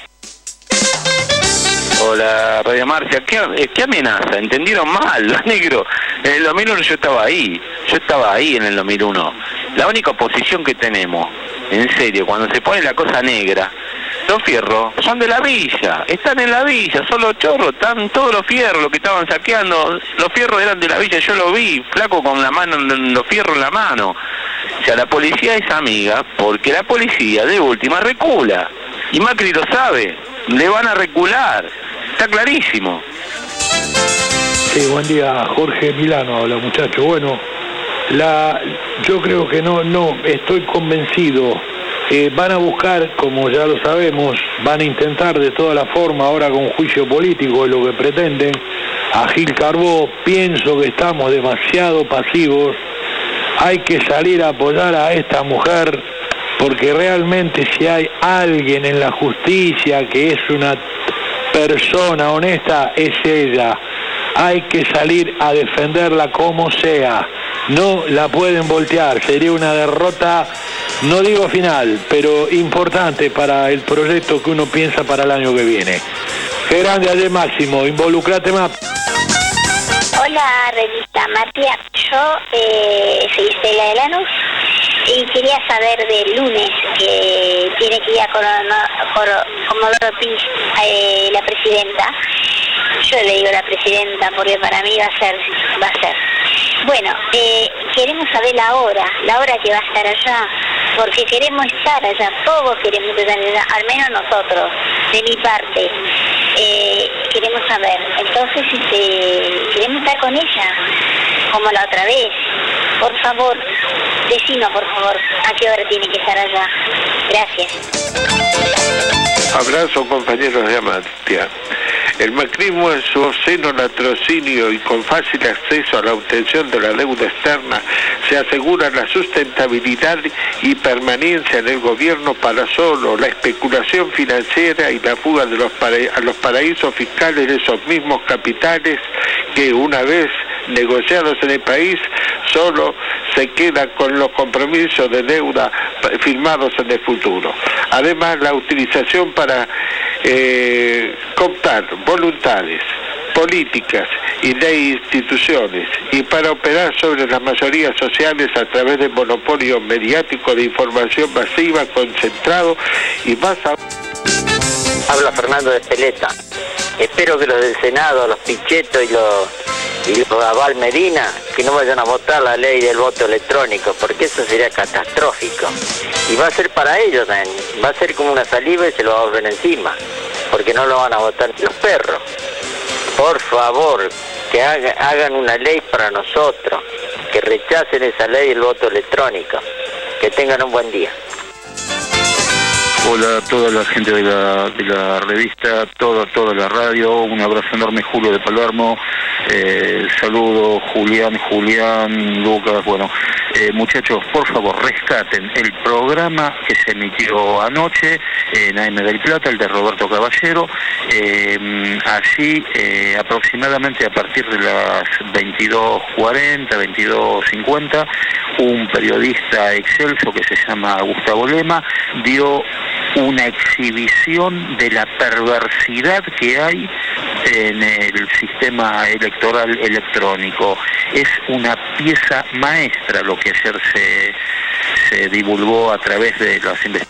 Hola, Radio Marcia, ¿qué, qué amenaza? ¿Entendieron mal, los negros? En el dos mil uno yo estaba ahí, yo estaba ahí en el dos mil uno. La única oposición que tenemos, en serio, cuando se pone la cosa negra, los fierros son de la villa, están en la villa, son los chorros, están todos los fierros, los que estaban saqueando, los fierros eran de la villa, yo lo vi, flaco con la mano, los fierros en la mano. O sea, la policía es amiga, porque la policía de última recula, y Macri lo sabe, le van a recular, está clarísimo. Sí, buen día, Jorge Milano habla, muchacho. Bueno, la, yo creo que no, no, estoy convencido. Eh, van a buscar, como ya lo sabemos, van a intentar de toda la forma, ahora con juicio político, es lo que pretenden, a Gil Carbó. Pienso que estamos demasiado pasivos, hay que salir a apoyar a esta mujer, porque realmente si hay alguien en la justicia que es una persona honesta, es ella. Hay que salir a defenderla como sea, no la pueden voltear, sería una derrota, no digo final, pero importante para el proyecto que uno piensa para el año que viene. Qué grande ayer Máximo, involucrate más. Hola, revista Matías, yo eh, soy Estela de Lanús y quería saber del lunes que tiene que ir a Comodoro Pi, eh, la presidenta. Yo le digo la presidenta porque para mí va a ser, va a ser. Bueno, eh, queremos saber la hora, la hora que va a estar allá, porque queremos estar allá, todos queremos estar allá, al menos nosotros, de mi parte. Eh, queremos saber, entonces este, queremos estar con ella, como la otra vez. Por favor, decinos por favor a qué hora tiene que estar allá. Gracias. Abrazo, compañeros de Amantia. El macrismo en su obsceno latrocinio y con fácil acceso a la obtención de la deuda externa se asegura la sustentabilidad y permanencia en el gobierno para solo la especulación financiera y la fuga de los para, a los paraísos fiscales de esos mismos capitales que una vez negociados en el país solo se quedan con los compromisos de deuda firmados en el futuro. Además, la utilización para eh, cooptar voluntades políticas y de instituciones y para operar sobre las mayorías sociales a través del monopolio mediático de información masiva, concentrado y más a... Habla Fernando de Peleta. Espero que los del Senado, los Pichetto y los y los Aval Medina, que no vayan a votar la ley del voto electrónico, porque eso sería catastrófico. Y va a ser para ellos también, va a ser como una saliva y se lo ahorren encima, porque no lo van a votar los perros. Por favor, que haga, hagan una ley para nosotros, que rechacen esa ley del voto electrónico. Que tengan un buen día. Hola a toda la gente de la, de la revista, toda, toda la radio, un abrazo enorme, Julio de Palermo, eh, saludo Julián, Julián, Lucas, bueno, eh, muchachos, por favor, rescaten el programa que se emitió anoche en A M del Plata, el de Roberto Caballero, eh, allí eh, aproximadamente a partir de las veintidós cuarenta, veintidós cincuenta, un periodista excelso que se llama Gustavo Lema dio una exhibición de la perversidad que hay en el sistema electoral electrónico. Es una pieza maestra lo que ayer se, se divulgó a través de las investigaciones.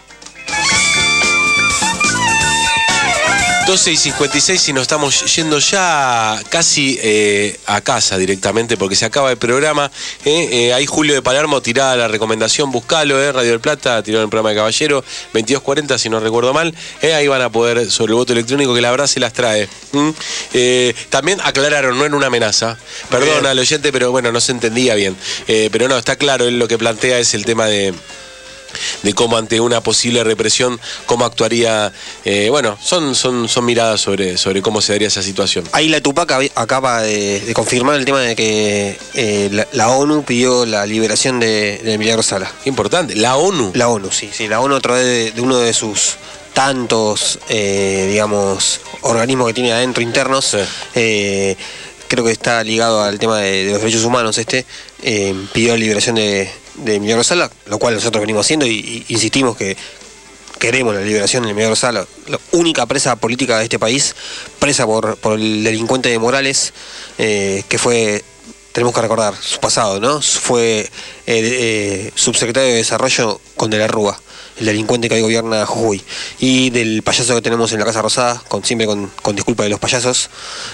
doce y cincuenta y seis y nos estamos yendo ya casi eh, a casa directamente porque se acaba el programa. Eh, eh, ahí Julio de Palermo tiraba la recomendación, buscalo, eh, Radio del Plata, tiró en el programa de Caballero, veintidós cuarenta si no recuerdo mal. Eh, ahí van a poder sobre el voto electrónico que la verdad se las trae. ¿Mm? Eh, también aclararon, no era una amenaza. Perdón al oyente, pero bueno, no se entendía bien. Eh, pero no, está claro, él lo que plantea es el tema de... de cómo ante una posible represión, cómo actuaría, eh, bueno, son, son, son miradas sobre, sobre cómo se daría esa situación. Ahí la Tupac acaba de, de confirmar el tema de que eh, la, la ONU pidió la liberación de, de Milagro Sala. Importante, la ONU. La ONU, sí, sí, la ONU a través de, de uno de sus tantos, eh, digamos, organismos que tiene adentro internos, sí. eh, creo que está ligado al tema de, de los derechos humanos este, eh, pidió la liberación de, de Milagro Sala, lo cual nosotros venimos haciendo y, y insistimos que queremos la liberación de Milagro Sala, la única presa política de este país, presa por, por el delincuente de Morales, eh, que fue, tenemos que recordar, su pasado, ¿no? Fue eh, eh, subsecretario de Desarrollo con De la Rúa, el delincuente que hoy gobierna Jujuy, y del payaso que tenemos en la Casa Rosada, con, siempre con, con disculpa de los payasos,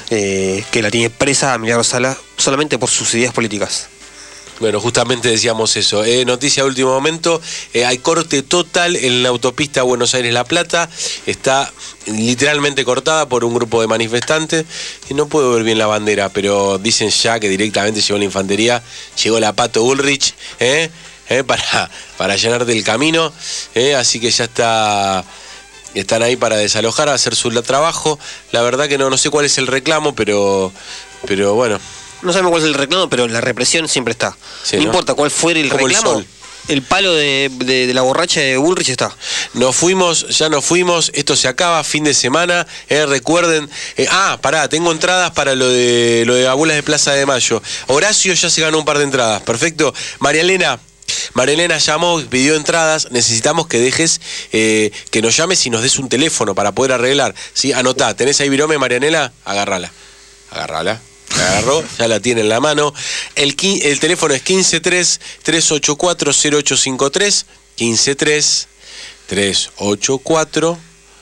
eh, que la tiene presa a Milagro Sala solamente por sus ideas políticas. Bueno, justamente decíamos eso. Eh, noticia de último momento, eh, hay corte total en la autopista Buenos Aires-La Plata, está literalmente cortada por un grupo de manifestantes, y no puedo ver bien la bandera, pero dicen ya que directamente llegó la infantería, llegó la Pato Bullrich, ¿eh? ¿Eh? para, para llenar del camino, ¿eh? Así que ya está... están ahí para desalojar, hacer su trabajo. La verdad que no, no sé cuál es el reclamo, pero, pero bueno... No sabemos cuál es el reclamo, pero la represión siempre está. Sí, no, ¿no? importa cuál fuera el Como reclamo, el, el palo de, de, de la borracha de Bullrich está. Nos fuimos, ya nos fuimos, esto se acaba, fin de semana, eh, recuerden... Eh, ah, pará, tengo entradas para lo de lo de Abuelas de Plaza de Mayo. Horacio ya se ganó un par de entradas, perfecto. María Elena... María Elena llamó, pidió entradas, necesitamos que dejes, eh, que nos llames y nos des un teléfono para poder arreglar. ¿Sí? Anotá, ¿tenés ahí virome, María Elena? Agárrala, agárrala. La agarró, ya la tiene en la mano. El, el teléfono es quince tres, tres ocho cuatro, cero ocho cinco tres, quince tres, tres ocho cuatro,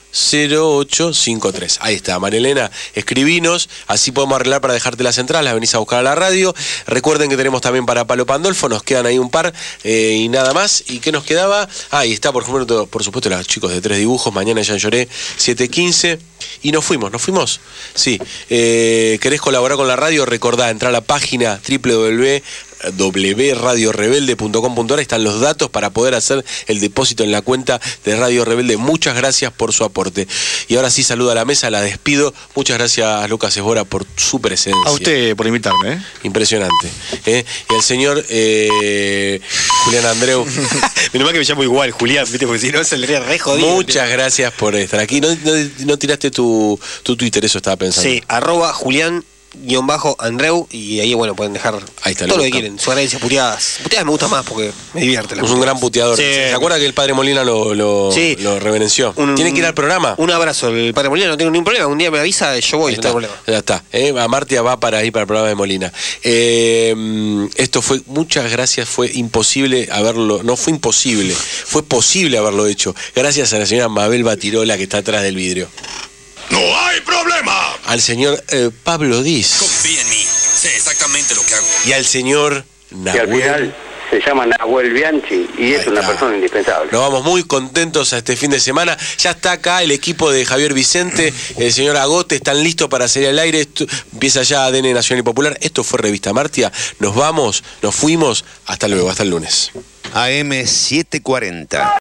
cero ocho cinco tres. Ahí está, Marilena, escribinos, así podemos arreglar para dejarte las entradas, las venís a buscar a la radio. Recuerden que tenemos también para Palo Pandolfo, nos quedan ahí un par eh, y nada más. ¿Y qué nos quedaba? Ahí está, por ejemplo, por supuesto, los chicos de Tres Dibujos, mañana ya lloré, siete quince. Y nos fuimos, ¿nos fuimos? Sí. Eh, ¿Querés colaborar con la radio? Recordá, entrar a la página doble u doble u doble u punto radio rebelde punto com punto a r. Están los datos para poder hacer el depósito en la cuenta de Radio Rebelde. Muchas gracias por su aporte. Y ahora sí, saludo a la mesa, la despido. Muchas gracias, Lucas Esbora, por su presencia. A usted por invitarme. ¿eh? Impresionante. ¿eh? Y al señor eh, Julián Andreu. Menos mal que me llamo igual, Julián, ¿viste? Porque si no, saldría re jodido. Muchas gracias por estar aquí. No, no, no tiraste tu, tu Twitter, eso estaba pensando. Sí, arroba Julián guión bajo Andreu, y ahí bueno pueden dejar ahí está, todo lo que quieren, sugerencias, puteadas. Puteadas me gusta más porque me divierte. Es un gran puteador. Sí. ¿Se acuerda que el padre Molina lo, lo, sí. lo reverenció? Un, ¿Tiene que ir al programa? Un abrazo, el padre Molina, no tengo ningún problema. Un día me avisa, yo voy, no tengo problema. Ya está. ¿eh? A Martia va para ir para el programa de Molina. Eh, esto fue, muchas gracias, fue imposible haberlo, no fue imposible, fue posible haberlo hecho. Gracias a la señora Mabel Batirola que está atrás del vidrio. ¡No hay problema! Al señor eh, Pablo Diz. Confía en mí, sé exactamente lo que hago. Y al señor Nahuel. Y al final se llama Nahuel Bianchi y Ahí es una está. persona indispensable. Nos vamos muy contentos a este fin de semana. Ya está acá el equipo de Javier Vicente, el señor Agote, están listos para salir al aire. Esto, empieza ya A D N Nacional y Popular. Esto fue Revista Martia. Nos vamos, nos fuimos. Hasta luego, hasta el lunes. A M setecientos cuarenta.